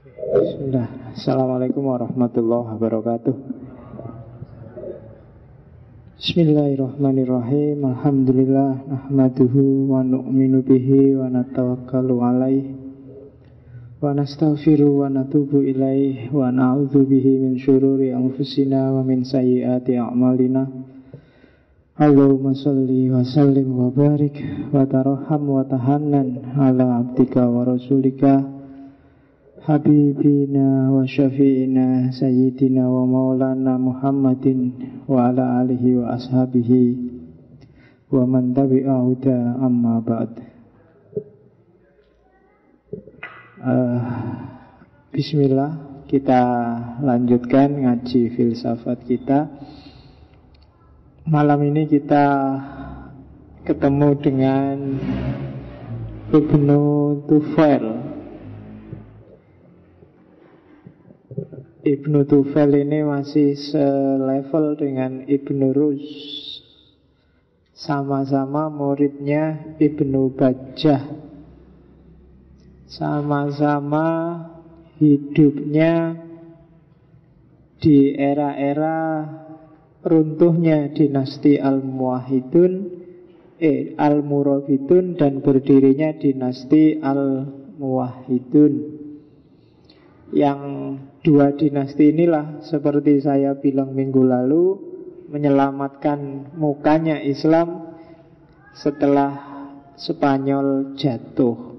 Bismillah. Assalamualaikum warahmatullahi wabarakatuh. Bismillahirrahmanirrahim. Alhamdulillah nahmaduhu wa nu'minu bihi wa natawakkalu alaih wa nastaghfiru wa natubu ilaih wa na'udzu bihi min syururi anfusina wa min sayyiati a'malina. Allahumma shalli wa sallim wa barik wa tarham wa tahannan ala abdika wa rasulika Habibina wa syafi'ina sayyidina wa maulana Muhammadin wa ala alihi wa ashabihi wa man tabi'ahuda amma ba'd. Bismillah, kita lanjutkan ngaji filsafat kita. Malam ini kita ketemu dengan Ibnu Tufail. Ibnu Tufail ini masih selevel dengan Ibnu Rus. Sama-sama muridnya Ibnu Bajjah. Sama-sama hidupnya di era-era runtuhnya dinasti Al-Murabitun dan berdirinya dinasti Al-Muwahhidun. Yang dua dinasti inilah, seperti saya bilang minggu lalu, menyelamatkan mukanya Islam setelah Spanyol jatuh.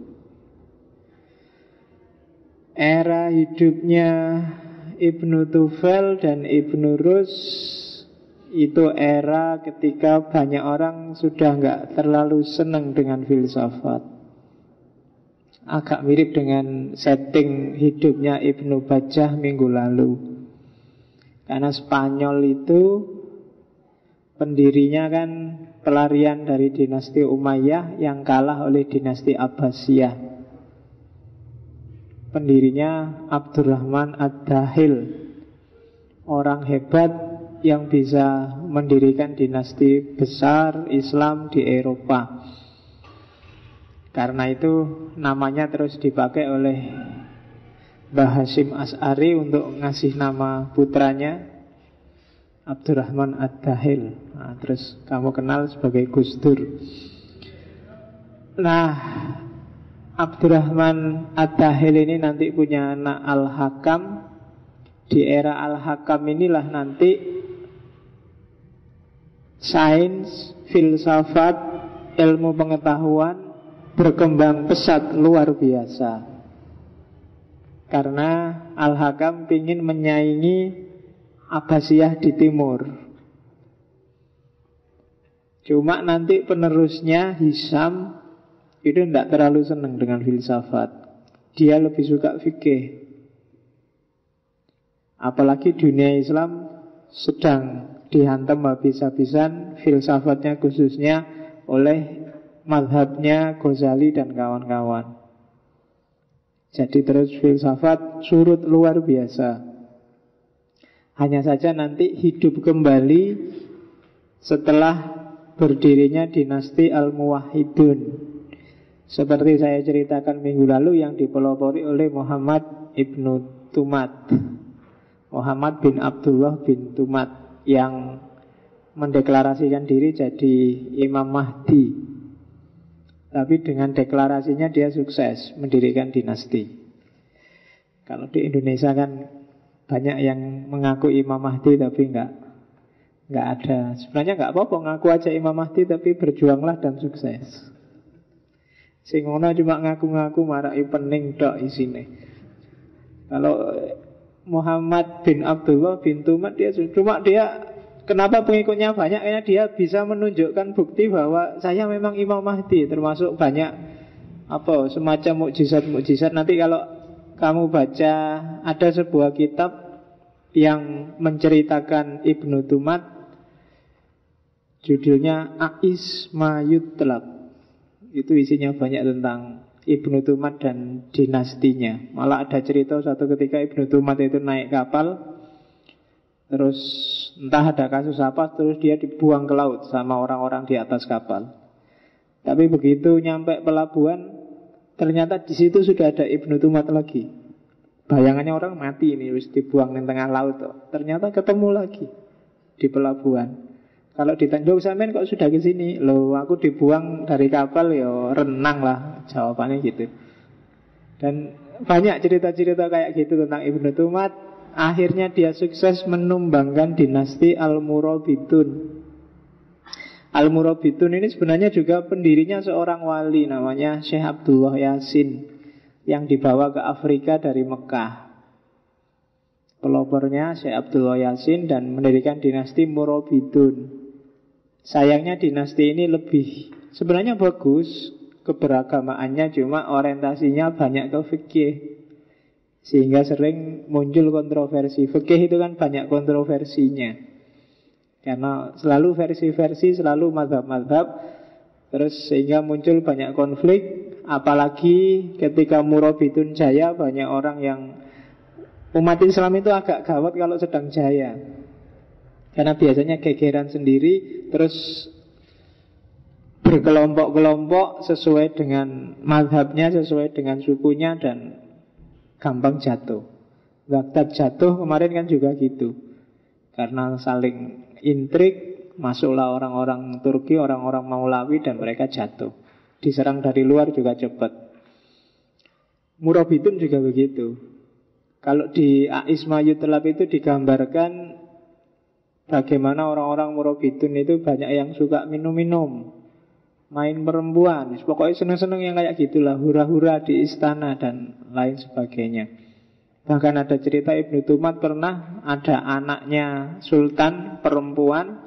Era hidupnya Ibnu Tufail dan Ibnu Rus itu era ketika banyak orang sudah nggak terlalu senang dengan filsafat. Agak mirip dengan setting hidupnya Ibnu Bajjah minggu lalu. Karena Spanyol itu pendirinya kan pelarian dari dinasti Umayyah yang kalah oleh dinasti Abbasiyah. Pendirinya Abdurrahman Ad-Dakhil, orang hebat yang bisa mendirikan dinasti besar Islam di Eropa. Karena itu namanya terus dipakai oleh Mbah Hasyim Asy'ari untuk ngasih nama putranya Abdurrahman Ad-Dakhil. Nah, terus kamu kenal sebagai Gus Dur. Nah, Abdurrahman Ad-Dakhil ini nanti punya anak Al-Hakam. Di era Al-Hakam inilah nanti sains, filsafat, ilmu pengetahuan berkembang pesat luar biasa. Karena Al-Hakam ingin menyaingi Abbasiyah di timur. Cuma nanti penerusnya Hisam itu tidak terlalu senang dengan filsafat. Dia lebih suka fikih. Apalagi dunia Islam sedang dihantam habis-habisan filsafatnya, khususnya oleh mazhabnya Ghazali dan kawan-kawan. Jadi terus filsafat surut luar biasa. Hanya saja nanti hidup kembali setelah berdirinya dinasti Al-Muwahhidun. Seperti saya ceritakan minggu lalu, yang dipelopori oleh Muhammad Ibnu Tumat, Muhammad bin Abdullah bin Tumat, yang mendeklarasikan diri jadi Imam Mahdi. Tapi dengan deklarasinya dia sukses mendirikan dinasti. Kalau di Indonesia kan banyak yang mengaku Imam Mahdi tapi enggak ada. Sebenarnya enggak apa-apa ngaku aja Imam Mahdi, tapi berjuanglah dan sukses. Sing ngono cuma ngaku-ngaku marai pening tok isine. Kalau Muhammad bin Abdullah bin Tumat, dia kenapa pengikutnya banyak? Karena dia bisa menunjukkan bukti bahwa saya memang Imam Mahdi. Termasuk banyak semacam mukjizat-mukjizat. Nanti kalau kamu baca, ada sebuah kitab yang menceritakan Ibnu Tumat, judulnya Ais Ma Yutlab. Itu isinya banyak tentang Ibnu Tumat dan dinastinya. Malah ada cerita suatu ketika Ibnu Tumat itu naik kapal, terus entah ada kasus apa, terus dia dibuang ke laut sama orang-orang di atas kapal. Tapi begitu nyampe pelabuhan, ternyata di situ sudah ada Ibnu Tumat lagi. Bayangannya orang mati ini, wis dibuang di tengah laut. Ternyata ketemu lagi di pelabuhan. Kalau ditanya, sampean kok sudah ke sini? Loh, aku dibuang dari kapal, ya renang lah. Jawabannya gitu. Dan banyak cerita-cerita kayak gitu tentang Ibnu Tumat. Akhirnya dia sukses menumbangkan dinasti Al-Murabitun. Al-Murabitun ini sebenarnya juga pendirinya seorang wali, namanya Syekh Abdullah Yasin, yang dibawa ke Afrika dari Mekah. Pelopornya Syekh Abdullah Yasin dan mendirikan dinasti Murabitun. Sayangnya dinasti ini lebih, sebenarnya bagus keberagamaannya, cuma orientasinya banyak ke fikih, sehingga sering muncul kontroversi. Fikih itu kan banyak kontroversinya, karena selalu versi-versi, selalu madhab-madhab. Terus sehingga muncul banyak konflik. Apalagi ketika Murabitun jaya, banyak orang yang, umat Islam itu agak gawat kalau sedang jaya, karena biasanya gegeran sendiri, terus berkelompok-kelompok sesuai dengan madhabnya, sesuai dengan sukunya, dan gampang jatuh. Baghdad jatuh kemarin kan juga gitu, karena saling intrik, masuklah orang-orang Turki, orang-orang Maulawi, dan mereka jatuh. Diserang dari luar juga cepat. Murabitun juga begitu. Kalau di Aisma Yutlab itu digambarkan bagaimana orang-orang Murabitun itu banyak yang suka minum-minum, main perempuan, pokoknya seneng-seneng yang kayak gitulah, hura-hura di istana dan lain sebagainya. Bahkan ada cerita Ibnu Tumat pernah ada anaknya sultan perempuan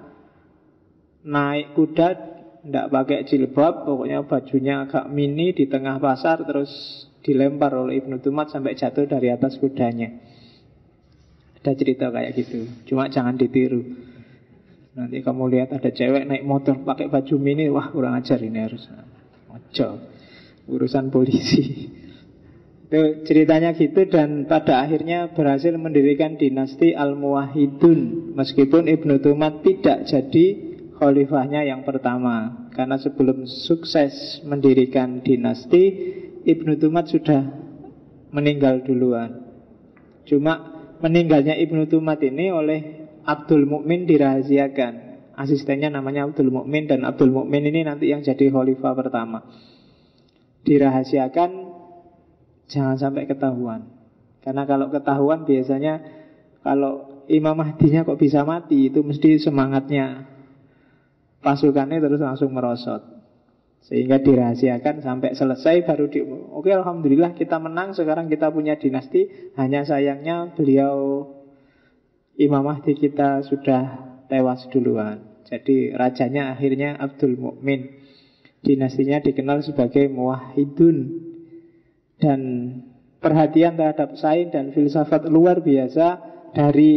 naik kuda, tidak pakai jilbab, pokoknya bajunya agak mini, di tengah pasar, terus dilempar oleh Ibnu Tumat sampai jatuh dari atas kudanya. Ada cerita kayak gitu, cuma jangan ditiru. Nanti kamu lihat ada cewek naik motor pakai baju mini, wah kurang ajar ini, harus ojo, urusan polisi. Itu ceritanya gitu, dan pada akhirnya berhasil mendirikan dinasti Al-Muwahhidun, meskipun Ibnu Tumat tidak jadi khalifahnya yang pertama. Karena sebelum sukses mendirikan dinasti, Ibnu Tumat sudah meninggal duluan. Cuma meninggalnya Ibnu Tumat ini oleh Abdul Mukmin dirahasiakan. Asistennya namanya Abdul Mukmin, dan Abdul Mukmin ini nanti yang jadi khalifah pertama. Dirahasiakan, jangan sampai ketahuan. Karena kalau ketahuan biasanya, kalau Imam Mahdinya kok bisa mati, itu mesti semangatnya pasukannya terus langsung merosot. Sehingga dirahasiakan sampai selesai, baru oke, alhamdulillah kita menang, sekarang kita punya dinasti. Hanya sayangnya beliau, Imam Mahdi kita, sudah tewas duluan. Jadi rajanya akhirnya Abdul Mukmin. Dinastinya dikenal sebagai Muwahhidun. Dan perhatian terhadap sains dan filsafat luar biasa. Dari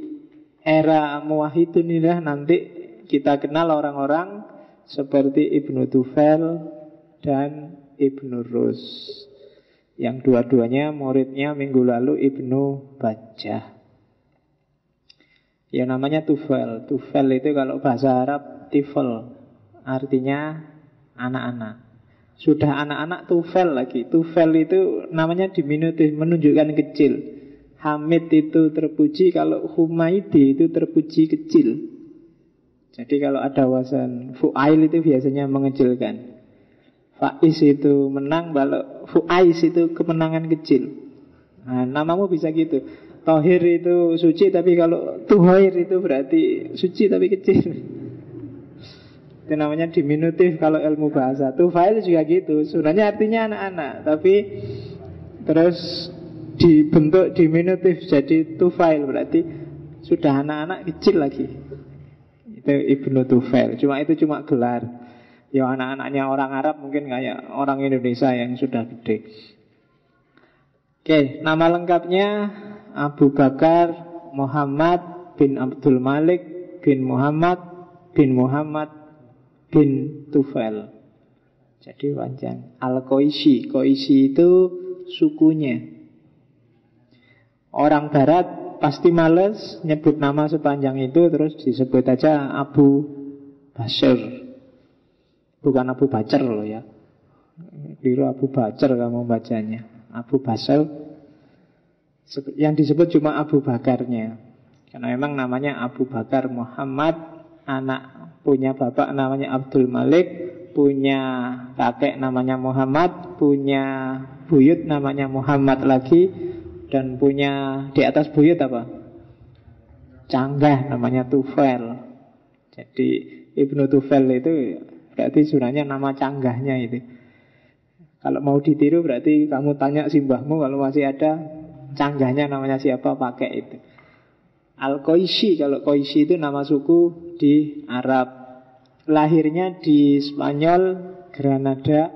era Muwahhidun inilah nanti kita kenal orang-orang seperti Ibnu Tufel dan Ibnu Rus, yang dua-duanya muridnya minggu lalu Ibnu Bajjah. Ya namanya Tufel. Tufel itu kalau bahasa Arab tifel, artinya anak-anak. Sudah anak-anak Tufel lagi. Tufel itu namanya diminutif, menunjukkan kecil. Hamid itu terpuji, kalau Humaidi itu terpuji kecil. Jadi kalau ada wazan fu'ail itu biasanya mengecilkan. Faiz itu menang, kalau fu'ais itu kemenangan kecil. Nah, namamu bisa gitu. Tohir itu suci, tapi kalau tuhoir itu berarti suci tapi kecil. Itu namanya diminutif kalau ilmu bahasa. Tufail juga gitu, sebenarnya artinya anak-anak, tapi terus dibentuk diminutif jadi tufail, berarti sudah anak-anak kecil lagi. Itu Ibnu Tufail. Cuma itu cuma gelar. Ya anak-anaknya orang Arab mungkin kayak orang Indonesia yang sudah gede. Oke, nama lengkapnya Abu Bakar Muhammad bin Abdul Malik bin Muhammad bin Muhammad bin Tufail. Jadi panjang. Al-Qaisi. Qaisi itu sukunya. Orang Barat pasti males nyebut nama sepanjang itu, terus disebut aja Abu Basir. Bukan Abu Bakar loh ya. Kira Abu Bakar kamu bacanya. Abu Basir. Yang disebut cuma Abu Bakarnya. Karena memang namanya Abu Bakar Muhammad, anak punya bapak namanya Abdul Malik, punya kakek namanya Muhammad, punya buyut namanya Muhammad lagi, dan punya di atas buyut apa? Canggah namanya Tufail. Jadi Ibnu Tufail itu berarti sebenarnya nama canggahnya itu. Kalau mau ditiru berarti kamu tanya simbahmu, kalau masih ada canggahnya namanya siapa, pakai itu. Al-Qaisi, kalau Qaisi itu nama suku di Arab. Lahirnya di Spanyol, Granada.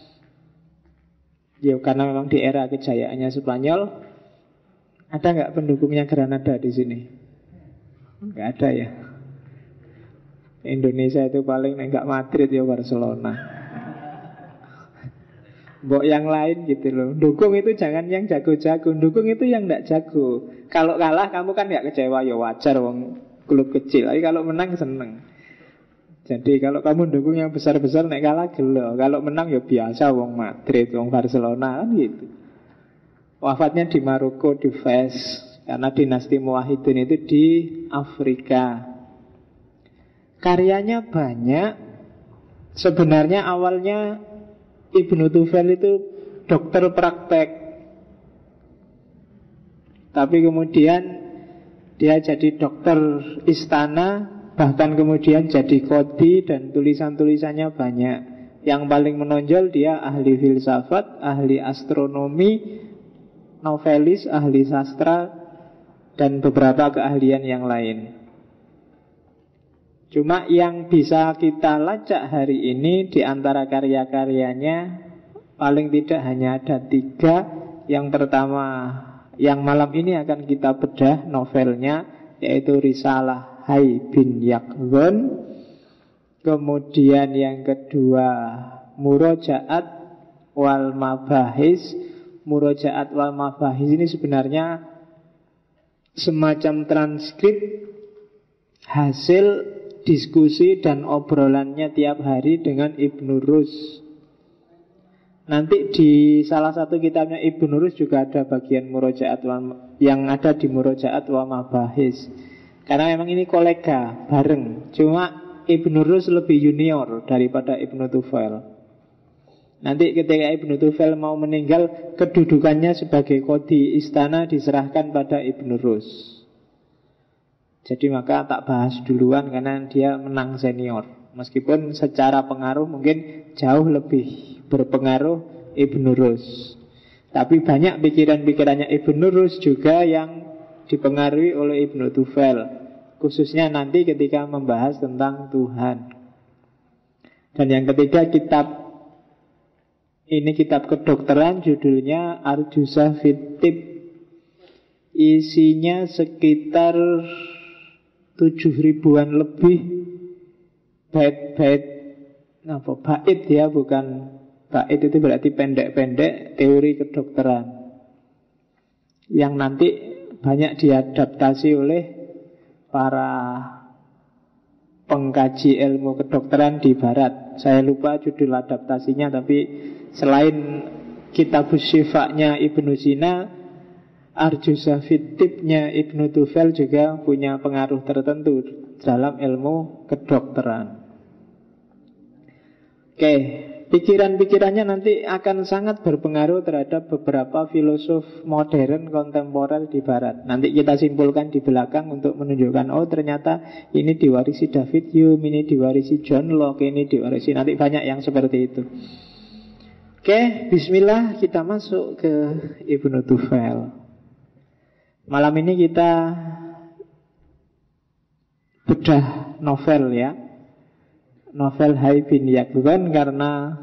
Ya karena memang di era kejayaannya Spanyol. Ada nggak pendukungnya Granada di sini? Nggak ada ya. Indonesia itu paling nggak Madrid ya Barcelona. Mbok yang lain gitu loh. Dukung itu jangan yang jago-jago, dukung itu yang nggak jago. Kalau kalah kamu kan nggak kecewa, ya wajar, wong klub kecil. Tapi kalau menang seneng. Jadi kalau kamu dukung yang besar-besar, nek kalah gelo. Kalau menang ya biasa, wong Madrid, wong Barcelona kan gitu. Wafatnya di Maroko, di Fez. Karena dinasti Muwahhidin itu di Afrika. Karyanya banyak. Sebenarnya awalnya Ibnu Tufail itu dokter praktek, tapi kemudian dia jadi dokter istana, bahkan kemudian jadi qadhi, dan tulisan-tulisannya banyak. Yang paling menonjol dia ahli filsafat, ahli astronomi, novelis, ahli sastra, dan beberapa keahlian yang lain. Cuma yang bisa kita lacak hari ini di antara karya-karyanya paling tidak hanya ada 3. Yang pertama, yang malam ini akan kita bedah novelnya, yaitu Risalah Hai bin Yaqdhan. Kemudian yang kedua, Murojaat wal Mabahis. Murojaat wal Mabahis ini sebenarnya semacam transkrip hasil diskusi dan obrolannya tiap hari dengan Ibnu Rus. Nanti di salah satu kitabnya Ibnu Rus juga ada bagian murojaat yang ada di murojaat wa mabahis. Karena memang ini kolega bareng. Cuma Ibnu Rus lebih junior daripada Ibnu Tufail. Nanti ketika Ibnu Tufail mau meninggal, kedudukannya sebagai qadhi istana diserahkan pada Ibnu Rus. Jadi maka tak bahas duluan karena dia menang senior. Meskipun secara pengaruh mungkin jauh lebih berpengaruh Ibnu Rus. Tapi banyak pikiran-pikirannya Ibnu Rus juga yang dipengaruhi oleh Ibnu Tufail. Khususnya nanti ketika membahas tentang Tuhan. Dan yang ketiga kitab ini kitab kedokteran, judulnya Arjuza fit Tib. Isinya sekitar 7.000-an lebih bait-bait bait ya, bukan bait itu berarti pendek-pendek teori kedokteran yang nanti banyak diadaptasi oleh para pengkaji ilmu kedokteran di barat. Saya lupa judul adaptasinya, tapi selain Kitabus Syifa'nya Ibnu Sina, Arjuza fit Tibnya Ibnu Tufail juga punya pengaruh tertentu dalam ilmu kedokteran. Oke, pikiran-pikirannya nanti akan sangat berpengaruh terhadap beberapa filosof modern kontemporer di barat. Nanti kita simpulkan di belakang untuk menunjukkan, oh ternyata ini diwarisi David Hume, ini diwarisi John Locke, ini diwarisi, nanti banyak yang seperti itu. Oke, bismillah, kita masuk ke Ibnu Tufail. Malam ini kita bedah novel ya, novel Hai bin Yaqdhan, karena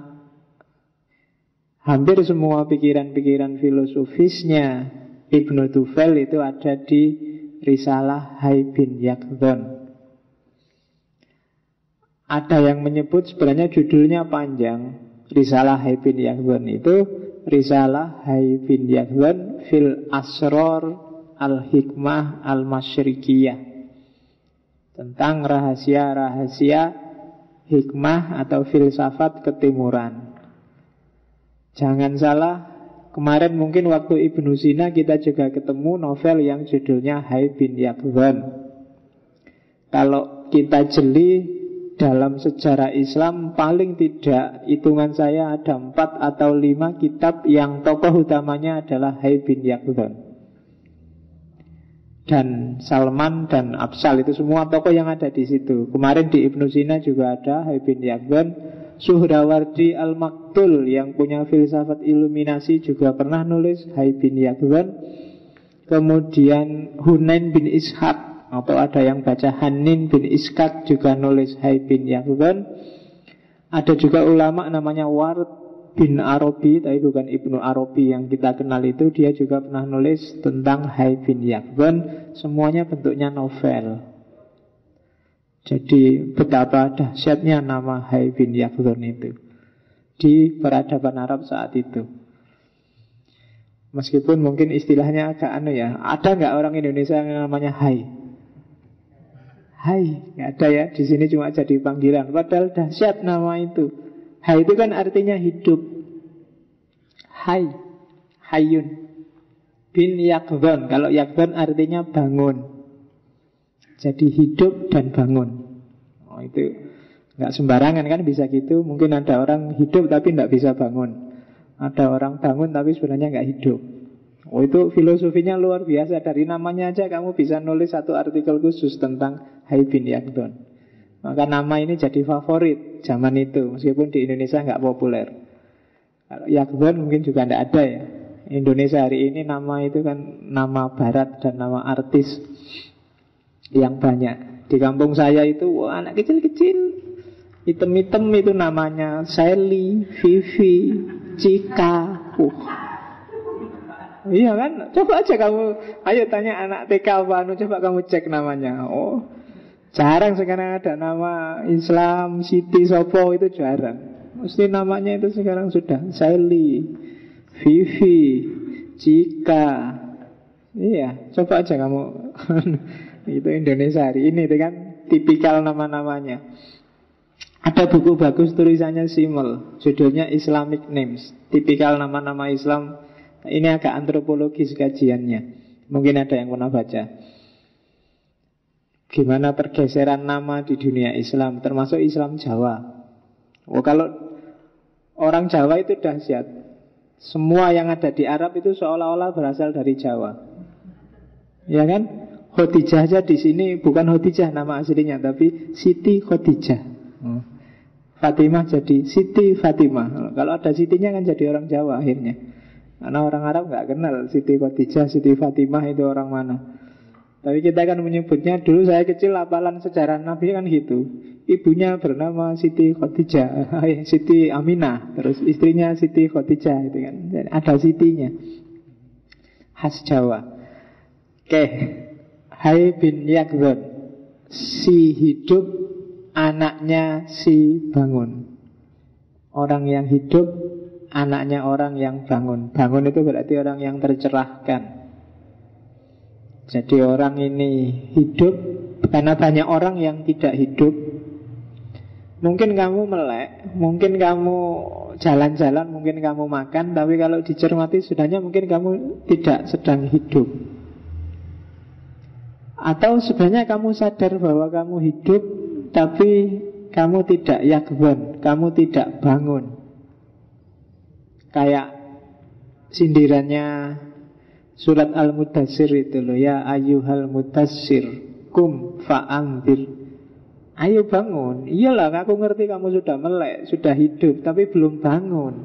hampir semua pikiran-pikiran filosofisnya Ibnu Tufail itu ada di Risalah Hai bin Yaqdhan. Ada yang menyebut sebenarnya judulnya panjang. Risalah Hai bin Yaqdhan itu Risalah Hai bin Yaqdhan fil Asror Al-Hikmah Al-Masyrikiyah, tentang rahasia-rahasia hikmah atau filsafat ketimuran. Jangan salah, Kemarin mungkin waktu Ibnu Sina kita juga ketemu novel yang judulnya Hai bin Yaqdhan. Kalau kita jeli dalam sejarah Islam, paling tidak hitungan saya ada 4 atau 5 kitab yang tokoh utamanya adalah Hai bin Yaqdhan. Dan Salman dan Absal itu semua tokoh yang ada di situ. Kemarin di Ibnu Sina juga ada Hai bin Yaqdhan. Suhrawardi Al-Maktul yang punya filsafat iluminasi juga pernah nulis Hai bin Yaqdhan. Kemudian Hunain bin Ishaq, atau ada yang baca Hanin bin Ishaq, juga nulis Hai bin Yaqdhan. Ada juga ulama namanya Ward bin Arabi, tapi bukan Ibnu Arabi yang kita kenal itu. Dia juga pernah nulis tentang Hai bin Yaqdhan. Semuanya bentuknya novel. Jadi betapa dahsyatnya nama Hai bin Yaqdhan itu di peradaban Arab saat itu. Meskipun mungkin istilahnya agak ada nggak orang Indonesia yang namanya Hai? Hai, nggak ada ya. Di sini cuma jadi panggilan. Padahal dahsyat nama itu. Hai itu kan artinya hidup. Hai, Hayun bin Yaqdhan. Kalau Yaqdhan artinya bangun. Jadi hidup dan bangun. Oh, itu nggak sembarangan kan bisa gitu. Mungkin ada orang hidup tapi nggak bisa bangun. Ada orang bangun tapi sebenarnya nggak hidup. Oh, itu filosofinya luar biasa. Dari namanya aja kamu bisa nulis satu artikel khusus tentang Hai bin Yaqdhan. Maka nama ini jadi favorit zaman itu, meskipun di Indonesia nggak populer. Kalau Yaqdhan mungkin juga nggak ada ya. Indonesia hari ini nama itu kan nama barat dan nama artis yang banyak. Di kampung saya itu anak kecil-kecil hitam-hitam itu namanya Sally, Vivi, Cika. Iya kan? Coba aja kamu, ayo tanya anak TK apa coba kamu cek namanya. Oh, jarang sekarang ada nama Islam, Siti, Sopo, itu jarang. Mesti namanya itu sekarang sudah Sally, Vivi, Cika. Iya, coba aja kamu. Itu Indonesia hari ini, itu kan tipikal nama-namanya. Ada buku bagus tulisannya Simel, judulnya Islamic Names, tipikal nama-nama Islam. Ini agak antropologis kajiannya, mungkin ada yang pernah baca. Gimana pergeseran nama di dunia Islam, termasuk Islam Jawa. Oh, kalau orang Jawa itu dahsyat. Semua yang ada di Arab itu seolah-olah berasal dari Jawa. Ya kan? Khadijah aja di sini bukan Khadijah nama aslinya, tapi Siti Khadijah. Fatimah jadi Siti Fatimah. Kalau ada Sitinya kan jadi orang Jawa akhirnya. Karena orang Arab nggak kenal Siti Khadijah, Siti Fatimah itu orang mana. Tapi kita kan menyebutnya, dulu saya kecil hafalan sejarah Nabi kan gitu. Ibunya bernama Siti Khadijah, Siti Aminah, terus istrinya Siti Khadijah itu kan. Ada Sitinya. Khas Jawa. Oke. Hai bin Yaqdhan, si hidup, anaknya si bangun. Orang yang hidup, anaknya orang yang bangun. Bangun itu berarti orang yang tercerahkan. Jadi orang ini hidup, karena banyak orang yang tidak hidup. Mungkin kamu melek, mungkin kamu jalan-jalan, mungkin kamu makan, tapi kalau dicermati sudahnya mungkin kamu tidak sedang hidup. Atau sebenarnya kamu sadar bahwa kamu hidup, tapi kamu tidak Yaqdhan, kamu tidak bangun. Kayak sindirannya surat Al-Mudassir itu loh, ya ayyuhal mudassir kum fa'anzir. Ayo bangun. Iyalah, aku ngerti kamu sudah melek, sudah hidup, tapi belum bangun.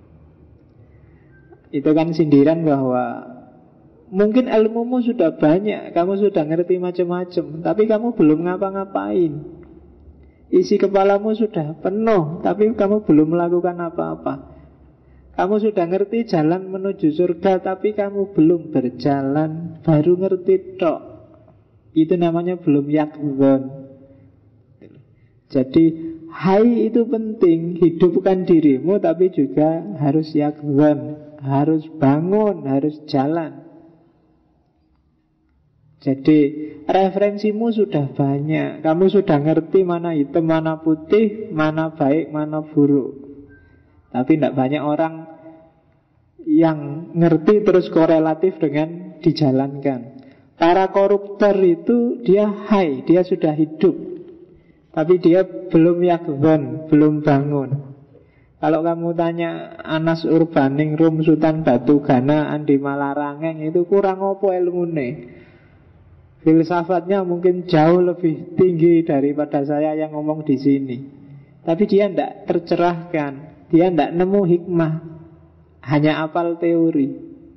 Itu kan sindiran bahwa mungkin ilmumu sudah banyak, kamu sudah ngerti macam-macam, tapi kamu belum ngapa-ngapain. Isi kepalamu sudah penuh, tapi kamu belum melakukan apa-apa. Kamu sudah ngerti jalan menuju surga, tapi kamu belum berjalan, baru ngerti tok. Itu namanya belum Yaqdhan. Jadi hai itu penting. Hidupkan dirimu, tapi juga harus Yaqdhan, harus bangun, harus jalan. Jadi referensimu sudah banyak. Kamu sudah ngerti mana hitam, mana putih, mana baik, mana buruk. Tapi tidak banyak orang yang ngerti terus korelatif dengan dijalankan. Para koruptor itu dia high, dia sudah hidup, tapi dia belum yakzon, belum bangun. Kalau kamu tanya Anas Urbaningrum, Sultan Batugana, Andi Malarangeng, itu kurang apa ilmune. Filsafatnya mungkin jauh lebih tinggi daripada saya yang ngomong di sini. Tapi dia tidak tercerahkan, dia tidak nemu hikmah, hanya apal teori.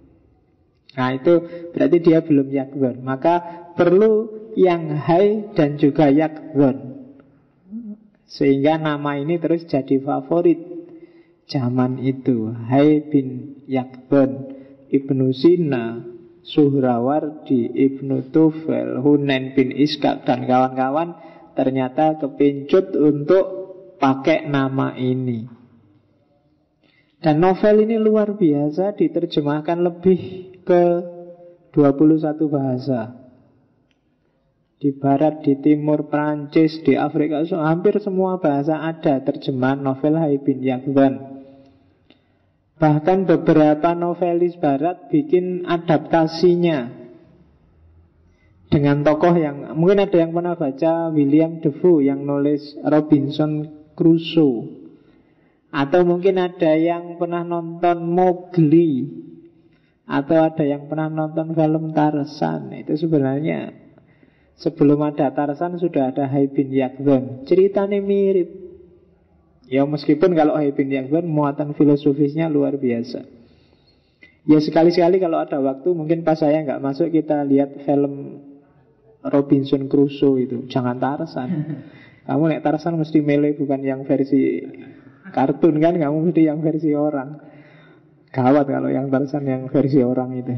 Nah itu berarti dia belum yakzon. Maka perlu yang high dan juga yakzon, sehingga nama ini terus jadi favorit zaman itu. Hai bin Yakzon, Ibnu Sina, Suhrawardi, Ibnu Tufel, Hunain bin Iskak dan kawan-kawan ternyata kepincut untuk pakai nama ini. Dan novel ini luar biasa, diterjemahkan lebih ke 21 bahasa. Di barat, di timur, Prancis, di Afrika, hampir semua bahasa ada terjemahan novel Hai bin Yakzon. Bahkan beberapa novelis barat bikin adaptasinya dengan tokoh yang mungkin ada yang pernah baca William Defoe yang nulis Robinson Crusoe, atau mungkin ada yang pernah nonton Mowgli, atau ada yang pernah nonton film Tarzan. Itu sebenarnya sebelum ada Tarzan sudah ada Hai bin Yakzon. Ceritanya mirip. Ya meskipun kalau Hai bin Yakzon muatan filosofisnya luar biasa. Ya sekali-sekali kalau ada waktu, mungkin pas saya nggak masuk, kita lihat film Robinson Crusoe itu. Jangan Tarzan. Kamu naik Tarzan mesti milih bukan yang versi kartun kan, kamu mesti yang versi orang. Gawat kalau yang Tarzan yang versi orang itu.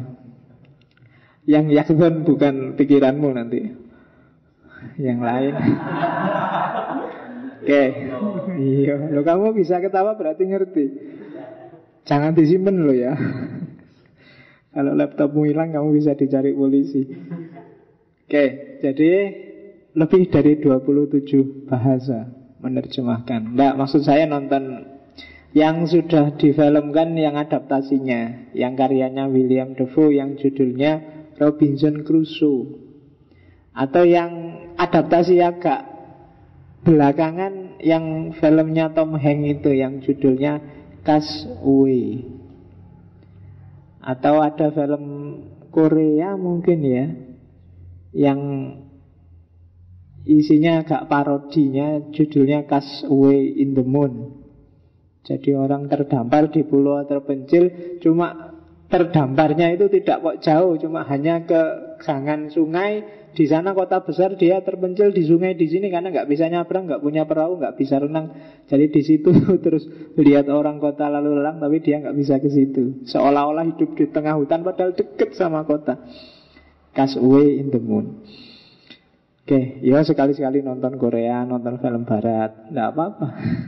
Yang Yakzon bukan pikiranmu nanti, yang lain. Oke. Iya, lo kamu bisa ketawa berarti ngerti. Jangan disimpan lo ya. Kalau laptopmu hilang kamu bisa dicari polisi. Oke, jadi lebih dari 27 bahasa menerjemahkan. Nggak, maksud saya nonton yang sudah difilmkan, yang adaptasinya, yang karyanya William Defoe, yang judulnya Robinson Crusoe, atau yang adaptasi agak belakangan yang filmnya Tom Hanks itu yang judulnya Castaway. Atau ada film Korea mungkin ya, yang isinya agak parodinya, judulnya Castaway in the Moon. Jadi orang terdampar di pulau terpencil, cuma terdamparnya itu tidak kok jauh, cuma hanya ke gangan sungai. Di sana kota besar, dia terpencil di sungai di sini karena nggak bisa nyabrang, nggak punya perahu, nggak bisa renang. Jadi di situ terus lihat orang kota lalu lalang, tapi dia nggak bisa ke situ. Seolah-olah hidup di tengah hutan padahal deket sama kota. Castaway in the Moon. Oke, ya sekali-sekali nonton Korea, nonton film barat, nggak apa-apa.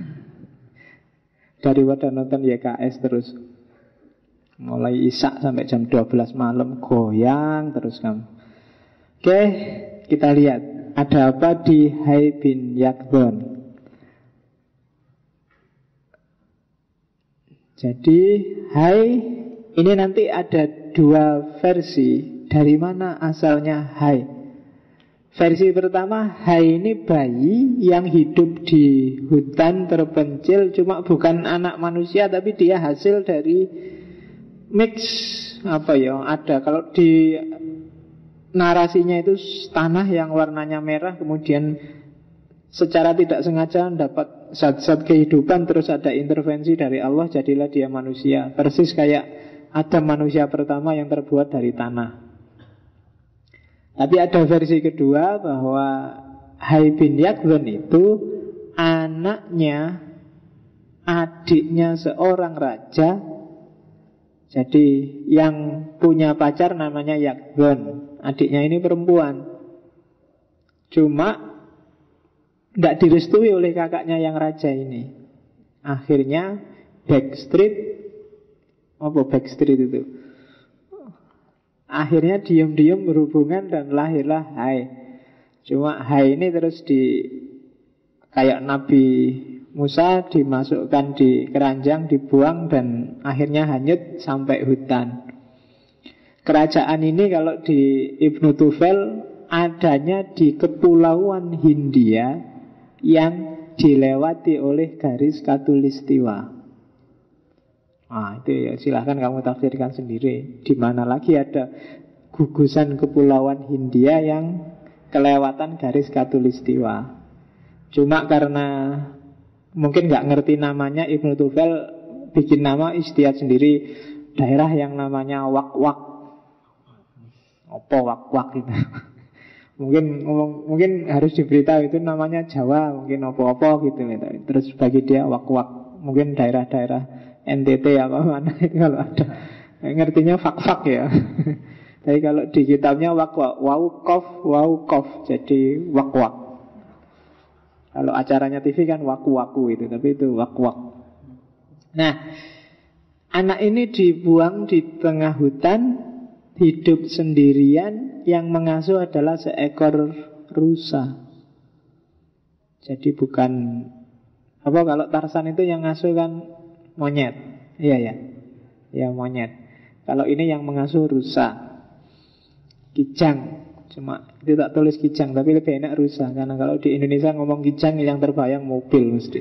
Daripada nonton YKS terus mulai isak sampai jam 12 malam goyang terus kamu. Oke, kita lihat ada apa di Hai bin Yakzon. Jadi Hai ini nanti ada dua versi. Dari mana asalnya Hai? Versi pertama, Hai ini bayi yang hidup di hutan terpencil, cuma bukan anak manusia, tapi dia hasil dari mix apa ya? Ada kalau di narasinya itu tanah yang warnanya merah, kemudian secara tidak sengaja dapat zat-zat kehidupan, terus ada intervensi dari Allah, jadilah dia manusia. Persis kayak Adam manusia pertama yang terbuat dari tanah. Tapi ada versi kedua bahwa Hai bin Yakzon itu anaknya, adiknya seorang raja. Jadi yang punya pacar namanya Yakzon, adiknya ini perempuan. Cuma tidak direstui oleh kakaknya yang raja ini. Akhirnya Backstreet itu akhirnya diam-diam berhubungan dan lahirlah Hai. Cuma Hai ini terus kayak Nabi Musa dimasukkan di keranjang, dibuang, dan akhirnya hanyut sampai hutan. Kerajaan ini kalau di Ibnu Tufel adanya di kepulauan Hindia yang dilewati oleh garis khatulistiwa. Itu ya silahkan kamu tafsirkan sendiri. Di mana lagi ada gugusan kepulauan Hindia yang kelewatan garis khatulistiwa. Cuma karena mungkin nggak ngerti namanya, Ibnu Tufel bikin nama ijtihad sendiri, daerah yang namanya Wak-Wak. Apa Wak-Wak itu? Mungkin harus diberitahu itu namanya Jawa, mungkin apa-apa gitu. Terus bagi dia Wak-Wak. Mungkin daerah-daerah NTT apa mana itu kalau ada. Ngertinya fak-fak ya. Tapi kalau di kitabnya Wak-Wak, Wau-Kof, jadi Wak-Wak. Kalau acaranya TV kan Waku-Waku itu, tapi itu Wak-Wak. Nah, anak ini dibuang di tengah hutan, hidup sendirian, yang mengasuh adalah seekor rusa. Jadi bukan apa, kalau Tarsan itu yang ngasuh kan monyet. Iya ya. Ya monyet. Kalau ini yang mengasuh rusa. Kijang. Cuma itu tak tulis kijang, tapi lebih enak rusa. Karena kalau di Indonesia ngomong kijang yang terbayang mobil mesti.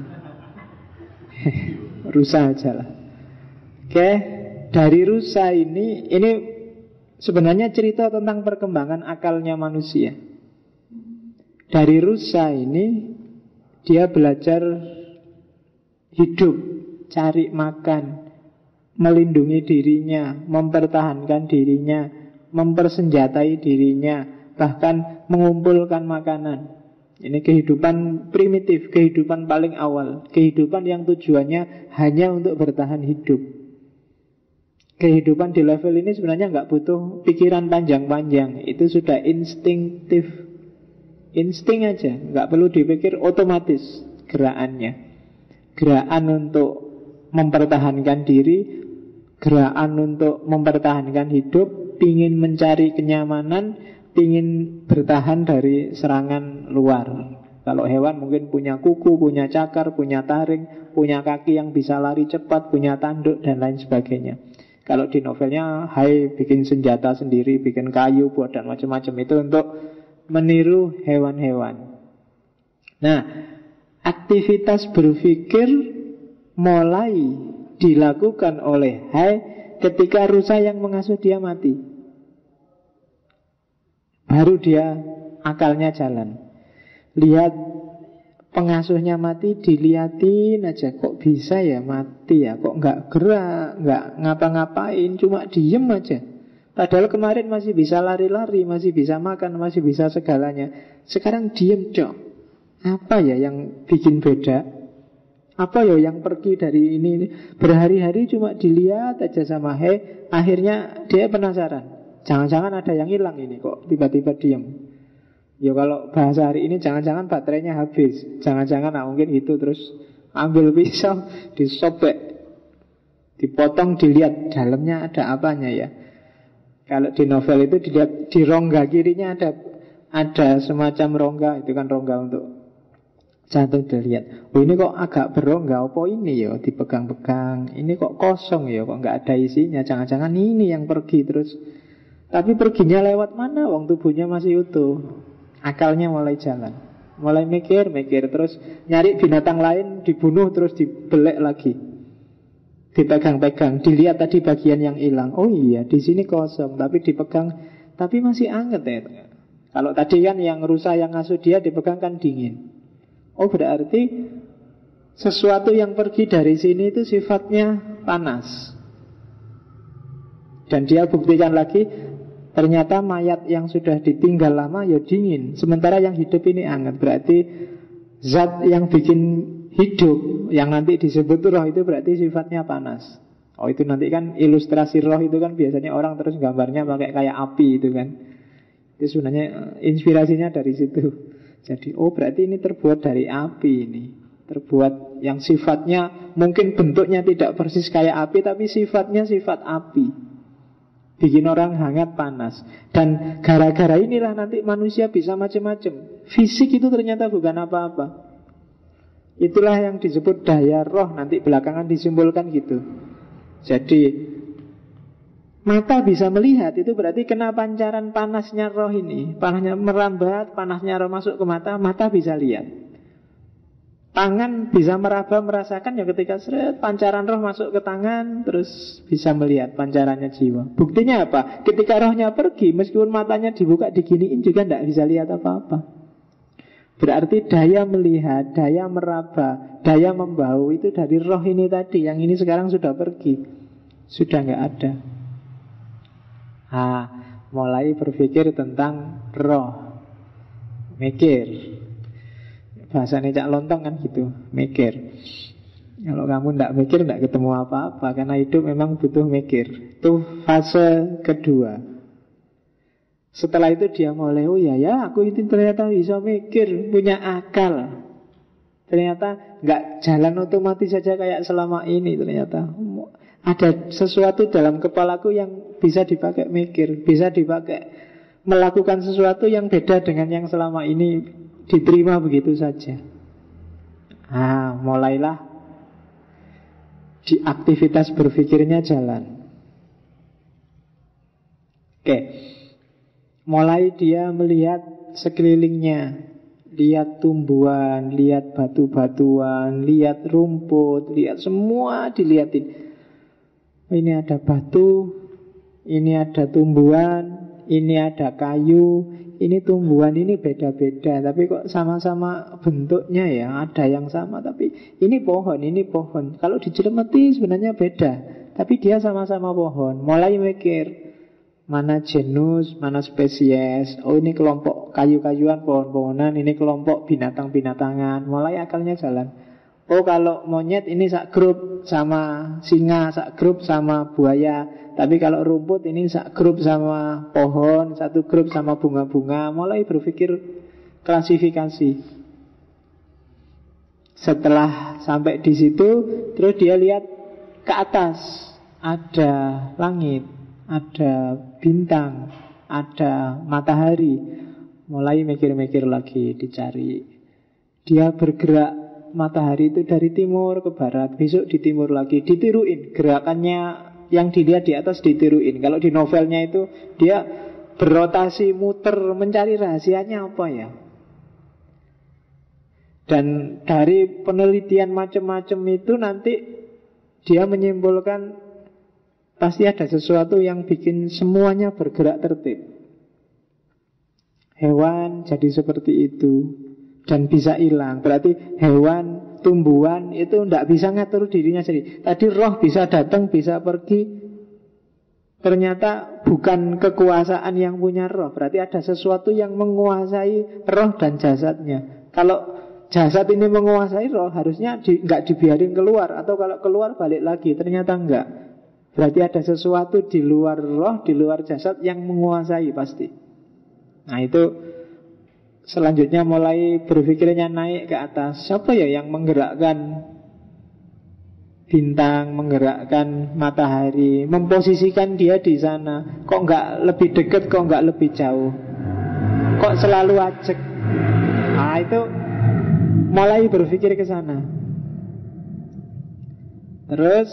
Rusa aja lah. Oke, dari rusa ini sebenarnya cerita tentang perkembangan akalnya manusia. Dari rusa ini dia belajar hidup, cari makan, melindungi dirinya, mempertahankan dirinya, mempersenjatai dirinya, bahkan mengumpulkan makanan. Ini kehidupan primitif, kehidupan paling awal, kehidupan yang tujuannya hanya untuk bertahan hidup. Kehidupan di level ini sebenarnya nggak butuh pikiran panjang-panjang. Itu sudah instinktif. Insting aja, nggak perlu dipikir, otomatis gerakannya. Gerakan untuk mempertahankan diri, gerakan untuk mempertahankan hidup, pingin mencari kenyamanan, pingin bertahan dari serangan luar. Kalau hewan mungkin punya kuku, punya cakar, punya taring, punya kaki yang bisa lari cepat, punya tanduk, dan lain sebagainya. Kalau di novelnya bikin senjata sendiri, bikin kayu buat dan macam-macam. Itu untuk meniru hewan-hewan. Nah, aktivitas berpikir mulai dilakukan oleh ketika rusa yang mengasuh dia mati. Baru dia akalnya jalan. Lihat pengasuhnya mati, diliatin aja, kok bisa ya mati ya, kok nggak gerak, nggak ngapa-ngapain, cuma diem aja. Padahal kemarin masih bisa lari-lari, masih bisa makan, masih bisa segalanya. Sekarang diem cok. Apa ya yang bikin beda? Apa ya yang pergi dari ini? Berhari-hari cuma dilihat aja sama akhirnya dia penasaran. Jangan-jangan ada yang hilang ini, kok tiba-tiba diem. Ya kalau bahasa hari ini jangan-jangan baterainya habis. Jangan-jangan mungkin gitu. Terus ambil pisau, disobek, dipotong, dilihat dalamnya ada apanya ya. Kalau di novel itu dilihat di rongga kirinya ada semacam rongga. Itu kan rongga untuk jantung, dilihat. Oh ini kok agak berongga, apa ini ya, dipegang-pegang. Ini kok kosong ya, kok nggak ada isinya. Jangan-jangan ini yang pergi terus. Tapi perginya lewat mana? Wong tubuhnya masih utuh. Akalnya mulai jalan, mulai mikir, terus nyari binatang lain, dibunuh, terus dibelek lagi, dipegang-pegang, dilihat tadi bagian yang hilang. Oh iya, di sini kosong, tapi dipegang, tapi masih anget ya. Kalau tadi kan yang rusa yang ngasuh dia dipegang kan dingin. Oh berarti sesuatu yang pergi dari sini itu sifatnya panas. Dan dia buktikan lagi, ternyata mayat yang sudah ditinggal lama ya dingin, sementara yang hidup ini hangat. Berarti zat yang bikin hidup, yang nanti disebut roh, itu berarti sifatnya panas. Oh itu nanti kan ilustrasi roh itu kan biasanya orang terus gambarnya pakai kayak api itu kan. Itu sebenarnya inspirasinya dari situ. Jadi oh berarti ini terbuat dari api ini. Terbuat yang sifatnya mungkin bentuknya tidak persis kayak api, tapi sifatnya sifat api. Bikin orang hangat, panas. Dan gara-gara inilah nanti manusia bisa macam-macam. Fisik itu ternyata bukan apa-apa. Itulah yang disebut daya roh, nanti belakangan disimpulkan gitu. Jadi mata bisa melihat, itu berarti kena pancaran panasnya roh ini. Panasnya merambat, panasnya roh masuk ke mata, mata bisa lihat. Tangan bisa meraba, merasakan ya ketika pancaran roh masuk ke tangan, terus bisa melihat pancarannya jiwa. Buktinya apa? Ketika rohnya pergi, meskipun matanya dibuka diginiin juga tidak bisa lihat apa-apa. Berarti daya melihat, daya meraba, daya membau itu dari roh ini tadi. Yang ini sekarang sudah pergi, sudah nggak ada. Mulai berpikir tentang roh, mikir. Bahasanya Cak Lontong kan gitu, mikir. Kalau kamu tidak mikir, tidak ketemu apa-apa. Karena hidup memang butuh mikir. Itu fase kedua. Setelah itu dia mulai, oh ya aku itu ternyata bisa mikir, punya akal. Ternyata nggak jalan otomatis saja kayak selama ini. Ternyata ada sesuatu dalam kepalaku yang bisa dipakai mikir, bisa dipakai melakukan sesuatu yang beda dengan yang selama ini diterima begitu saja. Mulailah di aktivitas berpikirnya jalan. Oke. Mulai dia melihat sekelilingnya, lihat tumbuhan, lihat batu-batuan, lihat rumput, lihat semua dilihatin. Ini ada batu, ini ada tumbuhan, ini ada kayu, ini tumbuhan, ini beda-beda. Tapi kok sama-sama bentuknya ya, ada yang sama. Tapi ini pohon, ini pohon. Kalau dicermati sebenarnya beda, tapi dia sama-sama pohon. Mulai mikir, mana genus, mana spesies. Oh ini kelompok kayu-kayuan, pohon-pohonan. Ini kelompok binatang-binatangan. Mulai akalnya jalan. Oh kalau monyet ini sak grup sama singa, sak grup sama buaya. Tapi kalau rumput ini sak grup sama pohon, satu grup sama bunga-bunga. Mulai berpikir klasifikasi. Setelah sampai di situ, terus dia lihat ke atas. Ada langit, ada bintang, ada matahari. Mulai mikir-mikir lagi, dicari. Dia bergerak. Matahari itu dari timur ke barat, besok di timur lagi, ditiruin gerakannya yang dilihat di atas, ditiruin. Kalau di novelnya itu dia berotasi, muter, mencari rahasianya apa ya. Dan dari penelitian macam-macam itu nanti dia menyimpulkan pasti ada sesuatu yang bikin semuanya bergerak tertib. Hewan jadi seperti itu dan bisa hilang. Berarti hewan, tumbuhan itu tidak bisa ngatur dirinya sendiri. Tadi roh bisa datang, bisa pergi. Ternyata bukan kekuasaan yang punya roh. Berarti ada sesuatu yang menguasai roh dan jasadnya. Kalau jasad ini menguasai roh, harusnya nggak dibiarin keluar. Atau kalau keluar balik lagi. Ternyata enggak. Berarti ada sesuatu di luar roh, di luar jasad yang menguasai pasti. Nah itu selanjutnya mulai berpikirnya naik ke atas. Siapa ya yang menggerakkan bintang, menggerakkan matahari, memposisikan dia di sana? Kok nggak lebih dekat, kok nggak lebih jauh? Kok selalu ajak? Nah itu mulai berpikir ke sana. Terus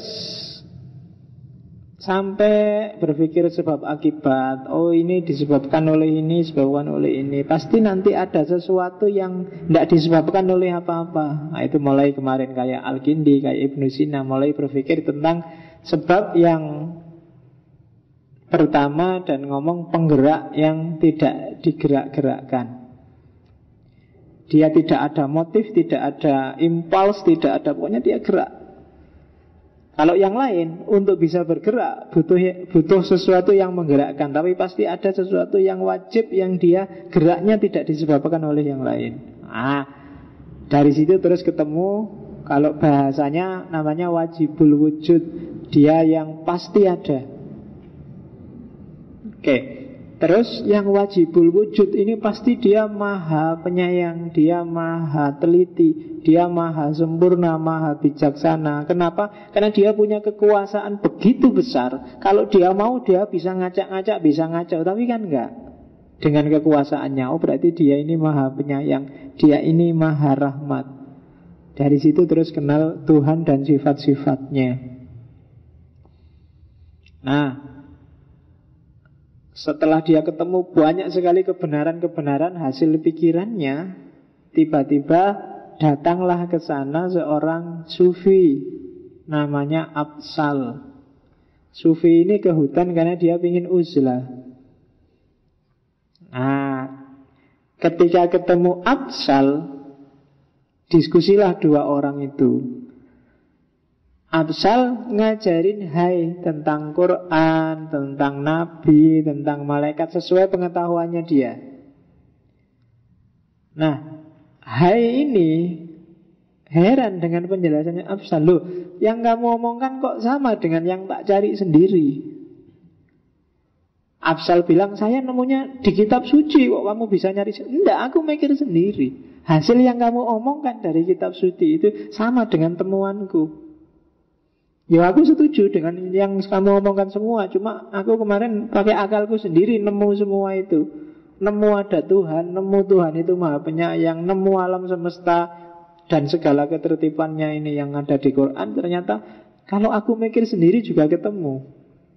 sampai berpikir sebab akibat. Oh ini disebabkan oleh ini, disebabkan oleh ini. Pasti nanti ada sesuatu yang tidak disebabkan oleh apa-apa. Nah itu mulai kemarin kayak Al-Kindi, kayak Ibnu Sina, mulai berpikir tentang sebab yang pertama dan ngomong penggerak yang tidak digerak-gerakkan. Dia tidak ada motif, tidak ada impuls, tidak ada, pokoknya dia gerak. Kalau yang lain untuk bisa bergerak butuh sesuatu yang menggerakkan. Tapi pasti ada sesuatu yang wajib yang dia geraknya tidak disebabkan oleh yang lain. Dari situ terus ketemu, kalau bahasanya namanya wajibul wujud. Dia yang pasti ada. Oke. Terus yang wajibul wujud ini pasti dia maha penyayang, dia maha teliti, dia maha sempurna, maha bijaksana. Kenapa? Karena dia punya kekuasaan begitu besar. Kalau dia mau dia bisa ngacak-ngacak, bisa ngacau. Tapi kan enggak. Dengan kekuasaannya, oh berarti dia ini maha penyayang, dia ini maha rahmat. Dari situ terus kenal Tuhan dan sifat-sifatnya. Nah, setelah dia ketemu banyak sekali kebenaran-kebenaran hasil pikirannya, tiba-tiba datanglah ke sana seorang sufi namanya Absal. Sufi ini ke hutan karena dia ingin uzlah. Nah, ketika ketemu Absal, diskusilah dua orang itu. Absal ngajarin hai tentang Quran, tentang Nabi, tentang malaikat sesuai pengetahuannya dia. Nah, hai ini heran dengan penjelasannya Absal. Loh, yang kamu omongkan kok sama dengan yang tak cari sendiri. Absal bilang, saya nemunya di kitab suci, kok kamu bisa nyari? Enggak, aku mikir sendiri. Hasil yang kamu omongkan dari kitab suci itu sama dengan temuanku. Ya aku setuju dengan yang kamu omongkan semua. Cuma aku kemarin pakai akalku sendiri nemu semua itu. Nemu ada Tuhan, nemu Tuhan itu Maha Penyayang, nemu alam semesta dan segala ketertibannya ini yang ada di Quran. Ternyata kalau aku mikir sendiri juga ketemu.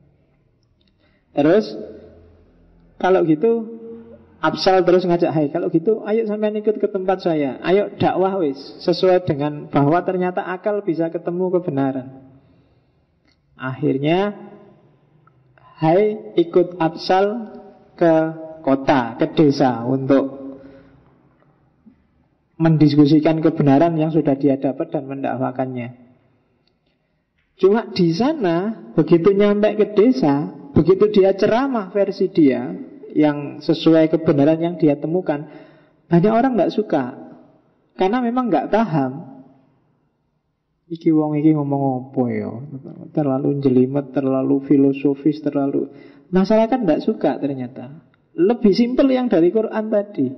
Terus kalau gitu Absal terus ngajak, hai kalau gitu ayo sampean ikut ke tempat saya, ayo dakwah wis sesuai dengan bahwa ternyata akal bisa ketemu kebenaran. Akhirnya hai ikut Absal ke kota, ke desa untuk mendiskusikan kebenaran yang sudah dia dapat dan mendakwakannya. Cuma di sana begitu nyampe ke desa, begitu dia ceramah versi dia yang sesuai kebenaran yang dia temukan, banyak orang gak suka karena memang gak paham. Iki wong iki ngomong apa ya? Terlalu jelimet, terlalu filosofis, terlalu... Masyarakat gak suka ternyata. Lebih simpel yang dari Quran tadi.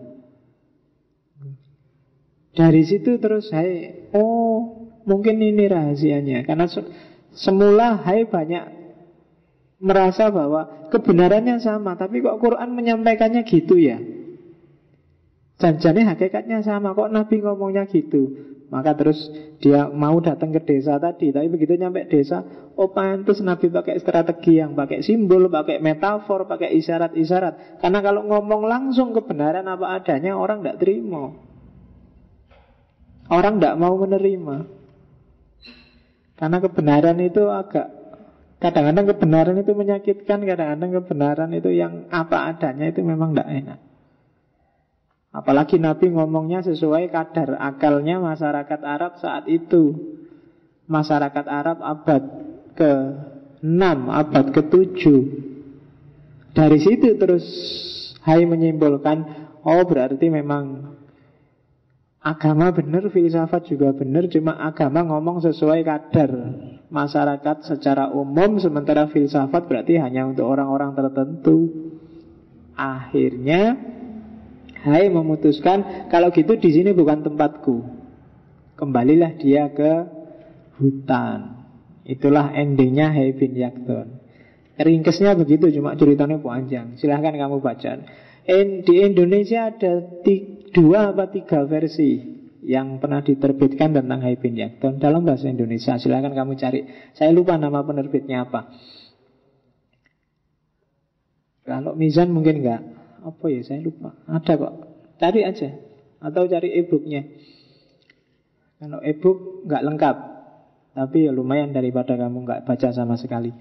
Dari situ terus hai, oh mungkin ini rahasianya. Karena semula hai banyak merasa bahwa kebenarannya sama, tapi kok Quran menyampaikannya gitu ya. Janjane hakikatnya sama, kok Nabi ngomongnya gitu. Maka terus dia mau datang ke desa tadi, tapi begitu nyampe desa, oh pantes Nabi pakai strategi yang pakai simbol, pakai metafor, pakai isyarat-isyarat. Karena kalau ngomong langsung kebenaran apa adanya, orang tidak terima. Orang tidak mau menerima. Karena kebenaran itu agak, kadang-kadang kebenaran itu menyakitkan, kadang-kadang kebenaran itu yang apa adanya itu memang tidak enak. Apalagi Nabi ngomongnya sesuai kadar akalnya masyarakat Arab saat itu. Masyarakat Arab abad ke-6, abad ke-7. Dari situ terus hai menyimpulkan, oh berarti memang agama benar, filsafat juga benar, cuma agama ngomong sesuai kadar masyarakat secara umum, sementara filsafat berarti hanya untuk orang-orang tertentu. Akhirnya hai memutuskan, kalau gitu di sini bukan tempatku. Kembalilah dia ke hutan. Itulah endingnya Hai bin Yaqdhan. Ringkesnya begitu, cuma ceritanya panjang. Silahkan kamu baca. Di Indonesia ada 2 atau 3 versi yang pernah diterbitkan tentang Hai bin Yaqdhan dalam bahasa Indonesia. Silahkan kamu cari. Saya lupa nama penerbitnya apa. Kalau Mizan mungkin enggak. Apa ya, saya lupa. Ada kok, cari aja. Atau cari e-booknya. Kalau e-book nggak lengkap, tapi ya lumayan daripada kamu nggak baca sama sekali.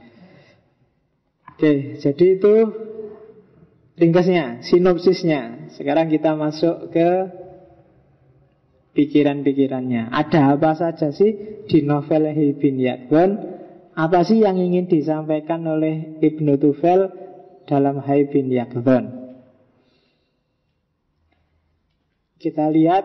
Oke, jadi itu ringkasnya, sinopsisnya. Sekarang kita masuk ke pikiran-pikirannya. Ada apa saja sih di novel Hai bin Yaqdhan? Apa sih yang ingin disampaikan oleh Ibnu Tufel dalam Hai bin Yaqdhan? Kita lihat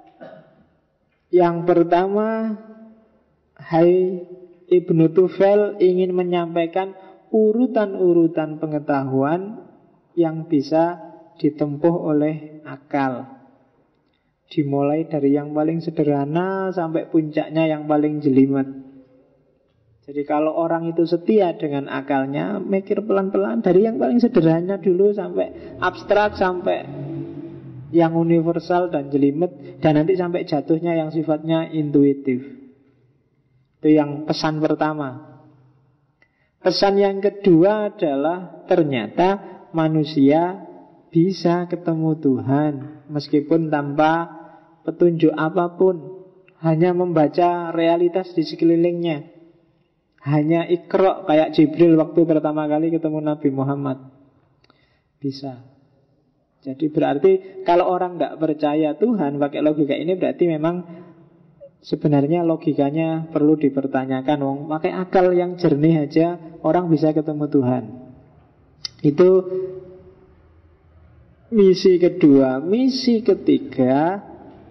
yang pertama, Hai Ibnu Tufel ingin menyampaikan urutan-urutan pengetahuan yang bisa ditempuh oleh akal. Dimulai dari yang paling sederhana sampai puncaknya yang paling jelimet. Jadi kalau orang itu setia dengan akalnya, mikir pelan-pelan dari yang paling sederhana dulu sampai abstrak, sampai yang universal dan jelimet, dan nanti sampai jatuhnya yang sifatnya intuitif. Itu yang pesan pertama. Pesan yang kedua adalah ternyata manusia bisa ketemu Tuhan meskipun tanpa petunjuk apapun, hanya membaca realitas di sekelilingnya, hanya Iqra kayak Jibril waktu pertama kali ketemu Nabi Muhammad. Bisa. Jadi berarti kalau orang nggak percaya Tuhan pakai logika ini, berarti memang sebenarnya logikanya perlu dipertanyakan. Wong pakai akal yang jernih aja orang bisa ketemu Tuhan. Itu misi kedua. Misi ketiga,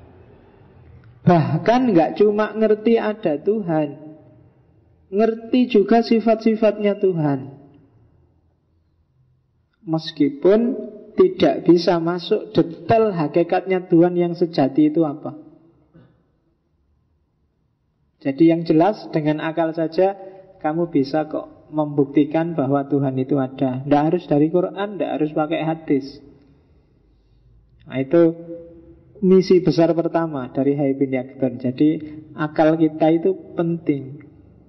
bahkan nggak cuma ngerti ada Tuhan, ngerti juga sifat-sifatnya Tuhan. Meskipun tidak bisa masuk detail hakikatnya Tuhan yang sejati itu apa. Jadi yang jelas dengan akal saja kamu bisa kok membuktikan bahwa Tuhan itu ada. Tidak harus dari Quran, tidak harus pakai hadis. Nah, itu misi besar pertama dari Hayy bin Yaqdhan. Jadi akal kita itu penting.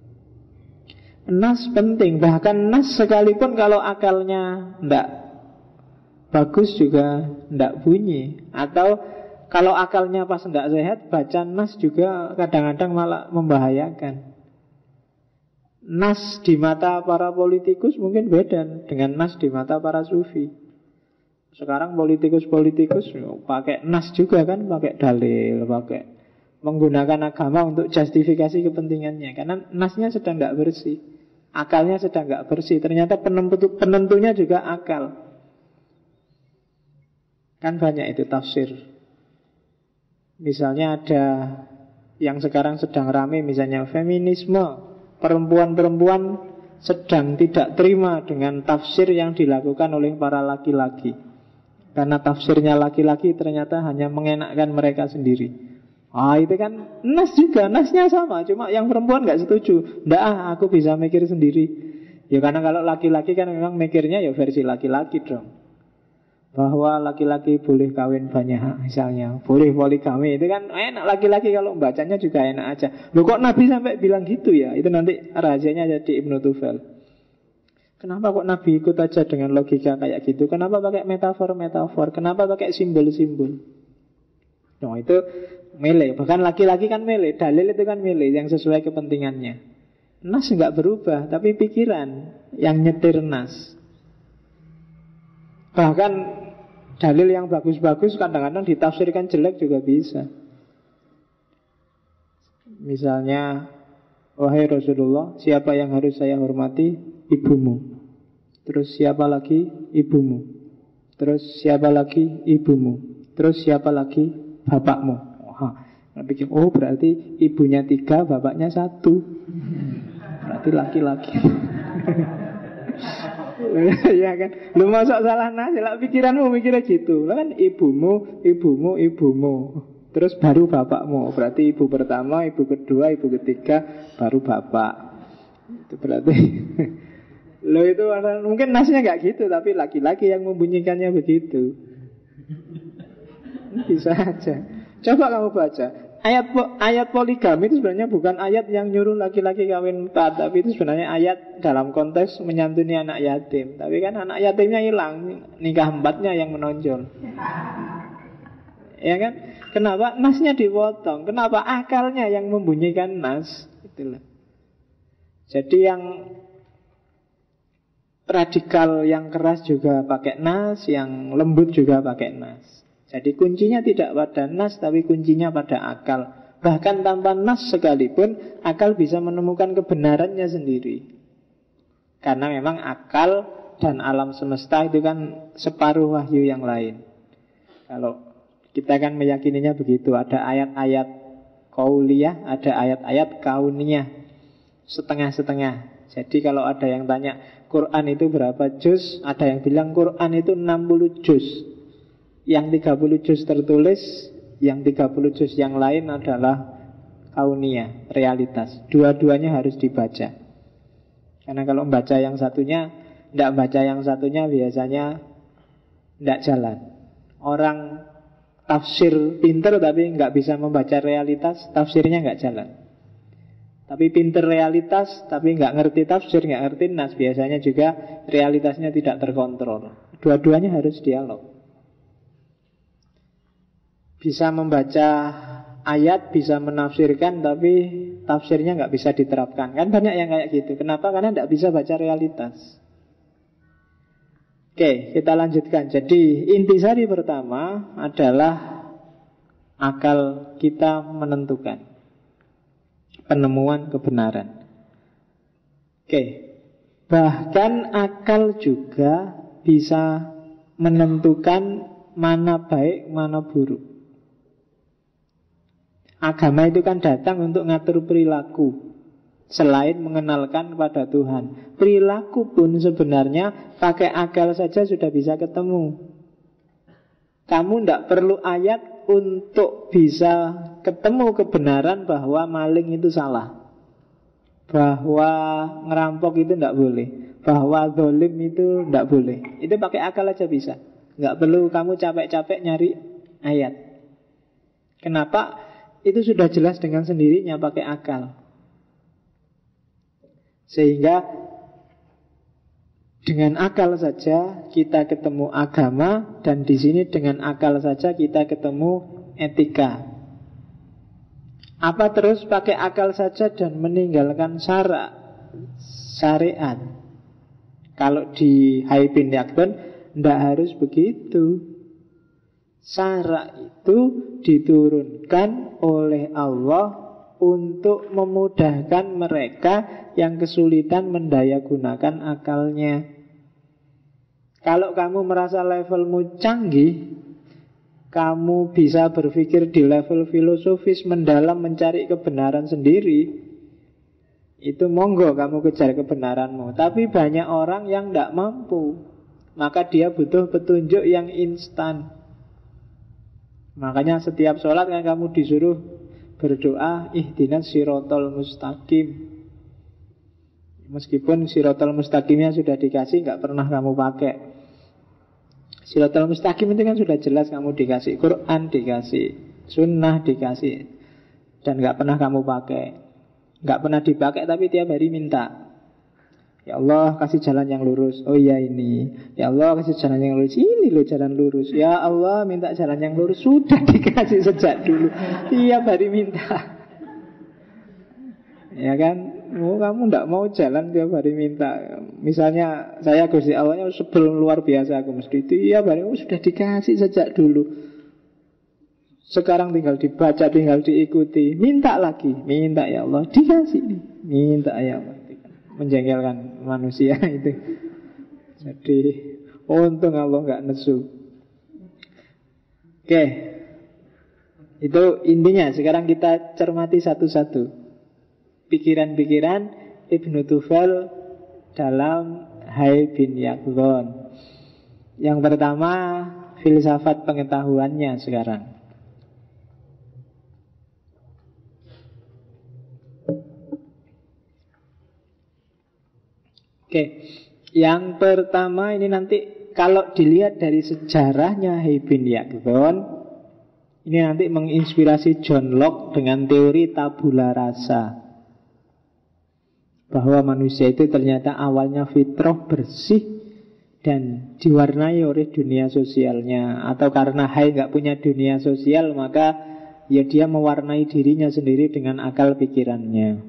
Nas penting. Bahkan nas sekalipun kalau akalnya tidak bagus juga tidak bunyi. Atau kalau akalnya pas tidak sehat, baca nas juga kadang-kadang malah membahayakan. Nas di mata para politikus mungkin beda dengan nas di mata para sufi. Sekarang politikus-politikus pakai nas juga kan, pakai dalil, pakai menggunakan agama untuk justifikasi kepentingannya. Karena nasnya sedang tidak bersih, akalnya sedang tidak bersih. Ternyata penentunya juga akal. Kan banyak itu tafsir. Misalnya ada yang sekarang sedang rame, misalnya feminisme. Perempuan-perempuan sedang tidak terima dengan tafsir yang dilakukan oleh para laki-laki. Karena tafsirnya laki-laki ternyata hanya mengenakkan mereka sendiri. Itu kan nas juga, nasnya sama, cuma yang perempuan gak setuju. Nggak, aku bisa mikir sendiri. Ya karena kalau laki-laki kan memang mikirnya ya versi laki-laki dong. Bahwa laki-laki boleh kawin banyak misalnya, boleh poligami. Itu kan enak, laki-laki kalau membacanya juga enak aja. Loh kok Nabi sampai bilang gitu ya? Itu nanti rahasianya jadi Ibnu Tufel. Kenapa kok Nabi ikut aja dengan logika kayak gitu? Kenapa pakai metafor-metafor? Kenapa pakai simbol-simbol? Nah itu milih. Bahkan laki-laki kan milih. Dalil itu kan milih yang sesuai kepentingannya. Nas nggak berubah, tapi pikiran yang nyetir nas. Bahkan dalil yang bagus-bagus kadang-kadang ditafsirkan jelek juga bisa. Misalnya, wahai Rasulullah, siapa yang harus saya hormati? Ibumu. Terus siapa lagi? Ibumu. Terus siapa lagi? Ibumu. Terus siapa lagi? Bapakmu. Pikir, berarti ibunya 3, bapaknya 1. Berarti laki-laki. Ya kan, lu masuk salah nas, pikiranmu mikirnya gitu. Lah kan ibumu, terus baru bapakmu. Berarti ibu pertama, ibu kedua, ibu ketiga, baru bapak. Itu berarti lo itu mungkin nasnya nggak gitu, tapi laki-laki yang membunyikannya begitu. Bisa aja. Coba kamu baca. Ayat poligami itu sebenarnya bukan ayat yang nyuruh laki-laki kawin 4, tapi itu sebenarnya ayat dalam konteks menyantuni anak yatim. Tapi kan anak yatimnya hilang, nikah 4-nya yang menonjol. Ya kan? Kenapa nasnya dipotong? Kenapa akalnya yang membunyikan nas? Itulah. Jadi yang radikal, yang keras juga pakai nas, yang lembut juga pakai nas. Jadi kuncinya tidak pada nas, tapi kuncinya pada akal. Bahkan tanpa nas sekalipun, akal bisa menemukan kebenarannya sendiri. Karena memang akal dan alam semesta itu kan separuh wahyu yang lain. Kalau kita kan meyakininya begitu. Ada ayat-ayat qauliyah, ada ayat-ayat kauniyah. Setengah-setengah. Jadi kalau ada yang tanya Quran itu berapa juz, ada yang bilang Quran itu 60 juz. Yang 30 juz tertulis, yang 30 juz yang lain adalah kauniyah, realitas. Dua-duanya harus dibaca. Karena kalau membaca yang satunya, tidak baca yang satunya biasanya tidak jalan. Orang tafsir pinter tapi nggak bisa membaca realitas, tafsirnya nggak jalan. Tapi pinter realitas tapi nggak ngerti tafsir, nggak ngerti nas, biasanya juga realitasnya tidak terkontrol. Dua-duanya harus dialog. Bisa membaca ayat, bisa menafsirkan, tapi tafsirnya nggak bisa diterapkan. Kan banyak yang kayak gitu. Kenapa? Karena nggak bisa baca realitas. Oke, kita lanjutkan. Jadi intisari pertama adalah akal kita menentukan penemuan kebenaran. Oke, bahkan akal juga bisa menentukan mana baik, mana buruk. Agama itu kan datang untuk ngatur perilaku, selain mengenalkan kepada Tuhan. Perilaku pun sebenarnya pakai akal saja sudah bisa ketemu. Kamu tidak perlu ayat untuk bisa ketemu kebenaran bahwa maling itu salah, bahwa ngerampok itu tidak boleh, bahwa zalim itu tidak boleh. Itu pakai akal aja bisa. Nggak perlu kamu capek-capek nyari ayat. Kenapa? Itu sudah jelas dengan sendirinya pakai akal. Sehingga dengan akal saja kita ketemu agama, dan di sini dengan akal saja kita ketemu etika. Apa terus pakai akal saja dan meninggalkan syariat? Kalau di Hai bin Yaqdhan tidak harus begitu. Syara itu diturunkan oleh Allah untuk memudahkan mereka yang kesulitan mendayagunakan akalnya. Kalau kamu merasa levelmu canggih, kamu bisa berpikir di level filosofis mendalam, mencari kebenaran sendiri, itu monggo kamu kejar kebenaranmu. Tapi banyak orang yang tidak mampu, maka dia butuh petunjuk yang instan. Makanya setiap sholat kan kamu disuruh berdoa ihdinas sirotol mustaqim. Meskipun sirotol mustaqimnya sudah dikasih, nggak pernah kamu pakai. Sirotol mustaqim itu kan sudah jelas kamu dikasih Quran, dikasih sunnah, dikasih, dan nggak pernah kamu pakai. Nggak pernah dipakai tapi tiap hari minta, ya Allah kasih jalan yang lurus. Oh iya ini. Ya Allah kasih jalan yang lurus. Ini loh jalan lurus. Ya Allah minta jalan yang lurus. Sudah dikasih sejak dulu. Tiap hari minta. Ya kan? Kamu tidak mau jalan tiap hari minta. Misalnya saya Gusti Allahnya sebelum luar biasa, aku mesti tiap hari sudah dikasih sejak dulu. Sekarang tinggal dibaca, tinggal diikuti. Minta lagi. Minta ya Allah. Dikasih nih. Minta ya Allah. Menjengkelkan manusia itu. Jadi untung Allah nggak nesu. Oke, itu intinya. Sekarang kita cermati satu-satu pikiran-pikiran Ibnu Tufel dalam Hai bin Yaqdhan. Yang pertama, filsafat pengetahuannya sekarang. Oke, yang pertama ini nanti kalau dilihat dari sejarahnya Hai bin Yaqdhan, ini nanti menginspirasi John Locke dengan teori tabula rasa, bahwa manusia itu ternyata awalnya fitrah bersih dan diwarnai oleh dunia sosialnya. Atau karena Hai nggak punya dunia sosial, maka ya dia mewarnai dirinya sendiri dengan akal pikirannya.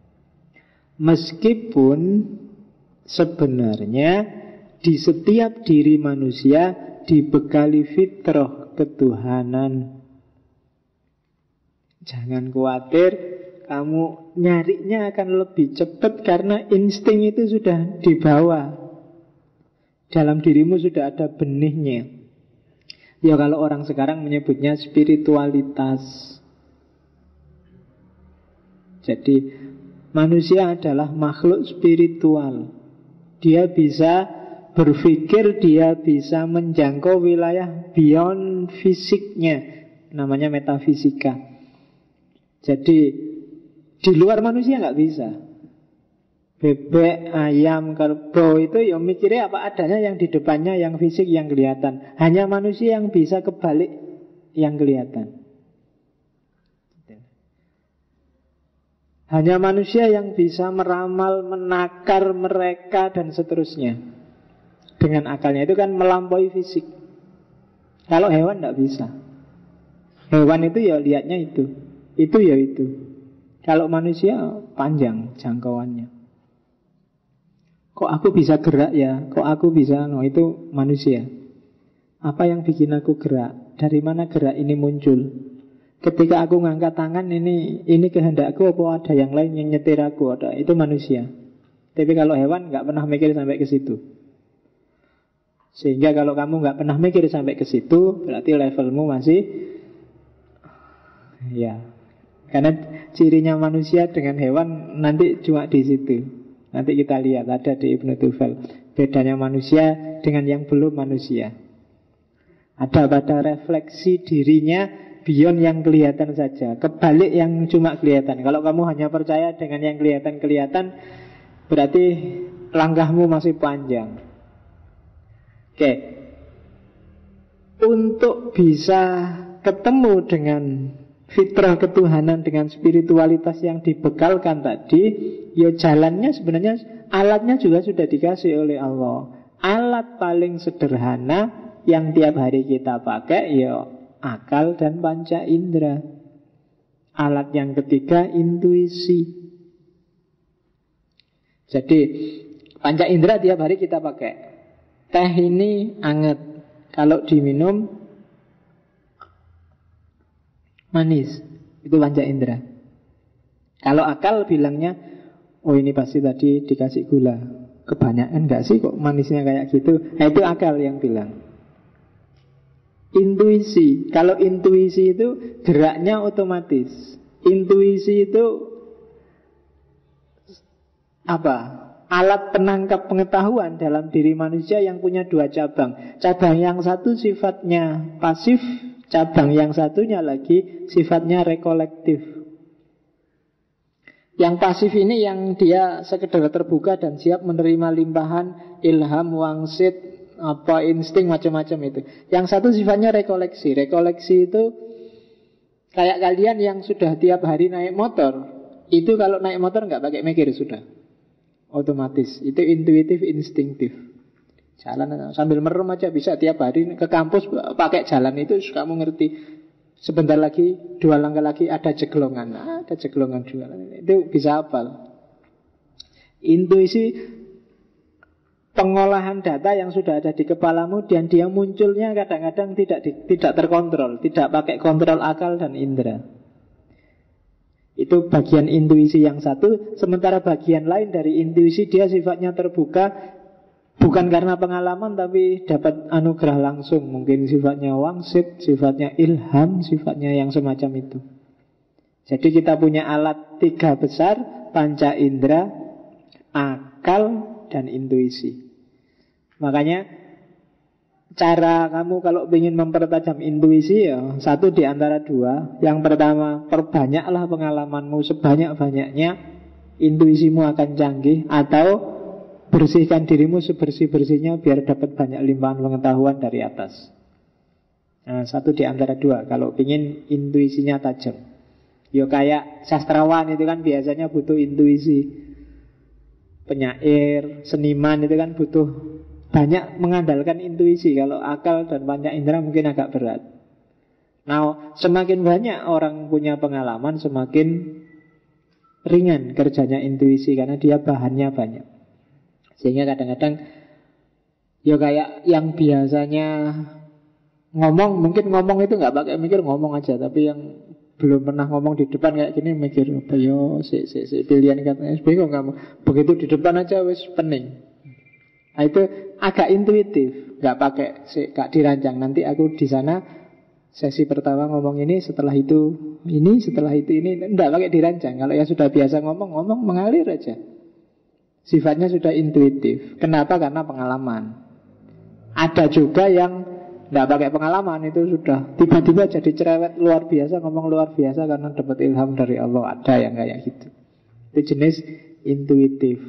Meskipun sebenarnya di setiap diri manusia dibekali fitrah ketuhanan. Jangan khawatir, kamu nyarinya akan lebih cepat karena insting itu sudah dibawa. Dalam dirimu sudah ada benihnya. Ya kalau orang sekarang menyebutnya spiritualitas. Jadi manusia adalah makhluk spiritual. Dia bisa berpikir, dia bisa menjangkau wilayah beyond fisiknya, namanya metafisika. Jadi di luar manusia nggak bisa. Bebek, ayam, kerbau itu ya mikirnya apa adanya, yang di depannya yang fisik yang kelihatan. Hanya manusia yang bisa kebalik yang kelihatan. Hanya manusia yang bisa meramal, menakar, mereka, dan seterusnya dengan akalnya. Itu kan melampaui fisik. Kalau hewan tidak bisa. Hewan itu ya lihatnya itu ya itu. Kalau manusia panjang jangkauannya. Kok aku bisa gerak ya? Kok aku bisa? No, itu manusia. Apa yang bikin aku gerak? Dari mana gerak ini muncul? Ketika aku ngangkat tangan, ini kehendakku apa ada yang lain yang nyetir aku? Itu manusia. Tapi kalau hewan nggak pernah mikir sampai ke situ. Sehingga kalau kamu nggak pernah mikir sampai ke situ, berarti levelmu masih, ya. Karena cirinya manusia dengan hewan nanti cuma di situ. Nanti kita lihat ada di Ibnu Tufel bedanya manusia dengan yang belum manusia. Ada pada refleksi dirinya beyond yang kelihatan saja, kebalik yang cuma kelihatan. Kalau kamu hanya percaya dengan yang kelihatan-kelihatan, berarti langkahmu masih panjang. Oke. Untuk bisa ketemu dengan fitrah ketuhanan, dengan spiritualitas yang dibekalkan tadi, ya jalannya sebenarnya, alatnya juga sudah dikasih oleh Allah. Alat paling sederhana yang tiap hari kita pakai, ya akal dan panca indera. Alat yang ketiga, intuisi. Jadi panca indera tiap hari kita pakai. Teh ini anget, kalau diminum manis. Itu panca indera. Kalau akal bilangnya, oh ini pasti tadi dikasih gula, kebanyakan gak sih kok manisnya kayak gitu. Nah itu akal yang bilang. Intuisi. Kalau intuisi itu geraknya otomatis. Intuisi itu apa? Alat penangkap pengetahuan dalam diri manusia yang punya dua cabang. Cabang yang satu sifatnya pasif, cabang yang satunya lagi sifatnya rekolektif. Yang pasif ini yang dia sekedar terbuka dan siap menerima limpahan, ilham, wangsit, apa insting macam-macam itu. Yang satu sifatnya rekoleksi. Rekoleksi itu kayak kalian yang sudah tiap hari naik motor. Itu kalau naik motor nggak pakai mikir sudah, otomatis. Itu intuitif, instinktif. Jalan sambil merem aja bisa tiap hari ke kampus pakai jalan itu kamu ngerti. Sebentar lagi, 2 langkah lagi ada jeglongan. Ada jeglongan 2. Itu bisa hafal. Intuisi pengolahan data yang sudah ada di kepalamu dan dia munculnya kadang-kadang tidak terkontrol, tidak pakai kontrol akal dan indera. Itu bagian intuisi yang satu. Sementara bagian lain dari intuisi dia sifatnya terbuka, bukan karena pengalaman tapi dapat anugerah langsung. Mungkin sifatnya wangsit, sifatnya ilham, sifatnya yang semacam itu. Jadi kita punya alat 3 besar, panca indera, akal, dan intuisi. Makanya cara kamu kalau ingin mempertajam intuisi ya satu di antara 2. Yang pertama, perbanyaklah pengalamanmu sebanyak-banyaknya, intuisimu akan canggih. Atau bersihkan dirimu sebersih-bersihnya biar dapat banyak limpahan pengetahuan dari atas. Nah, satu di antara 2 kalau ingin intuisinya tajam. Ya kayak sastrawan itu kan biasanya butuh intuisi. Penyair, seniman itu kan butuh banyak mengandalkan intuisi. Kalau akal dan panca indera mungkin agak berat. Nah, semakin banyak orang punya pengalaman, semakin ringan kerjanya intuisi karena dia bahannya banyak. Sehingga kadang-kadang ya kayak yang biasanya ngomong, mungkin ngomong itu nggak pakai mikir, ngomong aja. Tapi yang belum pernah ngomong di depan kayak gini mikir, apa yo, pilihan katanya bingung kamu. Begitu di depan aja wis pening. Nah, itu agak intuitif, nggak pakai gak dirancang. Nanti aku di sana sesi pertama ngomong ini, setelah itu ini, setelah itu ini, nggak pakai dirancang. Kalau yang sudah biasa ngomong mengalir aja. Sifatnya sudah intuitif. Kenapa? Karena pengalaman. Ada juga yang nggak pakai pengalaman, itu sudah tiba-tiba jadi cerewet luar biasa, ngomong luar biasa karena dapat ilham dari Allah. Ada yang kayak gitu. Itu jenis intuitif.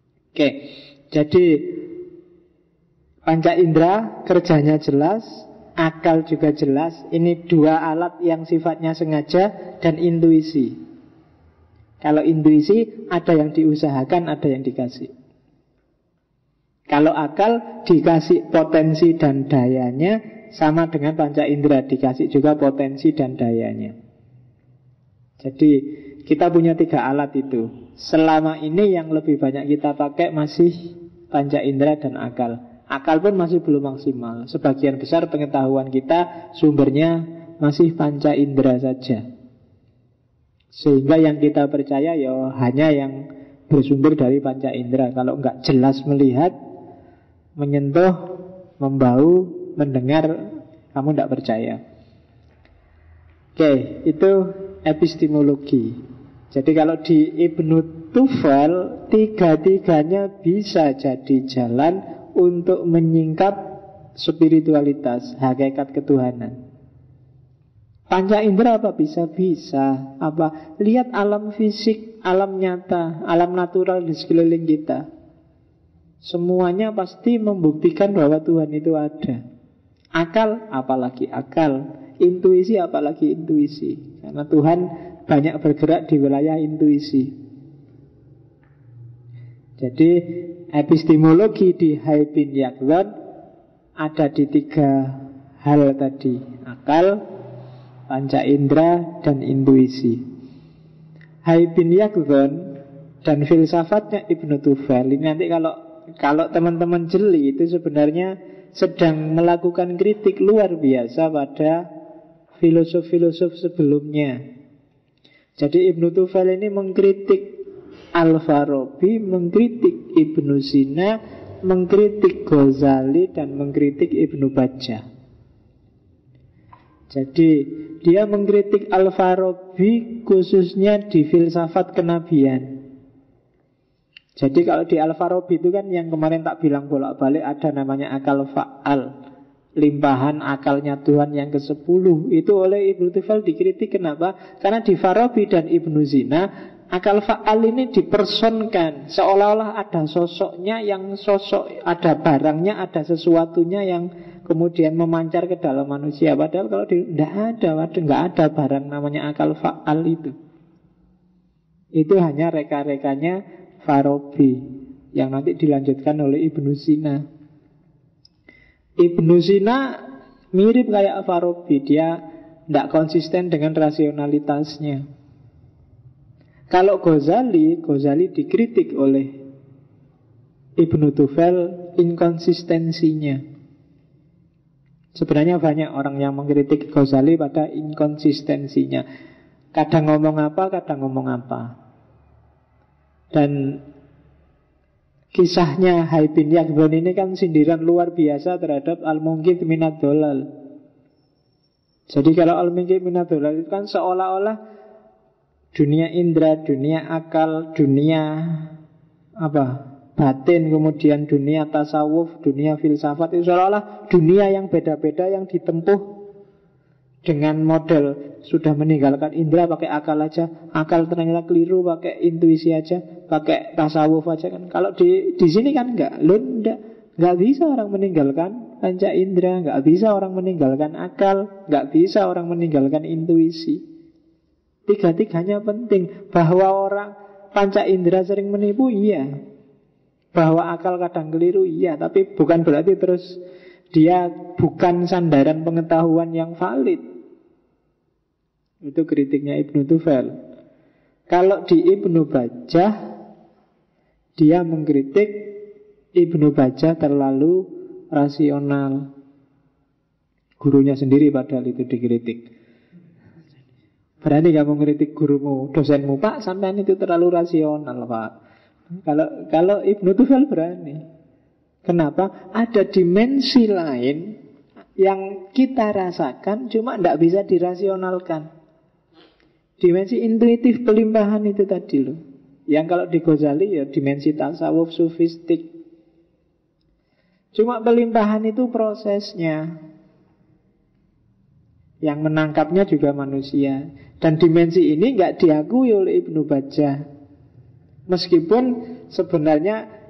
Oke. Jadi panca indera kerjanya jelas, akal juga jelas. Ini dua alat yang sifatnya sengaja dan intuisi. Kalau intuisi ada yang diusahakan, ada yang dikasih. Kalau akal dikasih potensi dan dayanya, sama dengan panca indera, dikasih juga potensi dan dayanya. Jadi kita punya tiga alat itu. Selama ini yang lebih banyak kita pakai masih panca indera dan akal. Akal pun masih belum maksimal. Sebagian besar pengetahuan kita sumbernya masih panca indera saja. Sehingga yang kita percaya ya hanya yang bersumber dari panca indera. Kalau enggak jelas melihat, menyentuh, membau, mendengar, kamu enggak percaya. Oke, itu epistemologi. Jadi kalau di Ibnu Tufel, tiga-tiganya bisa jadi jalan untuk menyingkap spiritualitas, hakikat ketuhanan. Panca indera apa bisa? Apa? Lihat alam fisik, alam nyata, alam natural di sekeliling kita. Semuanya pasti membuktikan bahwa Tuhan itu ada. Akal, apalagi akal. Intuisi, apalagi intuisi. Karena Tuhan banyak bergerak di wilayah intuisi. Jadi epistemologi di Haibin Yaqzan ada di tiga hal tadi: akal, panca indera, dan intuisi. Haibin Yaqzan dan filsafatnya Ibnu Tufel ini nanti kalau teman-teman jeli itu sebenarnya sedang melakukan kritik luar biasa pada filosof-filosof sebelumnya. Jadi Ibnu Tufel ini mengkritik Al-Farabi, mengkritik Ibnu Sina, mengkritik Ghazali, dan mengkritik Ibnu Bajjah. Jadi dia mengkritik Al-Farabi khususnya di filsafat kenabian. Jadi kalau di Al-Farabi itu kan yang kemarin tak bilang bolak-balik ada namanya akal fa'al, limpahan akalnya Tuhan yang ke-10. Itu oleh Ibnu Tufel dikritik. Kenapa? Karena di Farabi dan Ibnu Sina akal fa'al ini dipersonkan, seolah-olah ada sosoknya, yang sosok ada barangnya, ada sesuatunya yang kemudian memancar ke dalam manusia. Padahal kalau tidak ada barang namanya akal fa'al itu. Itu hanya reka-rekanya Farabi yang nanti dilanjutkan oleh Ibnu Sina. Ibnu Sina mirip kayak Farabi, dia tidak konsisten dengan rasionalitasnya. Kalau Ghazali dikritik oleh Ibnu Tufel inkonsistensinya. Sebenarnya banyak orang yang mengkritik Ghazali pada inkonsistensinya. Kadang ngomong apa, kadang ngomong apa. Dan kisahnya Haibin Yaqzan ini kan sindiran luar biasa terhadap Al-Munqidh minad Dhalal. Jadi kalau Al-Munqidh minad Dhalal itu kan seolah-olah dunia indera, dunia akal, dunia batin, kemudian dunia tasawuf, dunia filsafat, itu seolah-olah dunia yang beda-beda yang ditempuh dengan model sudah meninggalkan indera pakai akal aja, akal ternyata keliru pakai intuisi aja, pakai tasawuf aja kan. Kalau di sini kan enggak bisa orang meninggalkan panca indera, enggak bisa orang meninggalkan akal, enggak bisa orang meninggalkan intuisi. Tiga-tiganya penting. Bahwa orang panca indera sering menipu, iya. Bahwa akal kadang keliru, iya. Tapi bukan berarti terus dia bukan sandaran pengetahuan yang valid. Itu kritiknya Ibnu Tufel. Kalau di Ibnu Bajjah, dia mengkritik Ibnu Bajjah terlalu rasional. Gurunya sendiri padahal itu dikritik. Berani kamu mengkritik gurumu, dosenmu, Pak, sampean itu terlalu rasional, Pak. Kalau Ibnu Tufel berani. Kenapa? Ada dimensi lain yang kita rasakan cuma tidak bisa dirasionalkan. Dimensi intuitif pelimpahan itu tadi loh. Yang kalau di Ghazali ya dimensi tasawuf sufistik. Cuma pelimpahan itu prosesnya. Yang menangkapnya juga manusia. Dan dimensi ini nggak diakui oleh Ibnu Bajjah. Meskipun sebenarnya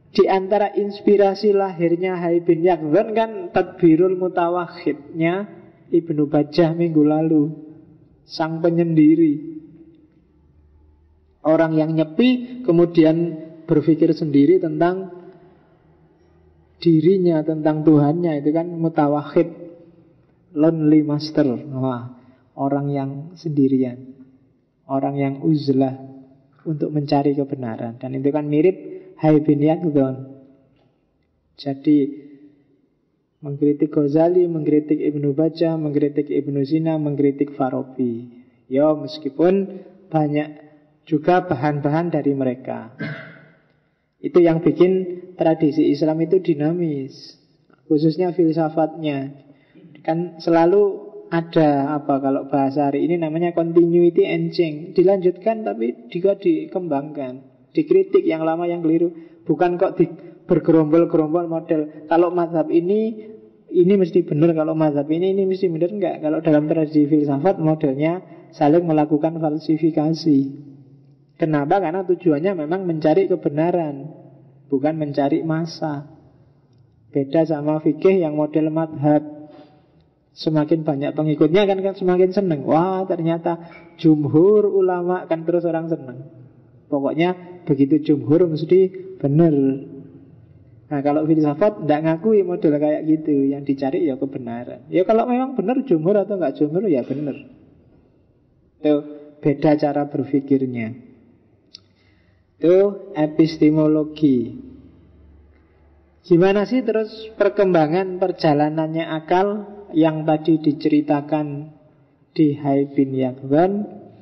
Di antara inspirasi lahirnya Hai bin Yaqdhan kan Tadbirul Mutawakhidnya Ibnu Bajjah minggu lalu, sang penyendiri. Orang yang nyepi kemudian berpikir sendiri tentang dirinya, tentang Tuhannya. Itu kan mutawakhid, lonely master. Wah, orang yang sendirian, orang yang uzlah untuk mencari kebenaran. Dan itu kan mirip Hai bin Yaqdhan. Jadi mengkritik Ghazali, mengkritik Ibnu Bajjah, mengkritik Ibnu Sina, mengkritik Farabi. Ya meskipun banyak juga bahan-bahan dari mereka. Itu yang bikin tradisi Islam itu dinamis, khususnya filsafatnya. Kan selalu ada apa, kalau bahasa hari ini namanya continuity and change. Dilanjutkan tapi juga dikembangkan, dikritik yang lama yang keliru. Bukan kok bergerombol-gerombol model kalau mazhab ini mesti benar, kalau mazhab ini mesti benar. Enggak. Kalau dalam tradisi filsafat modelnya saling melakukan falsifikasi. Kenapa? Karena tujuannya memang mencari kebenaran, bukan mencari massa. Beda sama fikih yang model madhab. Semakin banyak pengikutnya kan semakin seneng. Wah ternyata jumhur ulama, kan terus orang seneng. Pokoknya begitu jumhur mesti benar. Nah kalau filsafat tidak ngakui model kayak gitu. Yang dicari ya kebenaran. Ya kalau memang benar jumhur atau nggak jumhur ya benar. Itu beda cara berpikirnya. Itu epistemologi. Gimana sih terus perkembangan perjalanannya akal yang tadi diceritakan di Hai bin Yaqdhan?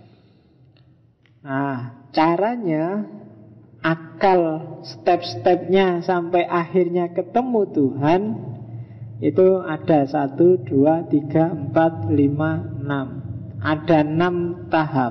Nah, caranya akal step-stepnya sampai akhirnya ketemu Tuhan itu ada 1, 2, 3, 4, 5, 6. Ada 6 tahap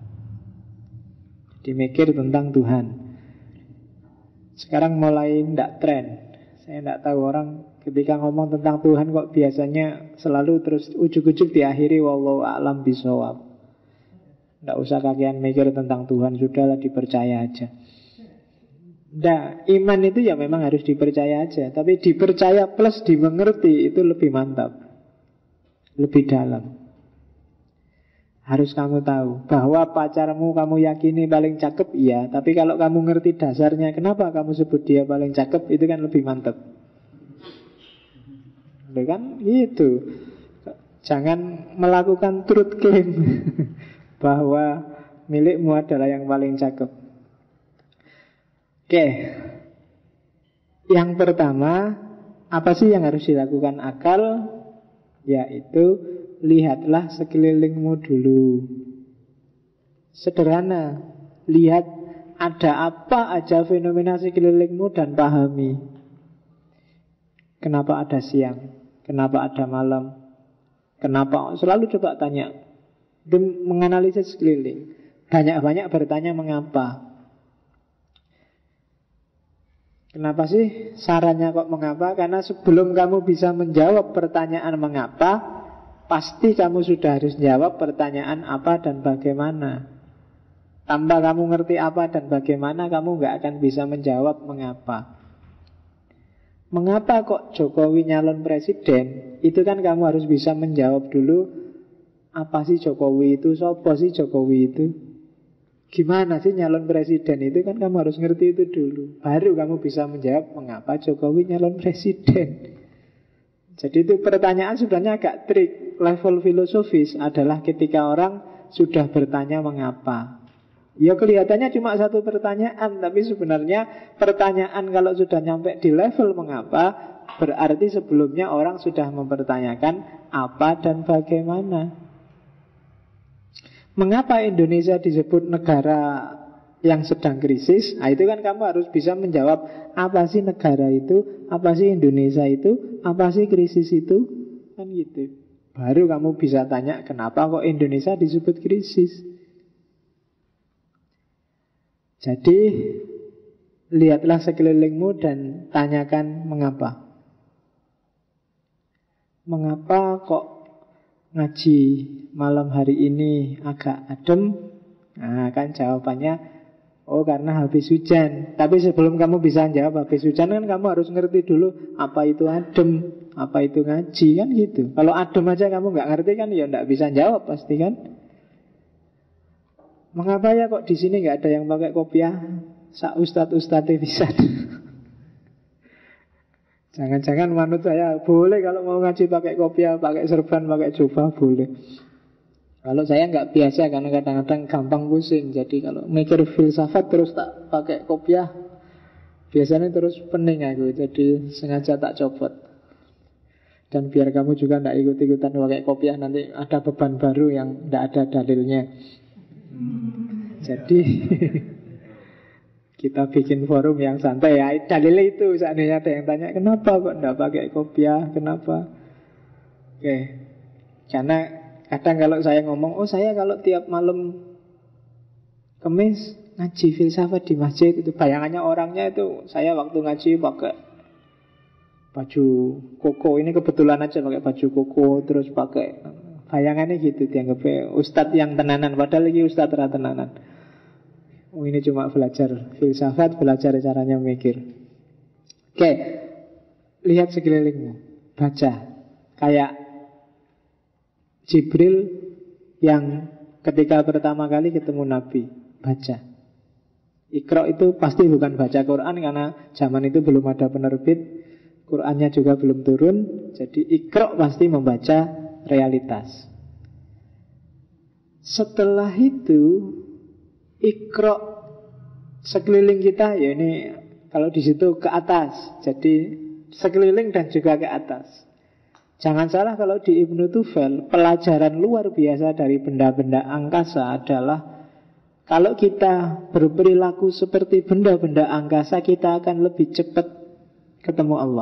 dimikir tentang Tuhan. Sekarang mulai tidak tren. Saya tidak tahu orang ketika ngomong tentang Tuhan kok biasanya selalu terus ujuk-ujuk diakhiri wallahu a'lam bishawab. Tidak usah kalian mikir tentang Tuhan, sudahlah dipercaya aja. Nah, iman itu ya memang harus dipercaya aja, tapi dipercaya plus dimengerti itu lebih mantap, lebih dalam. Harus kamu tahu bahwa pacarmu kamu yakini paling cakep, iya. Tapi kalau kamu ngerti dasarnya kenapa kamu sebut dia paling cakep, itu kan lebih mantap. Itu kan gitu. Jangan melakukan truth claim bahwa milikmu adalah yang paling cakep. Oke. Yang pertama, apa sih yang harus dilakukan akal? Yaitu lihatlah sekelilingmu dulu. Sederhana. Lihat ada apa aja fenomena sekelilingmu dan pahami. Kenapa ada siang? Kenapa ada malam? Kenapa? Selalu coba tanya. Dan menganalisis sekeliling. Banyak-banyak bertanya mengapa. Kenapa sih? Sarannya kok mengapa? Karena sebelum kamu bisa menjawab pertanyaan mengapa, pasti kamu sudah harus jawab pertanyaan apa dan bagaimana. Tanpa kamu ngerti apa dan bagaimana, kamu nggak akan bisa menjawab mengapa. Mengapa kok Jokowi nyalon presiden? Itu kan kamu harus bisa menjawab dulu. Apa sih Jokowi itu? Siapa sih Jokowi itu? Gimana sih nyalon presiden itu? Kan kamu harus ngerti itu dulu. Baru kamu bisa menjawab mengapa Jokowi nyalon presiden. Jadi itu pertanyaan sebenarnya agak trik. Level filosofis adalah ketika orang sudah bertanya mengapa. Ya kelihatannya cuma satu pertanyaan, tapi sebenarnya pertanyaan kalau sudah nyampe di level mengapa, berarti sebelumnya orang sudah mempertanyakan apa dan bagaimana. Mengapa Indonesia disebut negara yang sedang krisis? Nah itu kan kamu harus bisa menjawab apa sih negara itu, apa sih Indonesia itu, apa sih krisis itu. Kan gitu. Baru kamu bisa tanya kenapa kok Indonesia disebut krisis. Jadi lihatlah sekelilingmu dan tanyakan mengapa. Mengapa kok ngaji malam hari ini agak adem? Nah kan jawabannya, Oh karena habis hujan. Tapi sebelum kamu bisa jawab habis hujan kan kamu harus ngerti dulu apa itu adem, apa itu ngaji, kan gitu. Kalau adem aja kamu nggak ngerti kan ya nggak bisa jawab pasti kan. Mengapa ya kok di sini nggak ada yang pakai kopiah? Sak ustadz bisa. Jangan-jangan manut saya boleh kalau mau ngaji pakai kopiah, pakai serban, pakai jubah boleh. Kalau saya nggak biasa karena kadang-kadang gampang pusing. Jadi kalau mikir filsafat terus tak pakai kopiah, biasanya terus pening aku. Jadi sengaja tak copot. Dan biar kamu juga nggak ikut-ikutan pakai kopiah, nanti ada beban baru yang nggak ada dalilnya. Jadi kita bikin forum yang santai ya. Dalilnya itu seandainya ada yang tanya kenapa kok nggak pakai kopiah, kenapa? Oke, karena kadang kalau saya ngomong, oh saya kalau tiap malam Kamis ngaji filsafat di masjid, itu bayangannya orangnya itu saya waktu ngaji pakai baju koko. Ini kebetulan aja pakai baju koko, terus pakai, bayangannya gitu, dianggapnya ustadz yang tenanan, padahal lagi ustadz ra tenanan. Oh ini cuma belajar filsafat, belajar caranya mikir. Oke, lihat sekelilingmu, baca. Kayak Jibril yang ketika pertama kali ketemu Nabi, baca. Iqra itu pasti bukan baca Quran karena zaman itu belum ada penerbit, Qurannya juga belum turun. Jadi Iqra pasti membaca realitas. Setelah itu Iqra sekeliling kita, ya ini kalau di situ ke atas. Jadi sekeliling dan juga ke atas. Jangan salah kalau di Ibnu Tufel, pelajaran luar biasa dari benda-benda angkasa adalah kalau kita berperilaku seperti benda-benda angkasa, kita akan lebih cepat ketemu Allah.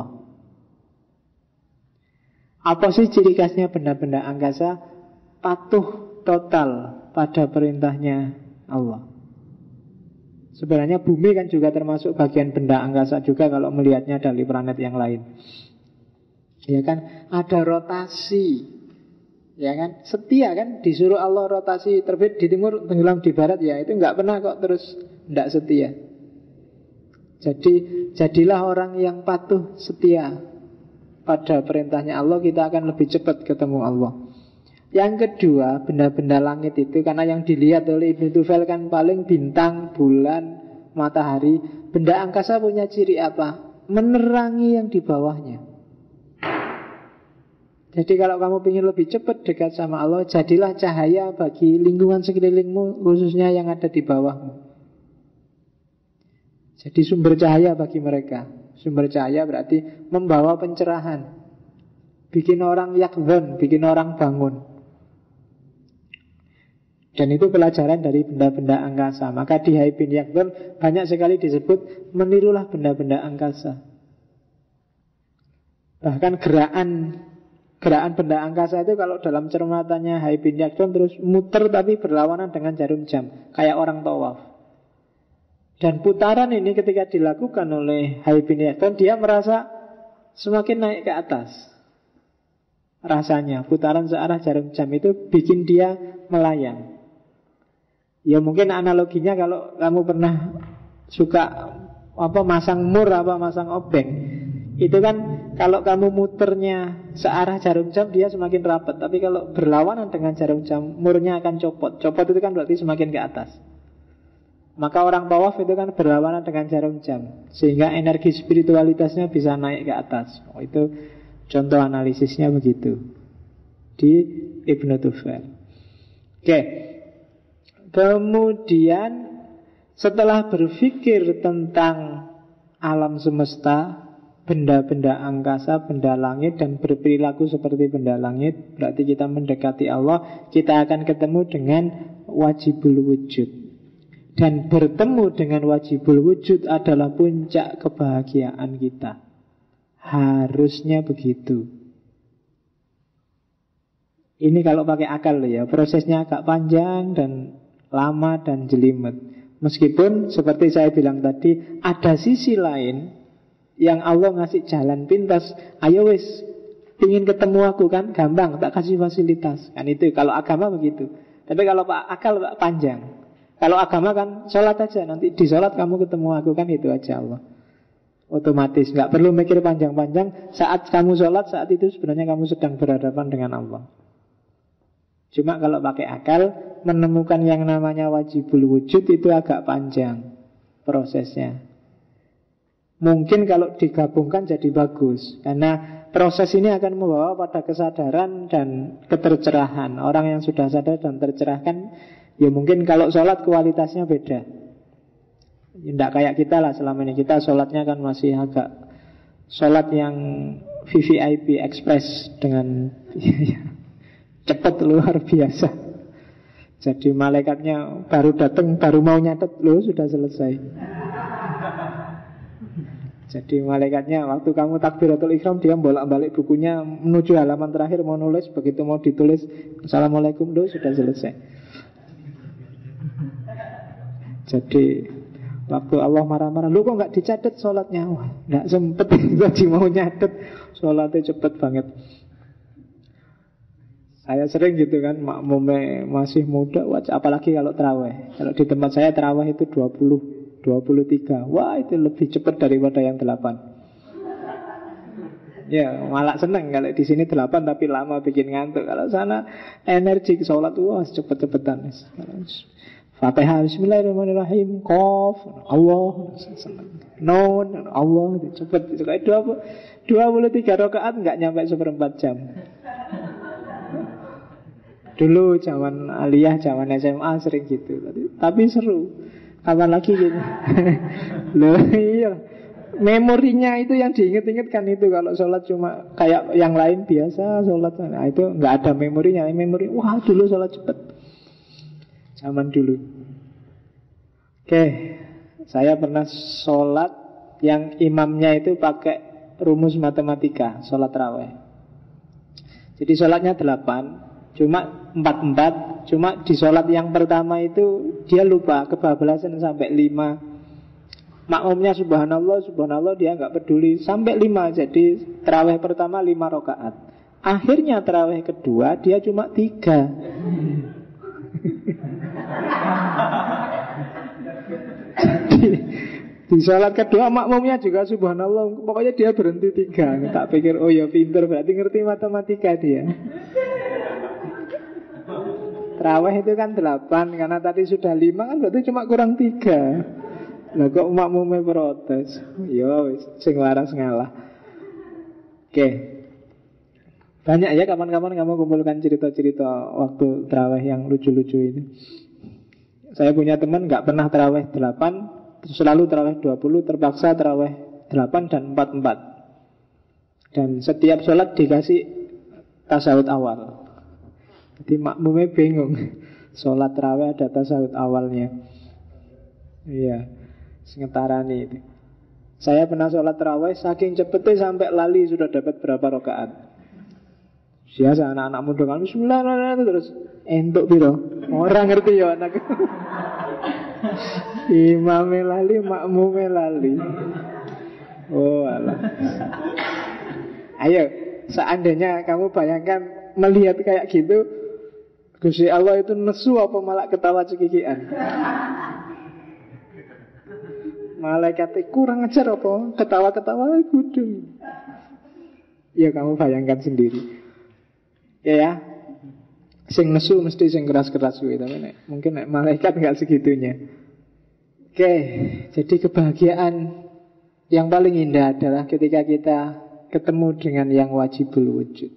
Apa sih ciri khasnya benda-benda angkasa? Patuh total pada perintahnya Allah. Sebenarnya bumi kan juga termasuk bagian benda angkasa juga kalau melihatnya dari planet yang lain. Ya kan, ada rotasi. Ya kan, setia kan, disuruh Allah rotasi, terbit di timur, tenggelam di barat, ya itu nggak pernah kok terus nggak setia. Jadi jadilah orang yang patuh setia pada perintahnya Allah, kita akan lebih cepat ketemu Allah. Yang kedua, benda-benda langit itu, karena yang dilihat oleh Ibnu Tufel kan paling bintang, bulan, matahari. Benda angkasa punya ciri apa? Menerangi yang di bawahnya. Jadi kalau kamu ingin lebih cepat dekat sama Allah, jadilah cahaya bagi lingkungan sekelilingmu, khususnya yang ada di bawahmu. Jadi sumber cahaya bagi mereka. Sumber cahaya berarti membawa pencerahan, bikin orang yakzon, bikin orang bangun. Dan itu pelajaran dari benda-benda angkasa. Maka di Hai bin Yakzon banyak sekali disebut menirulah benda-benda angkasa. Bahkan gerakan benda angkasa itu kalau dalam cermatannya Hai bin Yakzon terus muter tapi berlawanan dengan jarum jam, kayak orang tawaf. Dan putaran ini ketika dilakukan oleh Hai bin Yakzon, dia merasa semakin naik ke atas. Rasanya putaran searah jarum jam itu bikin dia melayang. Ya mungkin analoginya kalau kamu pernah suka masang mur, masang obeng, itu kan kalau kamu muternya searah jarum jam dia semakin rapat. Tapi kalau berlawanan dengan jarum jam, murnya akan copot. Copot itu kan berarti semakin ke atas. Maka orang tawaf itu kan berlawanan dengan jarum jam, sehingga energi spiritualitasnya bisa naik ke atas. Oh, itu contoh analisisnya begitu di Ibnu Tufel. Oke. Kemudian setelah berpikir tentang alam semesta, benda-benda angkasa, benda langit, dan berperilaku seperti benda langit, berarti kita mendekati Allah, kita akan ketemu dengan wajibul wujud. Dan bertemu dengan wajibul wujud adalah puncak kebahagiaan kita. Harusnya begitu. Ini kalau pakai akal ya, prosesnya agak panjang dan lama dan jelimet. Meskipun seperti saya bilang tadi, ada sisi lain yang Allah ngasih jalan pintas. Ayo wis, ingin ketemu aku kan, gampang, tak kasih fasilitas. Kan itu, kalau agama begitu. Tapi kalau akal panjang. Kalau agama kan sholat aja, nanti di sholat kamu ketemu aku, kan itu aja Allah. Otomatis, nggak perlu mikir panjang-panjang. Saat kamu sholat, saat itu sebenarnya kamu sedang berhadapan dengan Allah. Cuma kalau pakai akal, menemukan yang namanya wajibul wujud itu agak panjang prosesnya. Mungkin kalau digabungkan jadi bagus, karena proses ini akan membawa pada kesadaran dan ketercerahan. Orang yang sudah sadar dan tercerahkan, ya mungkin kalau sholat kualitasnya beda. Tidak kayak kita lah selama ini. Kita sholatnya kan masih agak sholat yang VVIP Express dengan cepat luar biasa. Jadi malaikatnya baru datang, baru mau nyatet, loh sudah selesai. Jadi malaikatnya waktu kamu takbiratul ihram, dia bolak-balik bukunya menuju halaman terakhir mau nulis. Begitu mau ditulis Assalamualaikum, loh sudah selesai. Jadi waktu Allah marah-marah, lu kok gak dicatat sholatnya? Wah, gak sempet, tadi mau nyatet. Sholatnya cepet banget. Saya sering gitu kan, makmumnya masih muda, apalagi kalau terawih. Kalau di tempat saya terawih itu 23. Wah, itu lebih cepat daripada yang 8. Ya, malah seneng kalau di sini 8 tapi lama bikin ngantuk. Kalau sana energi sholat, wah cepet-cepetan. Fatihah bismillahirrahmanirrahim, Qaf Allah, Nun Allah, cepet. 23 rakaat nggak nyampe 1/4 jam. Dulu zaman aliyah, zaman SMA sering gitu. Tapi seru. Kapan lagi gitu. Loh iya, memorinya itu yang diinget-inget kan itu. Kalau sholat cuma kayak yang lain biasa sholat, nah itu nggak ada memorinya. Memori, wah dulu sholat cepet zaman dulu. Oke, saya pernah sholat yang imamnya itu pakai rumus matematika, sholat raweh. Jadi sholatnya 8, cuma 4, cuma di sholat yang pertama itu dia lupa, kebablasan sampai 5. Makmumnya subhanallah, subhanallah, dia nggak peduli sampai 5. Jadi terawih pertama 5 rakaat. Akhirnya terawih kedua dia cuma 3. Jadi di sholat kedua makmumnya juga subhanallah, pokoknya dia berhenti 3. Tak pikir oh ya pinter, berarti ngerti matematika dia. Terawih itu kan 8, karena tadi sudah 5 kan berarti cuma kurang 3. Lah kok makmumnya protes? Yo, sing waras ngalah. Oke. Banyak ya kapan-kapan kamu kumpulkan cerita-cerita waktu terawih yang lucu-lucu ini. Saya punya teman gak pernah terawih 8, selalu terawih 20, terpaksa terawih 8 dan 4. Dan setiap sholat dikasih tasawuf awal. Jadi makmumnya bingung. Sholat terawih ada tasawuf awalnya. Iya, sementarani itu. Saya pernah sholat terawih, saking cepetnya sampai lali sudah dapat berapa rakaat. Biasa anak-anak muda kan bismillahirrahmanirrahim terus entuk piro. Orang ngerti ya anak. Imame lali, makmume lali. Oh alah. Ayo, seandainya kamu bayangkan melihat kayak gitu, Gusti Allah itu nesu apa malah ketawa cekikian? Malaikatnya kurang ajar apa? Ketawa-ketawa kudu. Ya kamu bayangkan sendiri. Ya, sing nesu mesti sing keras-keras gitu. Mungkin malaikat nggak segitunya. Oke, jadi kebahagiaan yang paling indah adalah ketika kita ketemu dengan yang wajibul wujud.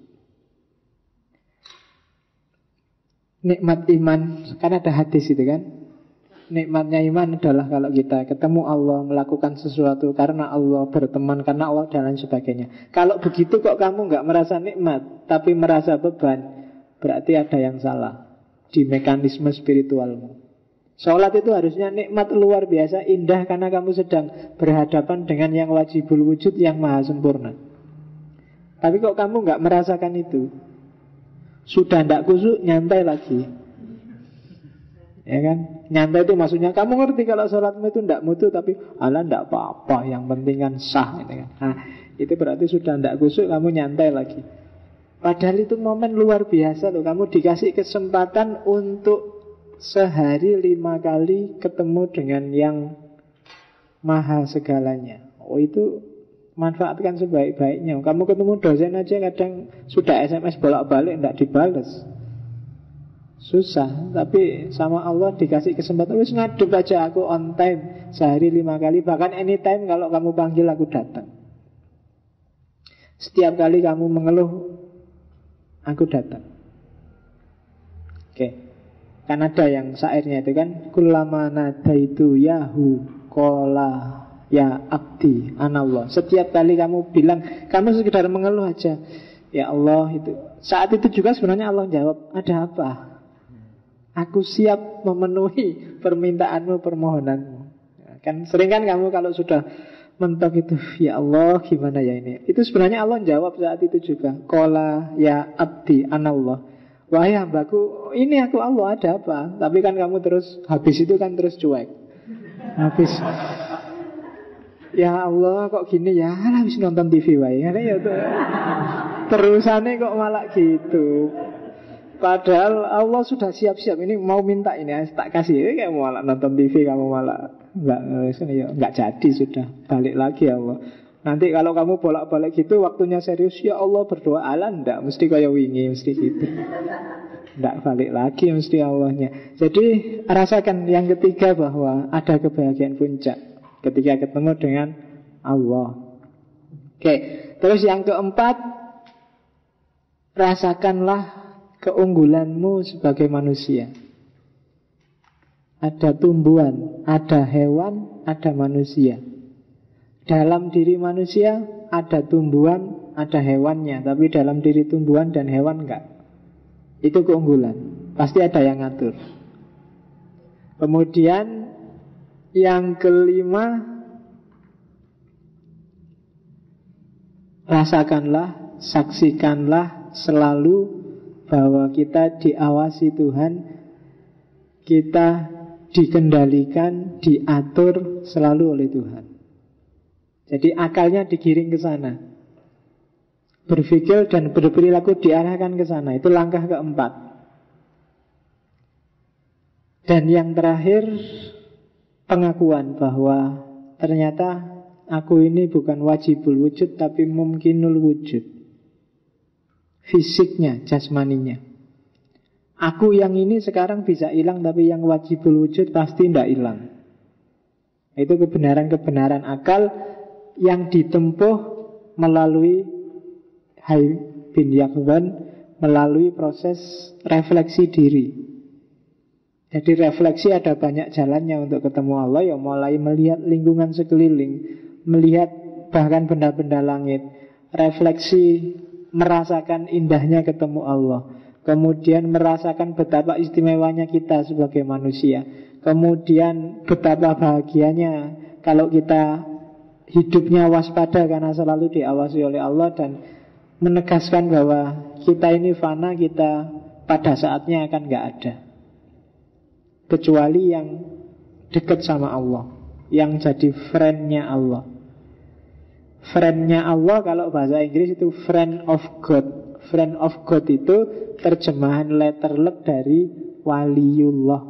Nikmat iman, kan ada hadis itu kan. Nikmatnya iman adalah kalau kita ketemu Allah, melakukan sesuatu karena Allah, berteman karena Allah dan lain sebagainya. Kalau begitu kok kamu nggak merasa nikmat, tapi merasa beban, berarti ada yang salah di mekanisme spiritualmu. Sholat itu harusnya nikmat luar biasa, indah karena kamu sedang berhadapan dengan yang wajibul wujud yang maha sempurna. Tapi kok kamu nggak merasakan itu, sudah tidak kusuk, nyantai lagi. Ya kan, nyantai itu maksudnya kamu ngerti kalau sholatmu itu tidak mutu, tapi alah tidak apa-apa, yang penting kan sah gitu kan. Nah, itu berarti sudah tidak kusuk, kamu nyantai lagi. Padahal itu momen luar biasa loh. Kamu dikasih kesempatan untuk sehari 5 kali ketemu dengan yang maha segalanya. Oh, itu manfaatkan sebaik-baiknya. Kamu ketemu dosen aja kadang sudah SMS bolak-balik tidak dibales, susah. Tapi sama Allah dikasih kesempatan, wis ngadep aja, aku on time sehari 5 kali. Bahkan anytime kalau kamu panggil aku datang. Setiap kali kamu mengeluh, aku datang. Oke. Kan ada yang syairnya itu kan, kullama nadaitu yahu qala ya abdi anallah. Setiap kali kamu bilang, kamu sekedar mengeluh aja, ya Allah, itu saat itu juga sebenarnya Allah jawab, ada apa? Aku siap memenuhi permintaanmu, permohonanmu. Kan sering kan kamu kalau sudah mentok itu, ya Allah gimana ya ini, itu sebenarnya Allah jawab saat itu juga, qala ya abdi anallah. Wahai hambaku, ini aku Allah, ada apa? Tapi kan kamu terus, habis itu kan terus cuek. Habis, ya Allah kok gini ya, habis nonton TV wae. Ya terusannya kok malah gitu. Padahal Allah sudah siap-siap, ini mau minta ini, tak kasih. Kayak malah nonton TV, kamu malah nggak jadi, sudah balik lagi Allah. Nanti kalau kamu bolak-balik gitu, waktunya serius, ya Allah berdoa, ala ndak mesti kayak wingi, mesti gitu. Ndak balik lagi mesti Allahnya. Jadi rasakan yang ketiga bahwa ada kebahagiaan puncak ketika ketemu dengan Allah. Oke, terus yang keempat, rasakanlah keunggulanmu sebagai manusia. Ada tumbuhan, ada hewan, ada manusia. Dalam diri manusia ada tumbuhan, ada hewannya. Tapi dalam diri tumbuhan dan hewan enggak. Itu keunggulan. Pasti ada yang ngatur. Kemudian yang kelima, rasakanlah, saksikanlah selalu bahwa kita diawasi Tuhan, kita dikendalikan, diatur selalu oleh Tuhan. Jadi akalnya digiring ke sana, berpikir dan berperilaku diarahkan ke sana. Itu langkah keempat. Dan yang terakhir, pengakuan bahwa ternyata aku ini bukan wajibul wujud, tapi mumkinul wujud. Fisiknya, jasmaninya. Aku yang ini sekarang bisa hilang, tapi yang wajibul wujud pasti tidak hilang. Itu kebenaran-kebenaran akal yang ditempuh melalui Hai bin Yaqzan, melalui proses refleksi diri. Jadi refleksi ada banyak jalannya untuk ketemu Allah. Ya mulai melihat lingkungan sekeliling, melihat bahkan benda-benda langit, refleksi, merasakan indahnya ketemu Allah, kemudian merasakan betapa istimewanya kita sebagai manusia, kemudian betapa bahagianya kalau kita hidupnya waspada karena selalu diawasi oleh Allah, dan menegaskan bahwa kita ini fana, kita pada saatnya akan gak ada, kecuali yang dekat sama Allah, yang jadi friend-nya Allah. Friend-nya Allah kalau bahasa Inggris itu friend of God. Friend of God itu terjemahan letterlet dari waliullah.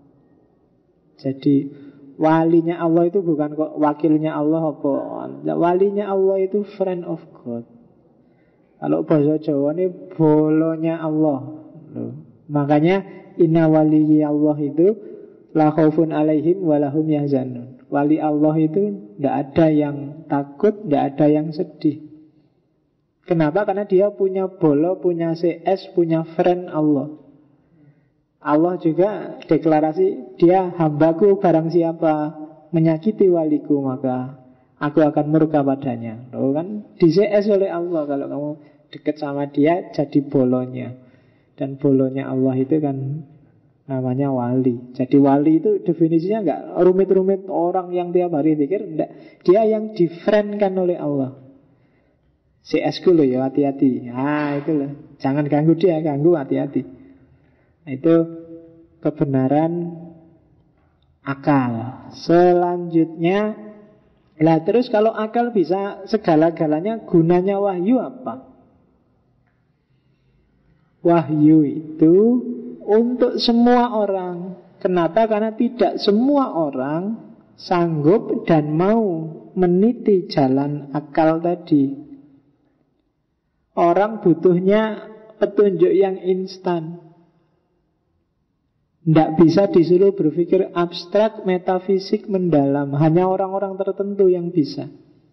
Jadi walinya Allah itu bukan kok wakilnya Allah apa. Walinya Allah itu friend of God. Kalau bahasa Jawa ini bolonya Allah. Makanya inna waliyyi Allah itu la khaufun alaihim walahum yahzanun. Wali Allah itu tidak ada yang takut, tidak ada yang sedih. Kenapa? Karena dia punya bolo, punya CS, punya friend Allah. Allah juga deklarasi, dia hambaku, barang siapa menyakiti waliku maka aku akan murka padanya. Loh kan di CS oleh Allah. Kalau kamu dekat sama dia jadi bolonya. Dan bolonya Allah itu kan namanya wali. Jadi wali itu definisinya enggak rumit-rumit orang yang tiap hari pikir, enggak. Dia yang di-friend-kan oleh Allah. CS ku loh ya, hati-hati. Itu loh. Jangan ganggu dia, ganggu hati-hati. Itu kebenaran akal. Selanjutnya, lah terus kalau akal bisa segala-galanya, gunanya wahyu apa? Wahyu itu untuk semua orang. Kenapa? Karena tidak semua orang sanggup dan mau meniti jalan akal tadi. Orang butuhnya petunjuk yang instan. Tidak bisa disuruh berpikir abstrak, metafisik, mendalam. Hanya orang-orang tertentu yang bisa.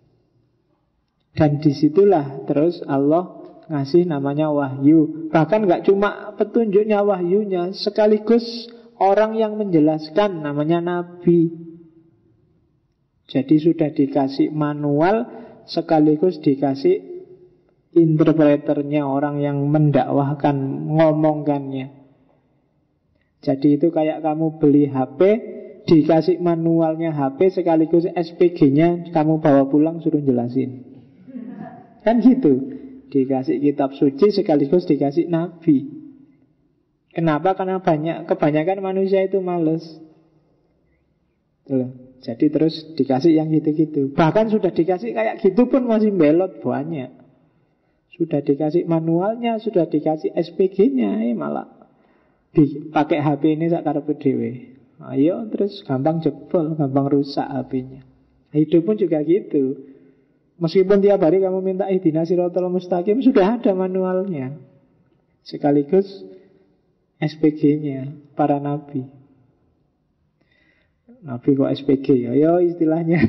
Dan disitulah terus Allah ngasih namanya wahyu. Bahkan gak cuma petunjuknya, wahyunya, sekaligus orang yang menjelaskan, namanya nabi. Jadi sudah dikasih manual, sekaligus dikasih interpreternya, orang yang mendakwahkan, ngomongkannya. Jadi itu kayak kamu beli HP, dikasih manualnya HP, sekaligus SPG-nya kamu bawa pulang suruh jelasin. Kan gitu. Dikasih kitab suci sekaligus dikasih nabi. Kenapa? Karena kebanyakan manusia itu males. Jadi terus dikasih yang gitu-gitu. Bahkan sudah dikasih kayak gitu pun masih belot banyak. Sudah dikasih manualnya, sudah dikasih SPG-nya, malah dipakai HP ini sakarepe dhewe. Ayo terus gampang jebol, gampang rusak HP-nya. Hidup pun juga gitu. Meskipun tiap hari kamu minta ihdinas siratal mustaqim, sudah ada manualnya. Sekaligus SPG-nya para nabi. Nabi kok SPG ya? Ya istilahnya.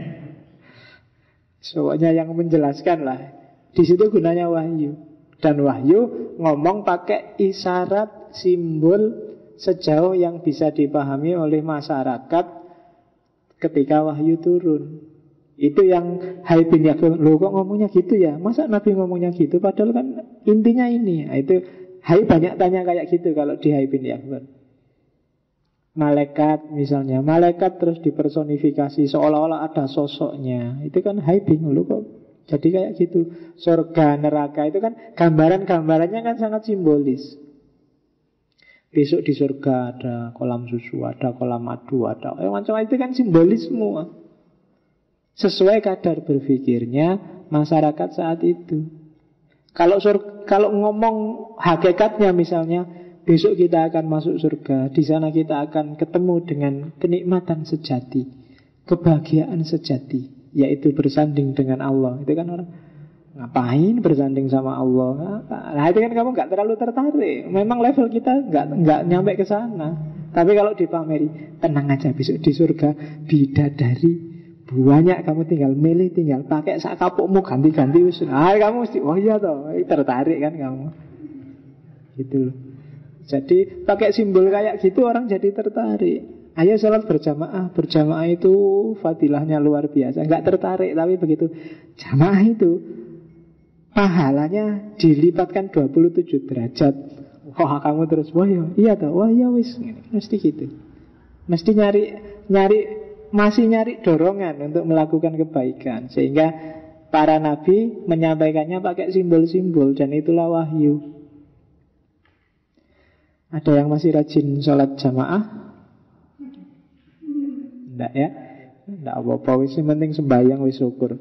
Soalnya yang menjelaskan lah. Di situ gunanya wahyu. Dan wahyu ngomong pakai isyarat, simbol sejauh yang bisa dipahami oleh masyarakat ketika wahyu turun. Itu yang Hai bin Yakub, loh kok ngomongnya gitu ya? Masa Nabi ngomongnya gitu? Padahal kan intinya ini. Nah, itu Hai banyak tanya kayak gitu kalau di Hai bin Yakub. Malaikat misalnya, malaikat terus dipersonifikasi seolah-olah ada sosoknya. Itu kan Hai bin, loh kok jadi kayak gitu. Surga, neraka itu kan gambaran-gambarannya kan sangat simbolis. Besok di surga ada kolam susu, ada kolam madu, ada macam-macam, itu kan simbolis semua. Sesuai kadar berpikirnya masyarakat saat itu. Kalau ngomong hakikatnya misalnya, besok kita akan masuk surga, di sana kita akan ketemu dengan kenikmatan sejati, kebahagiaan sejati, yaitu bersanding dengan Allah. Itu kan orang ngapain bersanding sama Allah? Nah itu kan kamu gak terlalu tertarik. Memang level kita gak nyampe ke sana. Tapi kalau dipameri, tenang aja, besok di surga bidadari banyak, kamu tinggal milih, tinggal pakai sak kapukmu ganti-ganti usul. Kamu mesti, oh iya toh, tertarik kan kamu. Gitu loh. Jadi pakai simbol kayak gitu orang jadi tertarik. Ayo sholat berjamaah. Berjamaah itu fadilahnya luar biasa. Enggak tertarik, tapi begitu jamaah itu pahalanya dilipatkan 27 derajat. Wah kamu terus, wah iya toh, wah iya wis. Mesti gitu. Mesti masih nyari dorongan untuk melakukan kebaikan. Sehingga para nabi menyampaikannya pakai simbol-simbol. Dan itulah wahyu. Ada yang masih rajin sholat jamaah? Enggak ya? Enggak apa-apa, wis penting sembahyang wis syukur.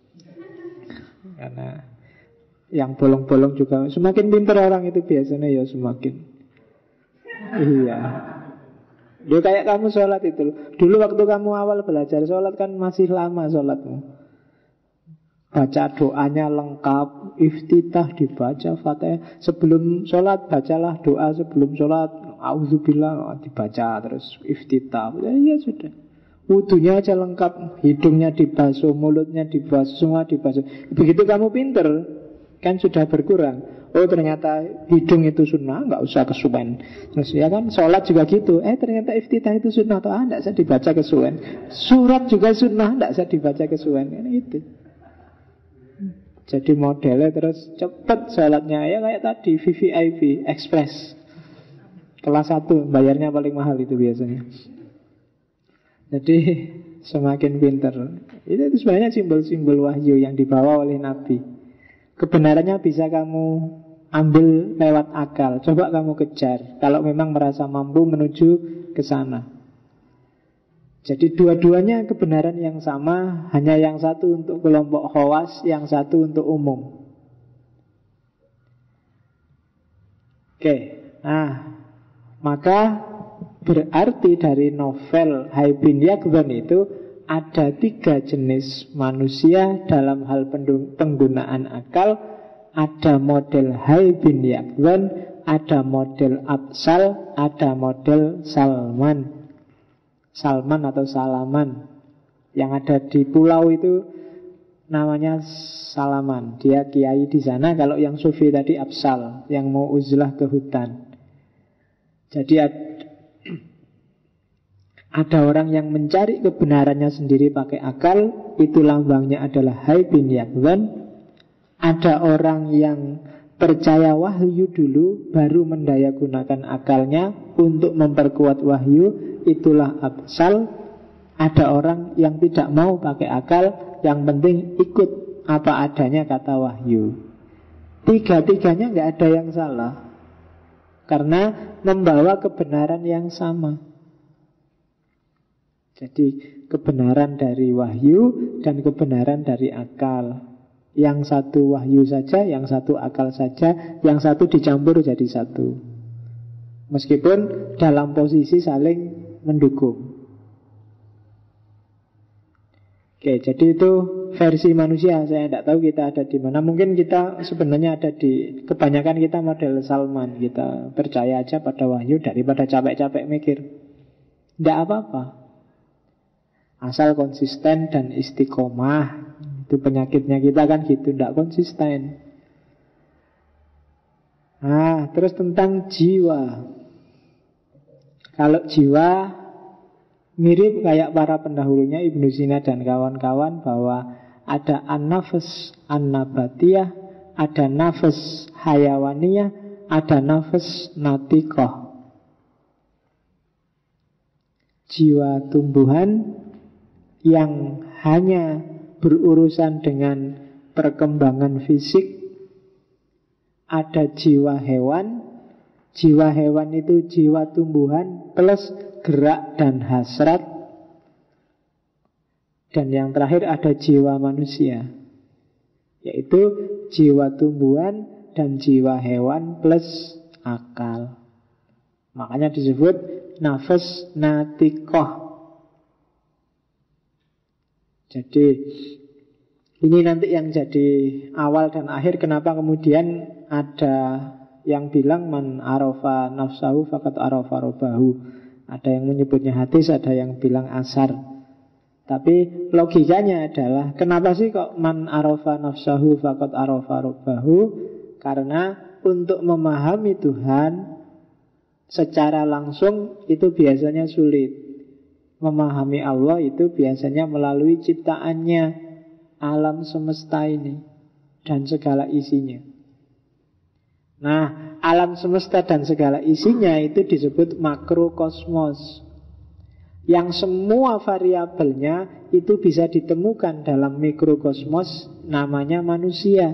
Karena yang bolong-bolong juga semakin pintar orang itu biasanya ya semakin. Iya. Dia kayak kamu sholat itu. Dulu waktu kamu awal belajar sholat kan masih lama sholatmu. Baca doanya lengkap, iftitah dibaca, fatihah. Sebelum sholat bacalah doa sebelum sholat. Auzubillah dibaca terus iftitah. Ya sudah. Wudunya aja lengkap, hidungnya dibasuh, mulutnya dibasuh, semua dibasuh. Begitu kamu pinter, kan sudah berkurang. Oh ternyata hidung itu sunnah, nggak usah kesuwen. Terus ya kan sholat juga gitu. Ternyata iftitah itu sunnah, atau nggak usah dibaca kesuwen. Surat juga sunnah, nggak usah dibaca kesuwen. Kan itu. Jadi modelnya terus cepet sholatnya ya kayak tadi VVIP Express kelas 1 bayarnya paling mahal itu biasanya. Jadi semakin pinter. Itu sebenarnya simbol-simbol wahyu yang dibawa oleh Nabi. Kebenarannya bisa kamu ambil lewat akal. Coba kamu kejar kalau memang merasa mampu menuju ke sana. Jadi dua-duanya kebenaran yang sama, hanya yang satu untuk kelompok khawas, yang satu untuk umum. Oke. Nah, Maka berarti dari novel Hai bin Yaqdhan itu ada 3 jenis manusia dalam hal penggunaan akal. Ada model Hai bin Yaqdhan, ada model Absal, ada model Salman. Salman atau Salaman. Yang ada di pulau itu namanya Salaman. Dia kiai di sana. Kalau yang sufi tadi Absal, yang mau uzlah ke hutan. Jadi ada orang yang mencari kebenarannya sendiri pakai akal. Itu lambangnya adalah Hai bin Yaqdhan. Ada orang yang percaya wahyu dulu, baru mendaya gunakan akalnya untuk memperkuat wahyu. Itulah Absal. Ada orang yang tidak mau pakai akal, yang penting ikut apa adanya kata wahyu. 3-tiganya nggak ada yang salah, karena membawa kebenaran yang sama. Jadi kebenaran dari wahyu dan kebenaran dari akal. Yang satu wahyu saja, yang satu akal saja, yang satu dicampur jadi satu. Meskipun dalam posisi saling mendukung. Oke, jadi itu versi manusia. Saya tidak tahu kita ada di mana. Mungkin kita sebenarnya ada di, kebanyakan kita model Salman. Kita percaya aja pada wahyu daripada capek-capek mikir. Tidak apa-apa, asal konsisten dan istiqomah. Itu penyakitnya kita kan gitu, tidak konsisten. Nah, terus tentang jiwa. Kalau jiwa mirip kayak para pendahulunya Ibnu Sina dan kawan-kawan, bahwa ada an-nafs an-nabatiyah, ada nafas hayawaniyah, ada nafas natikoh. Jiwa tumbuhan yang hanya berurusan dengan perkembangan fisik. Ada jiwa hewan. Jiwa hewan itu jiwa tumbuhan plus gerak dan hasrat. Dan yang terakhir ada jiwa manusia, yaitu jiwa tumbuhan dan jiwa hewan plus akal. Makanya disebut nafas natikoh. Jadi ini nanti yang jadi awal dan akhir kenapa kemudian ada yang bilang man arafa nafsahu faqad arafa robbahu. Ada yang menyebutnya hadis, ada yang bilang asar. Tapi logikanya adalah kenapa sih kok man arafa nafsahu faqad arafa robbahu? Karena untuk memahami Tuhan secara langsung itu biasanya sulit. Memahami Allah itu biasanya melalui ciptaannya, alam semesta ini dan segala isinya. Nah, alam semesta dan segala isinya itu disebut makrokosmos, yang semua variabelnya itu bisa ditemukan dalam mikrokosmos, namanya manusia.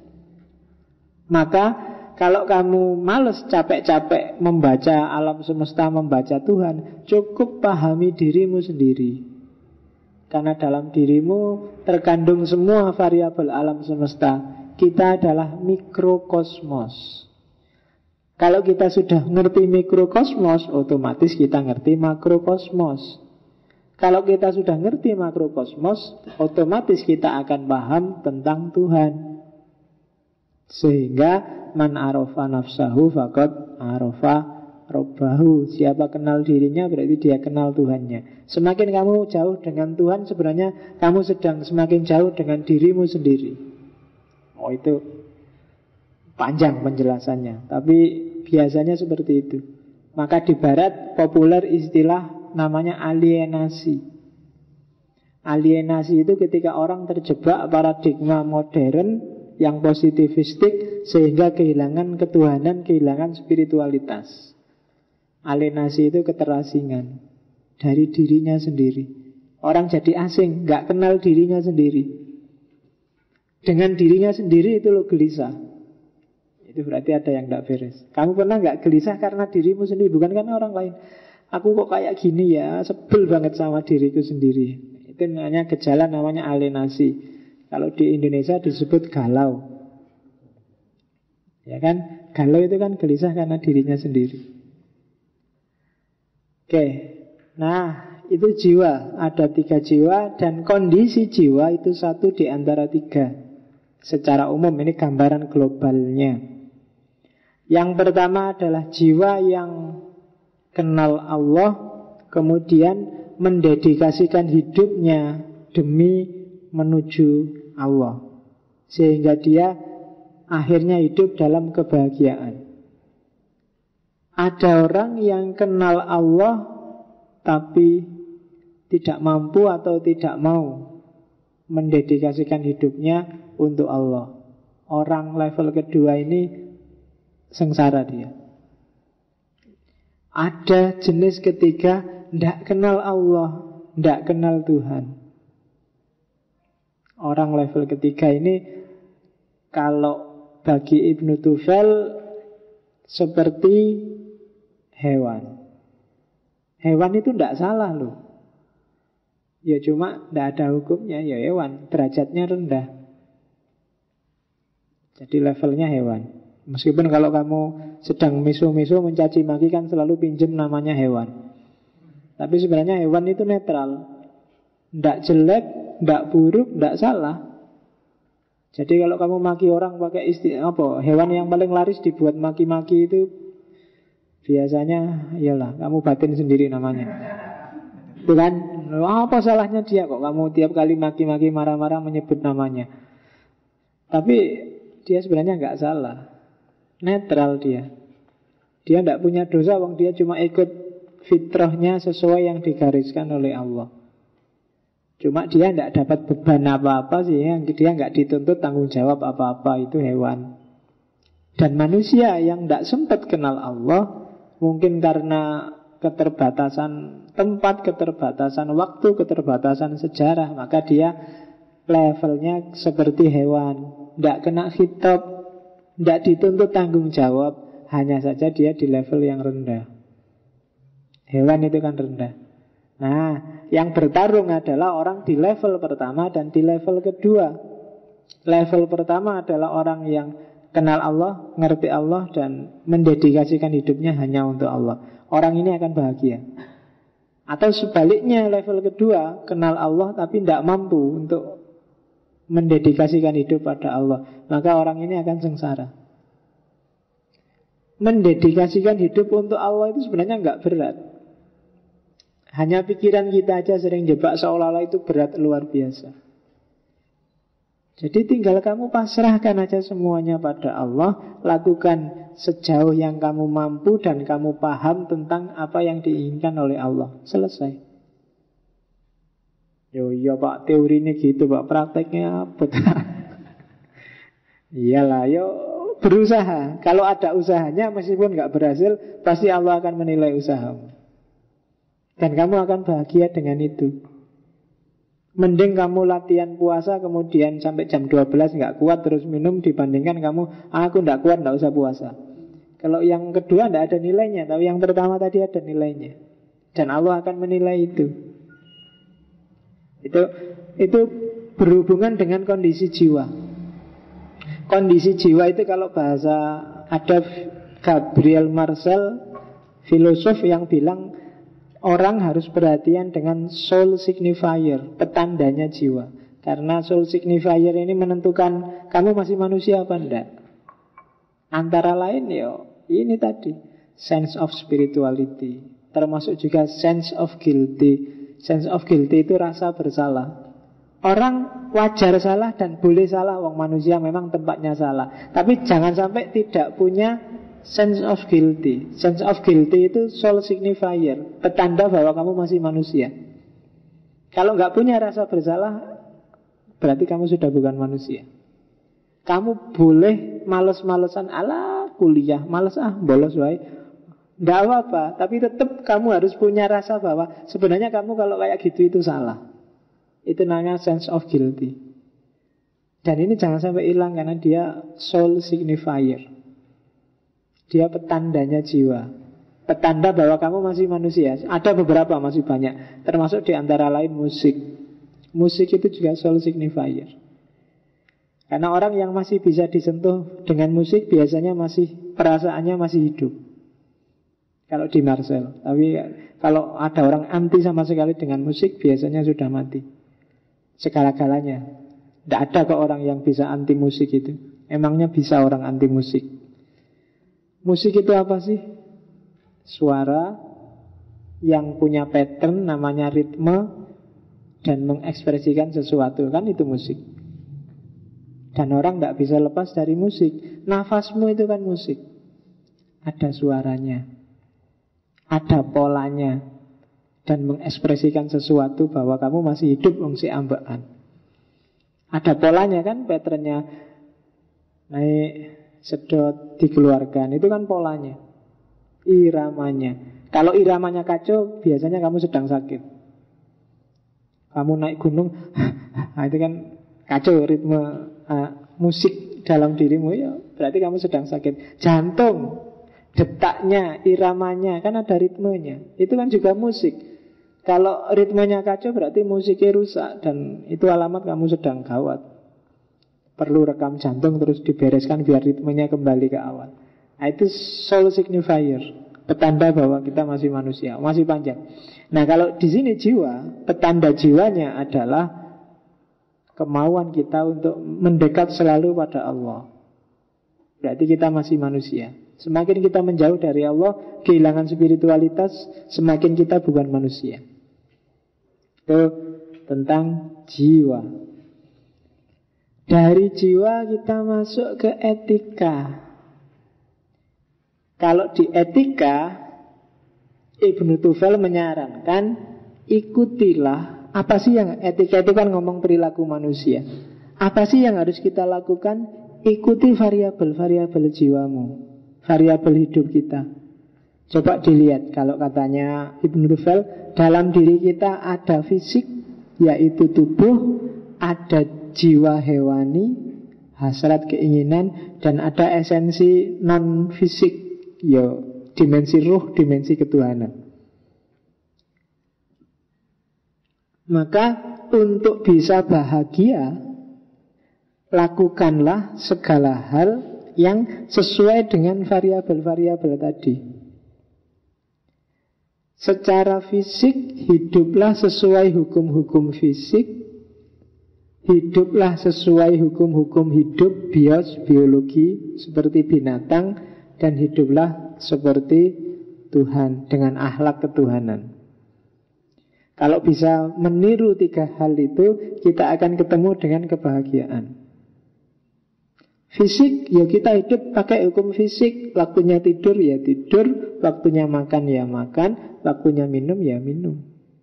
Maka kalau kamu males capek-capek membaca alam semesta, membaca Tuhan, cukup pahami dirimu sendiri. Karena dalam dirimu terkandung semua variabel alam semesta. Kita adalah mikrokosmos. Kalau kita sudah ngerti mikrokosmos, otomatis kita ngerti makrokosmos. Kalau kita sudah ngerti makrokosmos, otomatis kita akan paham tentang Tuhan. Sehingga man arafa nafsahu faqad arafa robbahu. Siapa kenal dirinya berarti dia kenal Tuhannya. Semakin kamu jauh dengan Tuhan, sebenarnya kamu sedang semakin jauh dengan dirimu sendiri. Oh, itu panjang penjelasannya, tapi biasanya seperti itu. Maka di barat populer istilah namanya alienasi. Alienasi itu ketika orang terjebak paradigma modern yang positivistik sehingga kehilangan ketuhanan, kehilangan spiritualitas. Alienasi itu keterasingan dari dirinya sendiri. Orang jadi asing, gak kenal dirinya sendiri. Dengan dirinya sendiri itu lo gelisah. Itu berarti ada yang gak beres. Kamu pernah gak gelisah karena dirimu sendiri, bukan karena orang lain? Aku kok kayak gini ya, sebel banget sama diriku sendiri. Itu namanya gejala, namanya alienasi. Kalau di Indonesia disebut galau. Ya kan? Galau itu kan gelisah karena dirinya sendiri. Oke, nah itu jiwa. Ada 3 jiwa dan kondisi jiwa itu 1 di antara 3. Secara umum ini gambaran globalnya. Yang pertama adalah jiwa yang kenal Allah, kemudian mendedikasikan hidupnya demi menuju Allah, sehingga dia akhirnya hidup dalam kebahagiaan. Ada orang yang kenal Allah tapi tidak mampu atau tidak mau mendedikasikan hidupnya untuk Allah. Orang level kedua ini sengsara dia. Ada jenis ketiga, tidak kenal Allah, tidak kenal Tuhan. Orang level ketiga ini kalau bagi Ibnu Tufel seperti hewan. Hewan itu tidak salah loh. Ya cuma tidak ada hukumnya, ya hewan, derajatnya rendah. Jadi levelnya hewan. Meskipun kalau kamu sedang miso-miso mencaci maki kan selalu pinjem namanya hewan. Tapi sebenarnya hewan itu netral. Tidak jelek, tidak buruk, tidak salah. Jadi kalau kamu maki orang pakai hewan yang paling laris dibuat maki-maki itu biasanya iyalah kamu batin sendiri namanya. Bukan, apa salahnya dia kok kamu tiap kali maki-maki marah-marah menyebut namanya. Tapi dia sebenarnya nggak salah. Netral dia. Dia tidak punya dosa, wong dia cuma ikut fitrahnya sesuai yang digariskan oleh Allah. Cuma dia tidak dapat beban apa-apa sih, dia nggak dituntut tanggung jawab apa-apa, itu hewan. Dan manusia yang tidak sempat kenal Allah, mungkin karena keterbatasan tempat, keterbatasan waktu, keterbatasan sejarah, maka dia levelnya seperti hewan, tidak kena khitab, tidak dituntut tanggung jawab. Hanya saja dia di level yang rendah. Hewan itu kan rendah. Nah, yang bertarung adalah orang di level pertama dan di level kedua. Level pertama adalah orang yang kenal Allah, ngerti Allah, dan mendedikasikan hidupnya hanya untuk Allah. Orang ini akan bahagia. Atau sebaliknya, level kedua, kenal Allah tapi tidak mampu untuk mendedikasikan hidup pada Allah, maka orang ini akan sengsara. Mendedikasikan hidup untuk Allah itu sebenarnya nggak berat. Hanya pikiran kita aja sering jebak seolah-olah itu berat luar biasa. Jadi tinggal kamu pasrahkan aja semuanya pada Allah, lakukan sejauh yang kamu mampu dan kamu paham tentang apa yang diinginkan oleh Allah. Selesai. Yo iya Pak, teorinya gitu Pak, prakteknya apa? Iyalah, yo berusaha. Kalau ada usahanya, meskipun nggak berhasil, pasti Allah akan menilai usahamu. Dan kamu akan bahagia dengan itu. Mending kamu latihan puasa kemudian sampai jam 12 nggak kuat terus minum, dibandingkan kamu aku nggak kuat nggak usah puasa. Kalau yang kedua nggak ada nilainya, tapi yang pertama tadi ada nilainya. Dan Allah akan menilai itu. Itu berhubungan dengan kondisi jiwa. Kondisi jiwa itu kalau bahasa ada Gabriel Marcel, filosof yang bilang orang harus perhatian dengan soul signifier, petandanya jiwa. Karena soul signifier ini menentukan kamu masih manusia apa enggak. Antara lain ini tadi, sense of spirituality, termasuk juga sense of guilty. Sense of guilty itu rasa bersalah. Orang wajar salah dan boleh salah, wong manusia memang tempatnya salah. Tapi jangan sampai tidak punya sense of guilty. Sense of guilty itu soul signifier, petanda bahwa kamu masih manusia. Kalau nggak punya rasa bersalah, berarti kamu sudah bukan manusia. Kamu boleh males-malesan, ala kuliah, males bolos wae. Nggak apa-apa, tapi tetap kamu harus punya rasa bahwa sebenarnya kamu kalau kayak gitu itu salah. Itu namanya sense of guilty. Dan ini jangan sampai hilang karena dia soul signifier. Dia petandanya jiwa, petanda bahwa kamu masih manusia. Ada beberapa, masih banyak, termasuk di antara lain musik. Musik itu juga soul signifier. Karena orang yang masih bisa disentuh dengan musik biasanya masih perasaannya masih hidup. kalau di Marcel. Tapi kalau ada orang anti sama sekali dengan musik, biasanya sudah mati. Segala-galanya. Tidak ada kok orang yang bisa anti musik itu. Emangnya bisa orang anti musik? Musik itu apa sih? Suara yang punya pattern, namanya ritme, dan mengekspresikan sesuatu. Kan itu musik. Dan orang tidak bisa lepas dari musik. Nafasmu itu kan musik. Ada suaranya, ada polanya, dan mengekspresikan sesuatu bahwa kamu masih hidup, si ambaan. Ada polanya kan, patternnya naik, sedot, dikeluarkan. Itu kan polanya, iramanya. Kalau iramanya kacau, biasanya kamu sedang sakit. Kamu naik gunung, itu kan kacau ritme musik dalam dirimu, ya berarti kamu sedang sakit. Jantung, detaknya, iramanya, kan ada ritmenya. Itu kan juga musik. Kalau ritmenya kacau berarti musiknya rusak. Dan itu alamat kamu sedang gawat. Perlu rekam jantung terus dibereskan biar ritmenya kembali ke awal. Nah, itu soul signifier, petanda bahwa kita masih manusia, masih panjang. Nah, kalau di sini jiwa, petanda jiwanya adalah kemauan kita untuk mendekat selalu pada Allah. Berarti kita masih manusia. Semakin kita menjauh dari Allah, kehilangan spiritualitas, semakin kita bukan manusia. Itu tentang jiwa. Dari jiwa kita masuk ke etika. Kalau di etika, Ibnu Tufel menyarankan, ikutilah. Apa sih yang etika itu kan ngomong perilaku manusia. Apa sih yang harus kita lakukan? Ikuti variabel-variabel jiwamu, variabel hidup kita. Coba dilihat, kalau katanya Ibnu Tufel, dalam diri kita ada fisik, yaitu tubuh, ada jiwa hewani, hasrat keinginan, dan ada esensi non-fisik, ya dimensi ruh, dimensi ketuhanan. Maka untuk bisa bahagia, lakukanlah segala hal yang sesuai dengan variabel-variabel tadi. Secara fisik, hiduplah sesuai hukum-hukum fisik, hiduplah sesuai hukum-hukum hidup, biologi, seperti binatang, dan hiduplah seperti Tuhan, dengan akhlak ketuhanan. Kalau bisa meniru 3 hal itu, kita akan ketemu dengan kebahagiaan. Fisik, ya kita hidup pakai hukum fisik. Waktunya tidur, ya tidur. Waktunya makan, ya makan. Waktunya minum, ya minum.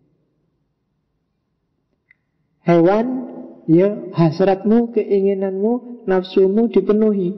Hewan, ya hasratmu, keinginanmu, nafsumu dipenuhi.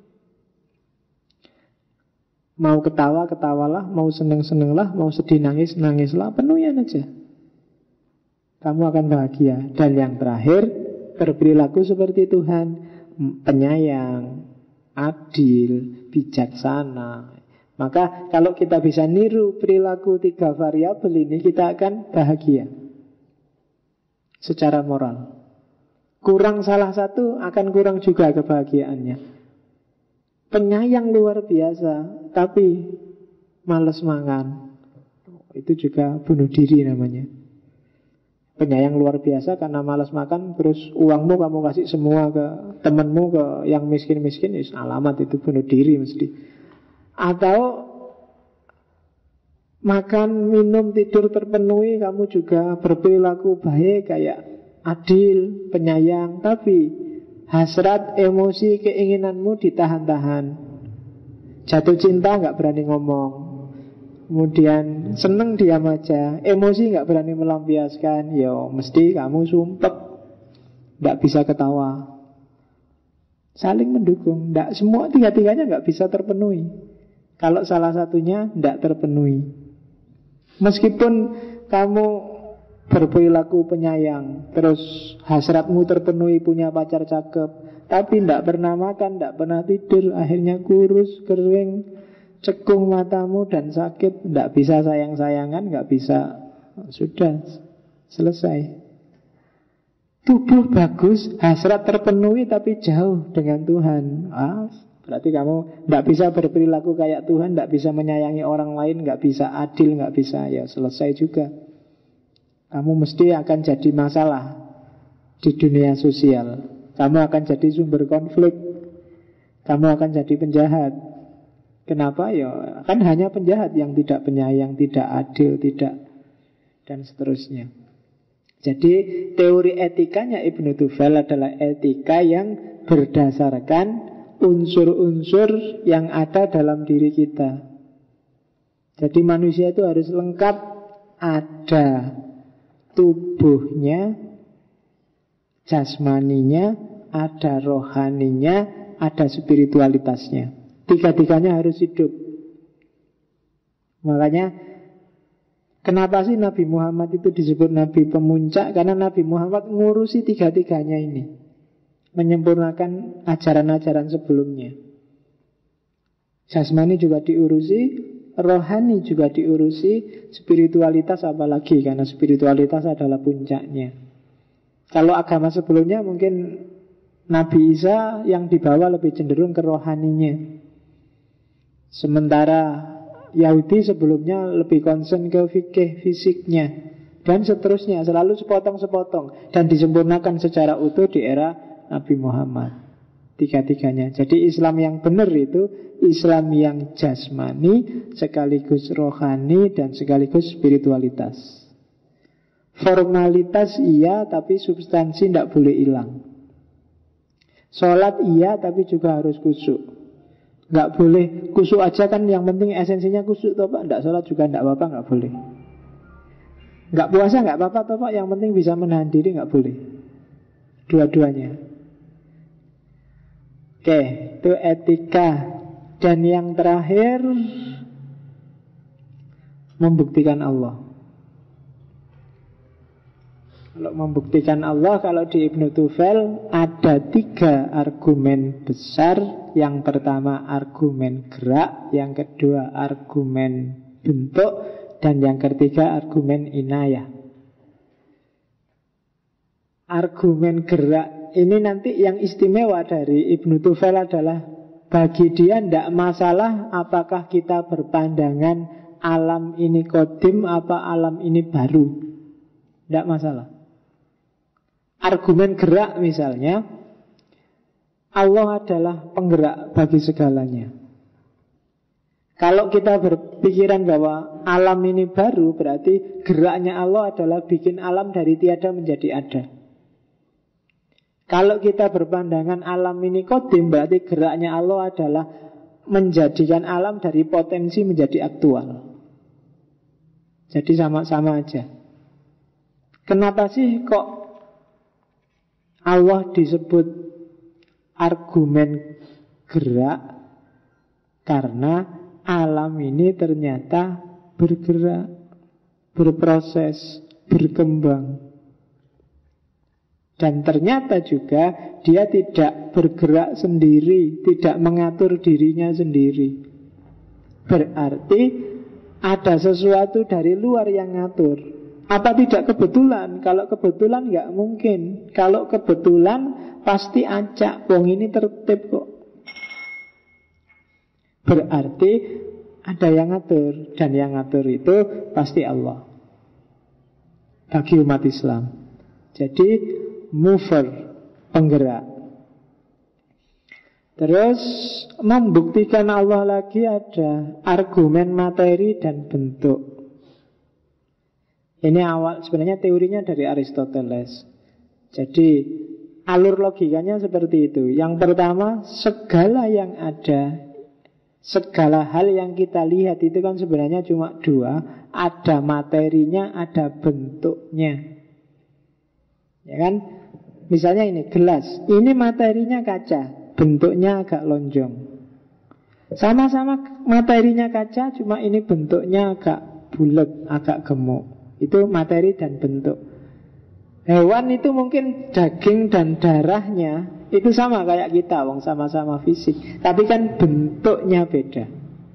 Mau ketawa, ketawalah. Mau seneng-senenglah. Mau sedih, nangis, nangislah. Penuhian aja. Kamu akan bahagia. Dan yang terakhir, berperilaku seperti Tuhan, penyayang, adil, bijaksana. Maka kalau kita bisa niru perilaku 3 variabel ini, kita akan bahagia secara moral. Kurang salah satu, akan kurang juga kebahagiaannya. Penyayang luar biasa, tapi males makan, itu juga bunuh diri namanya. Penyayang luar biasa karena malas makan, terus uangmu kamu kasih semua ke temanmu, ke yang miskin-miskin, alamat itu bunuh diri mesti. Atau makan, minum, tidur terpenuhi, kamu juga berperilaku baik, kayak adil, penyayang, tapi hasrat, emosi, keinginanmu ditahan-tahan. Jatuh cinta gak berani ngomong, kemudian seneng diam aja, emosi gak berani melampiaskan, ya mesti kamu sumpek, gak bisa ketawa. Saling mendukung, gak semua, 3-tiganya gak bisa terpenuhi. Kalau salah satunya gak terpenuhi, meskipun kamu berperilaku penyayang, terus hasratmu terpenuhi, punya pacar cakep, tapi gak pernah makan, gak pernah tidur, akhirnya kurus, kering, cekung matamu dan sakit, tidak bisa sayang-sayangan, nggak bisa, sudah selesai. Tubuh bagus, hasrat terpenuhi tapi jauh dengan Tuhan, Berarti kamu tidak bisa berperilaku kayak Tuhan, tidak bisa menyayangi orang lain, nggak bisa adil, nggak bisa, ya selesai juga. Kamu mesti akan jadi masalah di dunia sosial. Kamu akan jadi sumber konflik. Kamu akan jadi penjahat. Kenapa? Ya kan hanya penjahat yang tidak penyayang, tidak adil, tidak, dan seterusnya. Jadi teori etikanya Ibnu Tufel adalah etika yang berdasarkan unsur-unsur yang ada dalam diri kita. Jadi manusia itu harus lengkap, ada tubuhnya, jasmaninya, ada rohaninya, ada spiritualitasnya. Tiga-tiganya harus hidup. Makanya kenapa sih Nabi Muhammad itu disebut Nabi pemuncak? Karena Nabi Muhammad ngurusi tiga-tiganya ini, menyempurnakan ajaran-ajaran sebelumnya. Jasmani juga diurusi, rohani juga diurusi, spiritualitas apalagi, karena spiritualitas adalah puncaknya. Kalau agama sebelumnya mungkin Nabi Isa yang dibawa lebih cenderung ke rohaninya. Sementara Yahudi sebelumnya lebih concern ke fikih fisiknya, dan seterusnya, selalu sepotong-sepotong, dan disempurnakan secara utuh di era Nabi Muhammad. Tiga-tiganya. Jadi Islam yang benar itu Islam yang jasmani, sekaligus rohani, dan sekaligus spiritualitas. Formalitas iya, tapi substansi tidak boleh hilang. Sholat iya, tapi juga harus khusyuk. Nggak boleh khusyuk aja kan, yang penting esensinya khusyuk toh Pak. Nggak sholat juga nggak apa-apa, nggak boleh. Nggak puasa nggak apa-apa toh Pak, yang penting bisa menahan diri, nggak boleh. Dua-duanya. Oke, itu etika. Dan yang terakhir, membuktikan Allah. Kalau membuktikan Allah, kalau di Ibnu Tufel ada 3 argumen besar. Yang pertama argumen gerak, yang kedua argumen bentuk, dan yang ketiga argumen inayah. Argumen gerak ini nanti yang istimewa dari Ibnu Tufel adalah bagi dia tidak masalah apakah kita berpandangan alam ini kodim apa alam ini baru. Tidak masalah. Argumen gerak misalnya, Allah adalah penggerak bagi segalanya. Kalau kita berpikiran bahwa alam ini baru, berarti geraknya Allah adalah bikin alam dari tiada menjadi ada. Kalau kita berpandangan alam ini kodim, berarti geraknya Allah adalah menjadikan alam dari potensi menjadi aktual. Jadi sama-sama aja. Kenapa sih kok Allah disebut argumen gerak? Karena alam ini ternyata bergerak, berproses, berkembang. Dan ternyata juga dia tidak bergerak sendiri, tidak mengatur dirinya sendiri. Berarti ada sesuatu dari luar yang ngatur. Apa tidak kebetulan? Kalau kebetulan nggak mungkin. Kalau kebetulan pasti acak. Wong ini tertib kok. Berarti ada yang ngatur. Dan yang ngatur itu pasti Allah. Bagi umat Islam. Jadi mover, penggerak. Terus membuktikan Allah lagi ada argumen materi dan bentuk. Ini awal sebenarnya teorinya dari Aristoteles. Jadi alur logikanya seperti itu. Yang pertama, segala yang ada, segala hal yang kita lihat itu kan sebenarnya cuma 2. Ada materinya, ada bentuknya. Ya kan? Misalnya ini gelas. Ini materinya kaca, bentuknya agak lonjong. Sama-sama materinya kaca, cuma ini bentuknya agak bulat, agak gemuk. Itu materi dan bentuk. Hewan itu mungkin daging dan darahnya itu sama kayak kita, wong sama-sama fisik. Tapi kan bentuknya beda.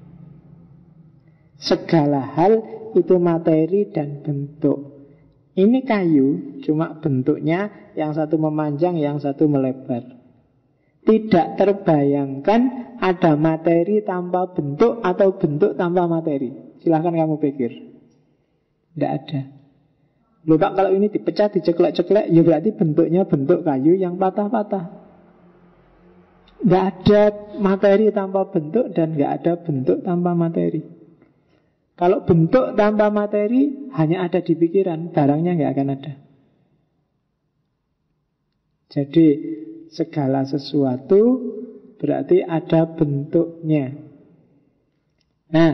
Segala hal itu materi dan bentuk. Ini kayu, cuma bentuknya yang satu memanjang, yang satu melebar. Tidak terbayangkan ada materi tanpa bentuk atau bentuk tanpa materi. Silahkan kamu pikir. Tidak ada. Loh Pak, kalau ini dipecah, diceklek-ceklek, ya berarti bentuknya bentuk kayu yang patah-patah. Tidak ada materi tanpa bentuk dan tidak ada bentuk tanpa materi. Kalau bentuk tanpa materi hanya ada di pikiran, barangnya nggak akan ada. Jadi segala sesuatu berarti ada bentuknya. Nah,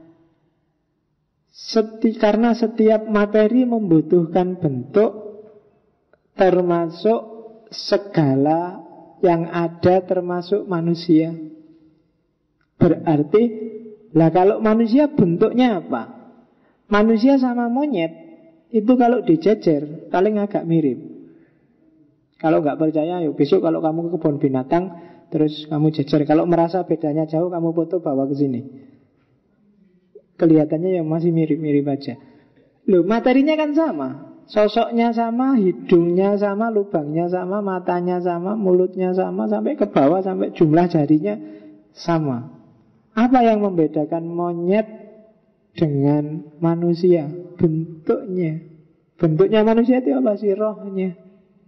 karena setiap materi membutuhkan bentuk, termasuk segala yang ada, termasuk manusia. Berarti, lah kalau manusia bentuknya apa? Manusia sama monyet itu kalau dijejer paling agak mirip. Kalau nggak percaya, yuk besok kalau kamu ke kebun binatang terus kamu jejer. Kalau merasa bedanya jauh, kamu foto bawa ke sini. Kelihatannya yang masih mirip-mirip aja. Loh, materinya kan sama. Sosoknya sama, hidungnya sama, lubangnya sama, matanya sama, mulutnya sama, sampai ke bawah, sampai jumlah jarinya sama. Apa yang membedakan monyet dengan manusia? Bentuknya. Bentuknya manusia itu apa sih? Rohnya.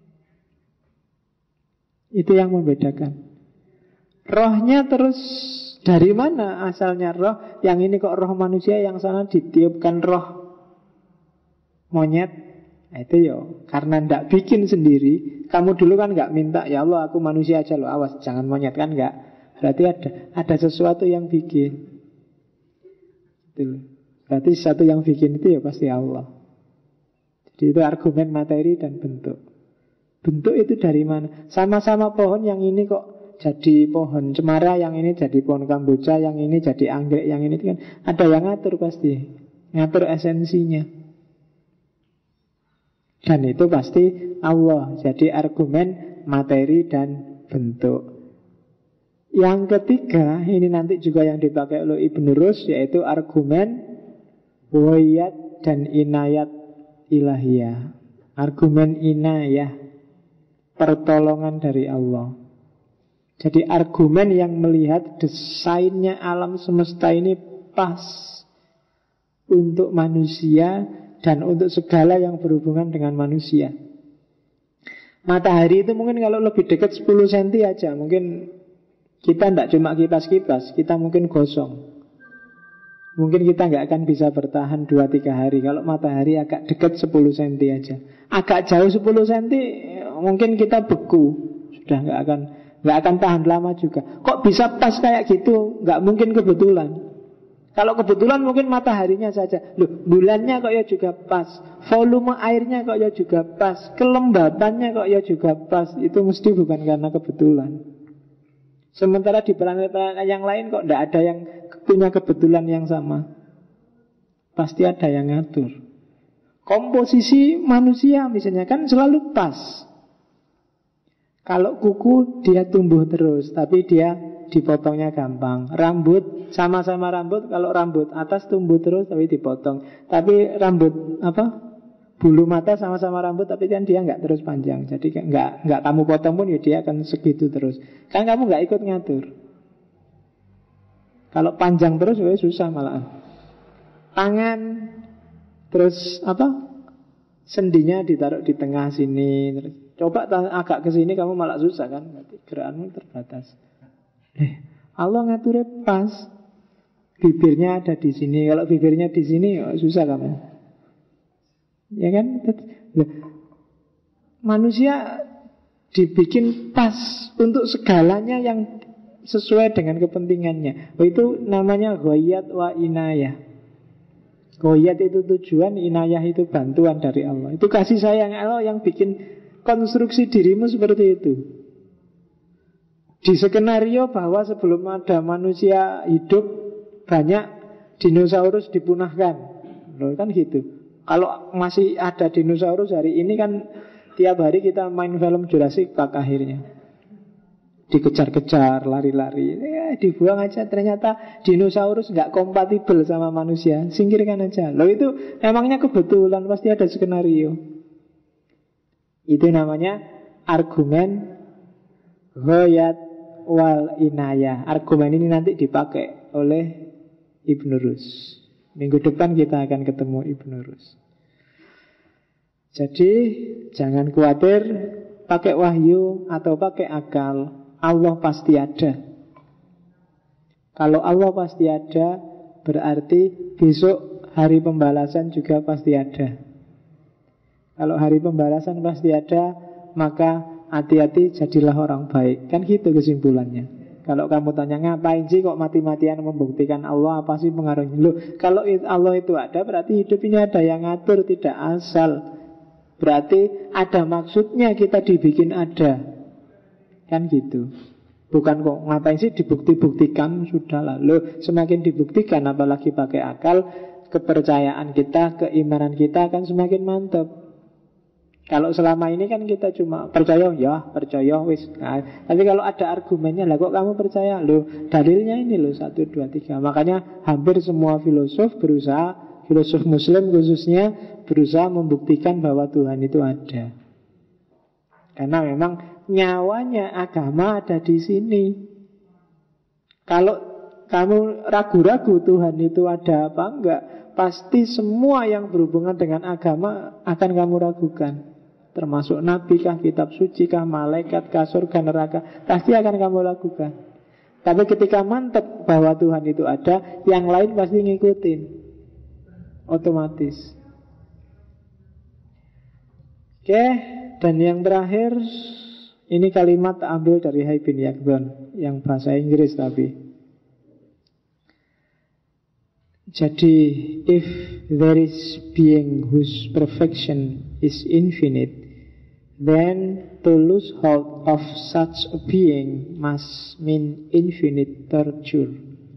Itu yang membedakan. Rohnya terus dari mana asalnya roh? Yang ini kok roh manusia, yang sana ditiupkan roh monyet. Nah, itu ya karena ndak bikin sendiri. Kamu dulu kan nggak minta, ya Allah aku manusia aja loh, awas jangan monyet, kan nggak. Berarti ada sesuatu yang bikin. Itu. Berarti sesuatu yang bikin itu ya pasti Allah. Jadi itu argumen materi dan bentuk. Bentuk itu dari mana? Sama-sama pohon, yang ini kok jadi pohon cemara, yang ini jadi pohon kamboja, yang ini jadi anggrek, yang ini kan ada yang ngatur pasti. Ngatur esensinya. Dan itu pasti Allah. Jadi argumen materi dan bentuk. Yang ketiga, ini nanti juga yang dipakai oleh Ibn Rus, yaitu argumen wayat dan inayat ilahiyah. Argumen inayah, pertolongan dari Allah. Jadi argumen yang melihat desainnya alam semesta ini pas untuk manusia dan untuk segala yang berhubungan dengan manusia. Matahari itu mungkin kalau lebih dekat 10 cm aja, mungkin kita tidak cuma kipas-kipas, kita mungkin gosong. Mungkin kita nggak akan bisa bertahan 2-3 hari. Kalau matahari agak dekat 10 cm aja. Agak jauh 10 cm mungkin kita beku. Sudah nggak akan tahan lama juga. Kok bisa pas kayak gitu? Nggak mungkin kebetulan. Kalau kebetulan mungkin mataharinya saja. Loh, bulannya kok ya juga pas. Volume airnya kok ya juga pas. Kelembabannya kok ya juga pas. Itu mesti bukan karena kebetulan. Sementara di planet-planet yang lain kok tidak ada yang punya kebetulan yang sama. Pasti ada yang ngatur. Komposisi manusia misalnya kan selalu pas. Kalau kuku dia tumbuh terus, tapi dia dipotongnya gampang. Rambut sama-sama rambut, kalau rambut atas tumbuh terus tapi dipotong. Tapi rambut bulu mata sama-sama rambut, tapi kan dia nggak terus panjang. Jadi nggak kamu potong pun ya dia akan segitu terus. Kan kamu nggak ikut ngatur. Kalau panjang terus ya susah malahan. Tangan terus sendinya ditaruh di tengah sini. Terus coba agak ke sini kamu malah susah kan? Gerakanmu terbatas. Allah ngaturnya pas. Bibirnya ada di sini. Kalau bibirnya di sini ya susah kamu. Ya kan? Manusia dibikin pas untuk segalanya yang sesuai dengan kepentingannya. Itu namanya ghayat wa inayah. Ghayat itu tujuan, inayah itu bantuan dari Allah. Itu kasih sayang Allah yang bikin konstruksi dirimu seperti itu. Di skenario bahwa sebelum ada manusia hidup, banyak dinosaurus dipunahkan. Loh, kan gitu. Kalau masih ada dinosaurus hari ini kan tiap hari kita main film Jurassic Park akhirnya. Dikejar-kejar, lari-lari, dibuang aja. Ternyata dinosaurus nggak kompatibel sama manusia, singkirkan aja. Loh itu emangnya kebetulan, pasti ada skenario. Itu namanya argumen ghayat wal inayah. Argumen ini nanti dipakai oleh Ibn Rus. Minggu depan kita akan ketemu Ibn Rus. Jadi jangan khawatir, pakai wahyu atau pakai akal, Allah pasti ada. Kalau Allah pasti ada, berarti besok hari pembalasan juga pasti ada. Kalau hari pembalasan pasti ada, maka hati-hati jadilah orang baik. Kan gitu kesimpulannya. Kalau kamu tanya ngapain sih kok mati-matian membuktikan Allah, apa sih pengaruhnya? Loh, kalau Allah itu ada, berarti hidup ini ada yang ngatur, tidak asal. Berarti ada maksudnya kita dibikin ada. Kan gitu. Bukan kok ngapain sih dibukti-buktikan, sudah lalu semakin dibuktikan apalagi pakai akal, kepercayaan kita, keimanan kita akan semakin mantap. Kalau selama ini kan kita cuma percaya, ya percaya wis. Nah, tapi kalau ada argumennya, lah kok kamu percaya? Loh, dalilnya ini loh 1, 2, 3. Makanya hampir semua filosof berusaha, filosof muslim khususnya, berusaha membuktikan bahwa Tuhan itu ada. Karena memang nyawanya agama ada di sini. Kalau kamu ragu-ragu Tuhan itu ada apa enggak, pasti semua yang berhubungan dengan agama akan kamu ragukan. Termasuk nabi kah, kitab suci kah, malaikat kah, surga neraka, pasti akan kamu lakukan. Tapi ketika mantap bahwa Tuhan itu ada, yang lain pasti ngikutin, otomatis. Oke, dan yang terakhir, ini kalimat ambil dari Hai bin Yaqdhan, yang bahasa Inggris tapi. Jadi, if there is being whose perfection is infinite, then to lose hold of such a being must mean infinite torture.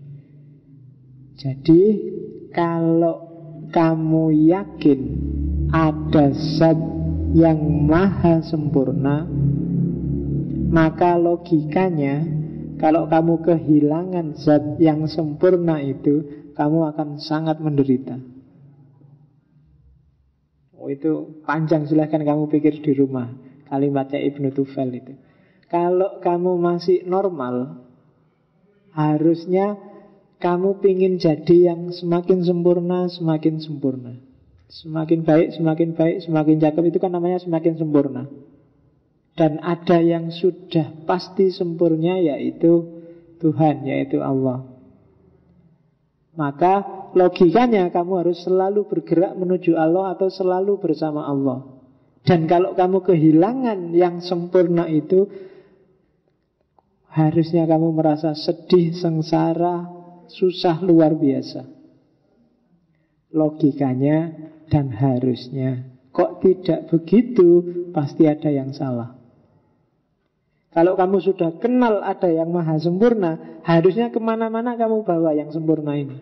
Jadi, kalau kamu yakin ada zat yang maha sempurna, maka logikanya kalau kamu kehilangan zat yang sempurna itu, kamu akan sangat menderita. Oh, itu panjang, silahkan kamu pikir di rumah. Kalimatnya Ibnu Tufail itu. Kalau kamu masih normal, harusnya kamu pingin jadi yang semakin sempurna, semakin sempurna. Semakin baik, semakin baik, semakin cakep, itu kan namanya semakin sempurna. Dan ada yang sudah pasti sempurna, yaitu Tuhan, yaitu Allah. Maka logikanya kamu harus selalu bergerak menuju Allah atau selalu bersama Allah. Dan kalau kamu kehilangan yang sempurna itu, harusnya kamu merasa sedih, sengsara, susah luar biasa. Logikanya dan harusnya. Kok tidak begitu? Pasti ada yang salah. Kalau kamu sudah kenal ada yang maha sempurna, harusnya kemana-mana kamu bawa yang sempurna ini.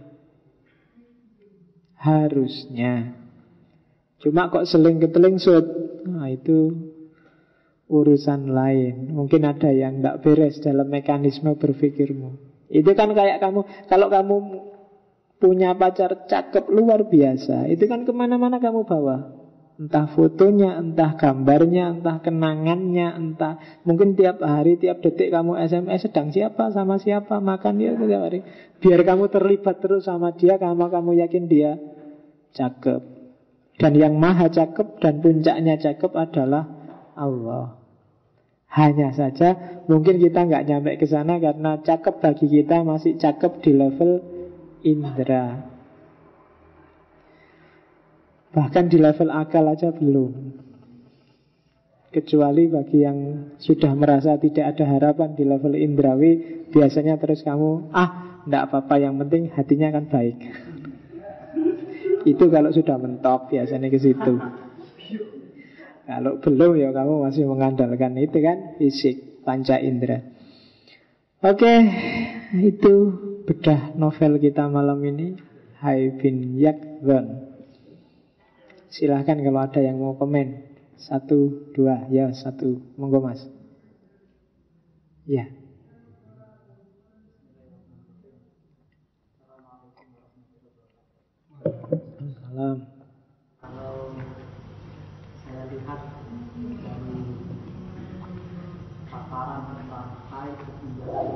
Harusnya. Cuma kok seling-ketelingsut, nah itu urusan lain. Mungkin ada yang tidak beres dalam mekanisme berpikirmu. Itu kan kayak kamu, kalau kamu punya pacar cakep luar biasa, itu kan kemana-mana kamu bawa. Entah fotonya, entah gambarnya, entah kenangannya, entah mungkin tiap hari, tiap detik kamu SMS sedang siapa, sama siapa, makan dia tiap hari. Biar kamu terlibat terus sama dia, kamu yakin dia cakep. Dan yang maha cakep dan puncaknya cakep adalah Allah. Hanya saja mungkin kita nggak nyampe ke sana karena cakep bagi kita masih cakep di level indera. Bahkan di level akal aja belum. Kecuali bagi yang sudah merasa tidak ada harapan di level indrawi, biasanya terus kamu, enggak apa-apa, yang penting hatinya kan baik. Itu kalau sudah mentok biasanya ke situ. Kalau belum ya kamu masih mengandalkan itu kan fisik, panca indera. Oke, itu bedah novel kita malam ini, Hai bin Yaqdhan. Silahkan kalau ada yang mau komen. 1, 2, ya 1. Monggo mas. Ya. Salam. Kalau saya lihat dari paparan tentang hai kebijakan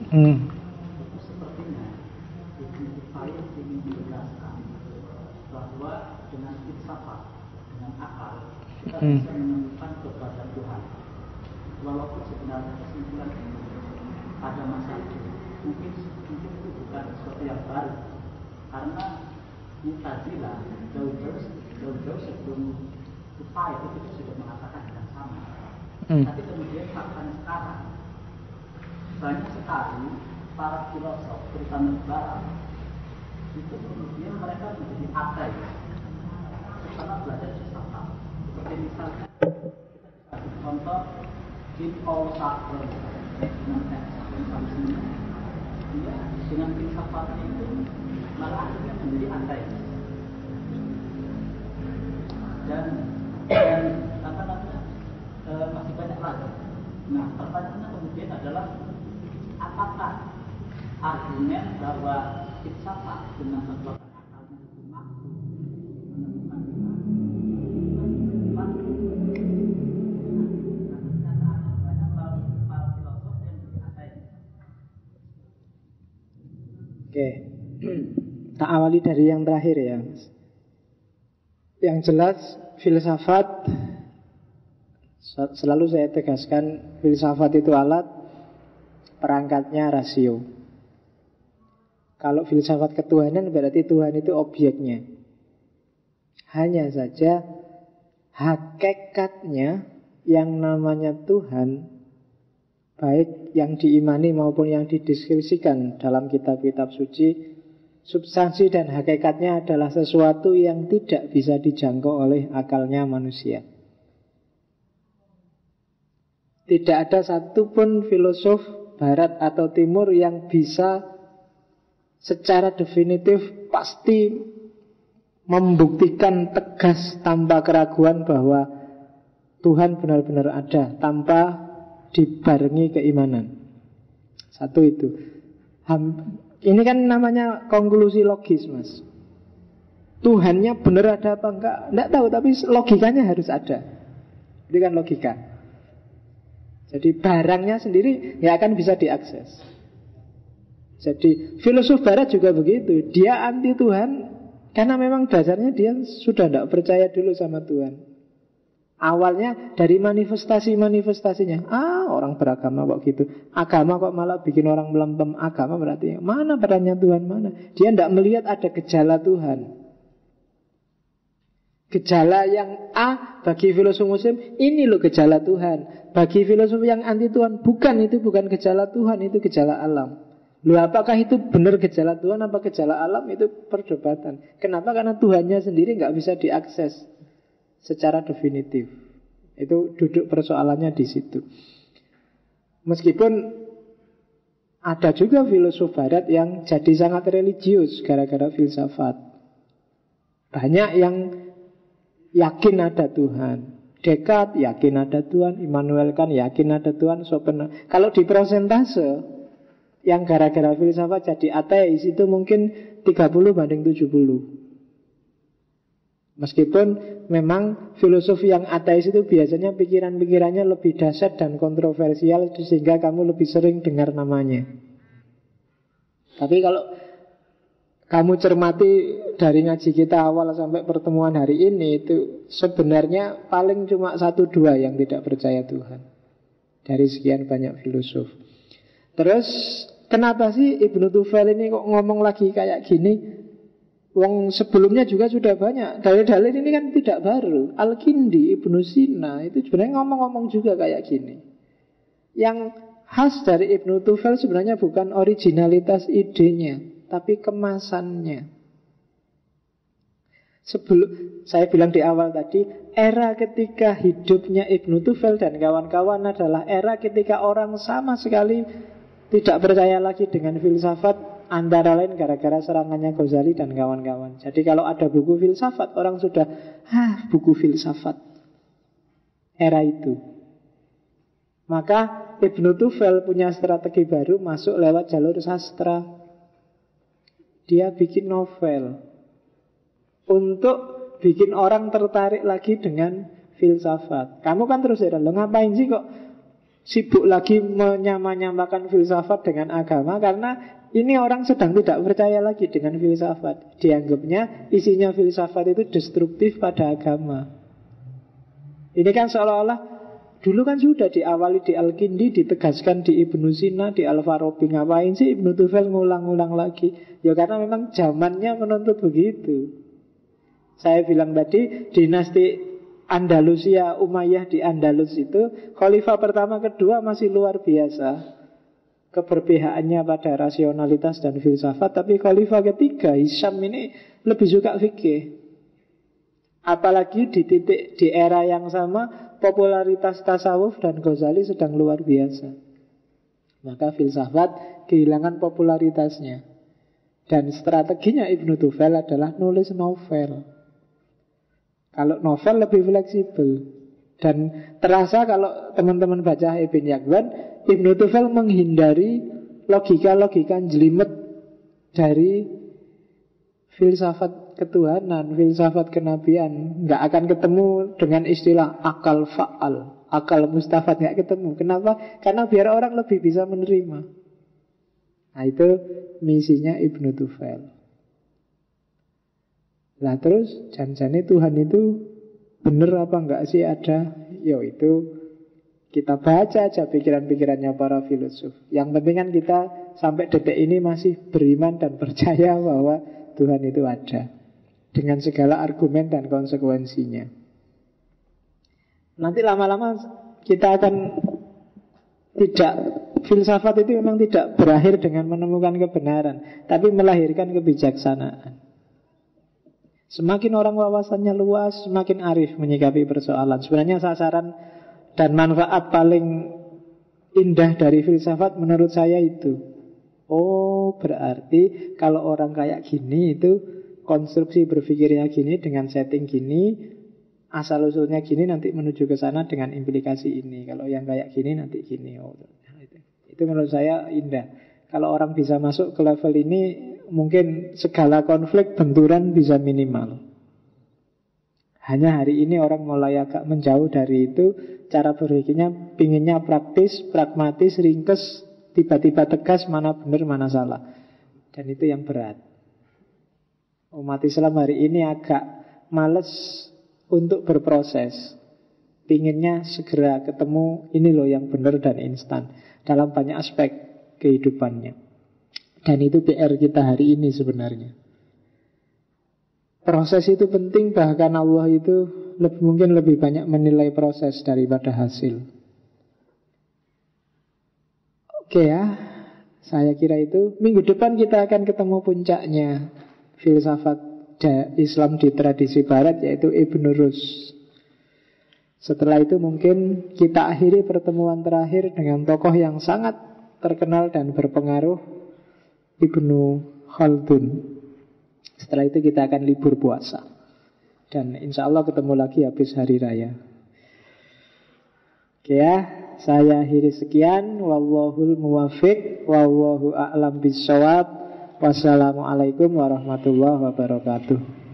Itu sepertinya Ibnu Tufayl ingin menjelaskan bahwa dengan filsafat, dengan akal, kita bisa menemukan keberadaan Tuhan. Walaupun sebenarnya kesimpulan ini pada masa itu mungkin itu bukan sesuatu yang baru, karena Mu'tazilah jauh-jauh sebelum Tufayl itu sudah mengatakan yang sama. Tapi kemudian faktanya sekarang banyak sekali para filosof, terutama di Barat, itu kemudian mereka menjadi ateis karena belajar filsafat. Seperti misalnya kita bisa contoh Jean-Paul Sartre dengan eksistensialisme, dia dengan filsafatnya itu malah akhirnya menjadi ateis. Dan apa namanya masih banyak lagi. Nah, pertanyaannya kemudian adalah apakah argumen bahwa filsafat dengan kekuatan akalnya itu mampu menemukan Tuhan? Oke, tak awali dari yang terakhir ya. Yang jelas filsafat, selalu saya tegaskan, filsafat itu alat, perangkatnya rasio. Kalau filsafat ketuhanan berarti Tuhan itu objeknya. Hanya saja hakikatnya yang namanya Tuhan, baik yang diimani maupun yang dideskripsikan dalam kitab-kitab suci, substansi dan hakikatnya adalah sesuatu yang tidak bisa dijangkau oleh akalnya manusia. Tidak ada satupun filosof Barat atau Timur yang bisa secara definitif pasti membuktikan tegas tanpa keraguan bahwa Tuhan benar-benar ada tanpa dibarengi keimanan. Satu itu. Ini kan namanya konklusi logis, Mas. Tuhannya benar ada apa enggak? Enggak tahu, tapi logikanya harus ada. Itu kan logika. Jadi barangnya sendiri nggak akan bisa diakses. Jadi filosof Barat juga begitu. Dia anti Tuhan karena memang dasarnya dia sudah tidak percaya dulu sama Tuhan. Awalnya dari manifestasinya. Orang beragama kok gitu. Agama kok malah bikin orang melempem. Agama berarti mana perannya Tuhan, mana? Dia tidak melihat ada gejala Tuhan. Gejala yang A bagi filosof Muslim, ini loh gejala Tuhan. Bagi filosof yang anti Tuhan, itu bukan gejala Tuhan, itu gejala alam. Loh, apakah itu benar gejala Tuhan apa gejala alam? Itu perdebatan. Kenapa? Karena Tuhannya sendiri nggak bisa diakses secara definitif. Itu duduk persoalannya di situ. Meskipun ada juga filosof Barat yang jadi sangat religius gara-gara filsafat. Banyak yang yakin ada Tuhan. Descartes yakin ada Tuhan, Immanuel Kant yakin ada Tuhan, Schopenhauer. Kalau di persentase yang gara-gara filsafat jadi ateis itu mungkin 30/70. Meskipun memang filosofi yang ateis itu biasanya pikiran-pikirannya lebih dahsyat dan kontroversial, sehingga kamu lebih sering dengar namanya. Tapi kalau kamu cermati dari ngaji kita awal sampai pertemuan hari ini, itu sebenarnya paling cuma 1-2 yang tidak percaya Tuhan dari sekian banyak filosof. Terus kenapa sih Ibnu Tufayl ini kok ngomong lagi kayak gini? Wong sebelumnya juga sudah banyak. Dalil-dalil ini kan tidak baru. Al-Kindi, Ibnu Sina itu sebenarnya ngomong-ngomong juga kayak gini. Yang khas dari Ibnu Tufayl sebenarnya bukan originalitas idenya, tapi kemasannya. Saya bilang di awal tadi, era ketika hidupnya Ibnu Tufayl dan kawan-kawan adalah era ketika orang sama sekali tidak percaya lagi dengan filsafat, antara lain gara-gara serangannya Ghazali dan kawan-kawan. Jadi kalau ada buku filsafat, orang sudah, buku filsafat era itu. Maka Ibnu Tufayl punya strategi baru, masuk lewat jalur sastra. Dia bikin novel untuk bikin orang tertarik lagi dengan filsafat. Kamu kan terus heran, lo ngapain sih kok sibuk lagi menyamakan filsafat dengan agama, karena ini orang sedang tidak percaya lagi dengan filsafat. Dianggapnya isinya filsafat itu destruktif pada agama. Ini kan seolah-olah dulu kan sudah diawali di Al-Kindi, ditegaskan di Ibnu Sina, di Al-Farabi. Ngapain sih Ibnu Tufel ngulang-ngulang lagi? Ya karena memang zamannya menuntut begitu. Saya bilang tadi, dinasti Andalusia, Umayyah di Andalus itu, khalifah pertama kedua masih luar biasa keberpihakannya pada rasionalitas dan filsafat. Tapi khalifah ketiga, Hisham, ini lebih suka fikih. Apalagi di titik di era yang sama, popularitas tasawuf dan Ghazali sedang luar biasa. Maka filsafat kehilangan popularitasnya. Dan strateginya Ibnu Tufel adalah nulis novel. Kalau novel lebih fleksibel. Dan terasa kalau teman-teman baca Ibn Yaqzan, Ibnu Tufel menghindari logika-logika jelimet dari filsafat ketuhanan, filsafat kenabian. Nggak akan ketemu dengan istilah akal fa'al, akal mustafad, nggak ketemu. Kenapa? Karena biar orang lebih bisa menerima. Nah itu misinya Ibnu Tufel. Nah terus jangan-jangan Tuhan itu benar apa enggak sih ada? Yo itu kita baca aja pikiran-pikirannya para filosof. Yang penting kan kita sampai detik ini masih beriman dan percaya bahwa Tuhan itu ada, dengan segala argumen dan konsekuensinya. Nanti lama-lama kita akan tidak, filsafat itu memang tidak berakhir dengan menemukan kebenaran, tapi melahirkan kebijaksanaan. Semakin orang wawasannya luas, semakin arif menyikapi persoalan. Sebenarnya sasaran dan manfaat paling indah dari filsafat menurut saya itu. Oh, berarti kalau orang kayak gini itu konstruksi berpikirnya gini dengan setting gini, asal-usulnya gini, nanti menuju ke sana dengan implikasi ini. Kalau yang kayak gini nanti gini. Oh, itu menurut saya indah. Kalau orang bisa masuk ke level ini, mungkin segala konflik benturan bisa minimal. Hanya hari ini orang mulai agak menjauh dari itu. Cara berpikirnya pinginnya praktis, pragmatis, ringkes, tiba-tiba tegas, mana benar, mana salah. Dan itu yang berat. Umat Islam hari ini agak males untuk berproses. Pinginnya segera ketemu, ini loh yang benar dan instan, dalam banyak aspek kehidupannya. Dan itu PR kita hari ini sebenarnya. Proses itu penting, bahkan Allah itu mungkin lebih banyak menilai proses daripada hasil. Oke ya, saya kira itu. Minggu depan kita akan ketemu puncaknya filsafat Islam di tradisi barat, yaitu Ibn Rus. Setelah itu mungkin kita akhiri pertemuan terakhir dengan tokoh yang sangat terkenal dan berpengaruh, Ibnu Khaldun. Setelah itu kita akan libur puasa. Dan insya Allah ketemu lagi habis hari raya. Oke ya, saya akhiri sekian. Wallahul muwafiq, wallahu a'lam bishawab. Wassalamualaikum warahmatullahi wabarakatuh.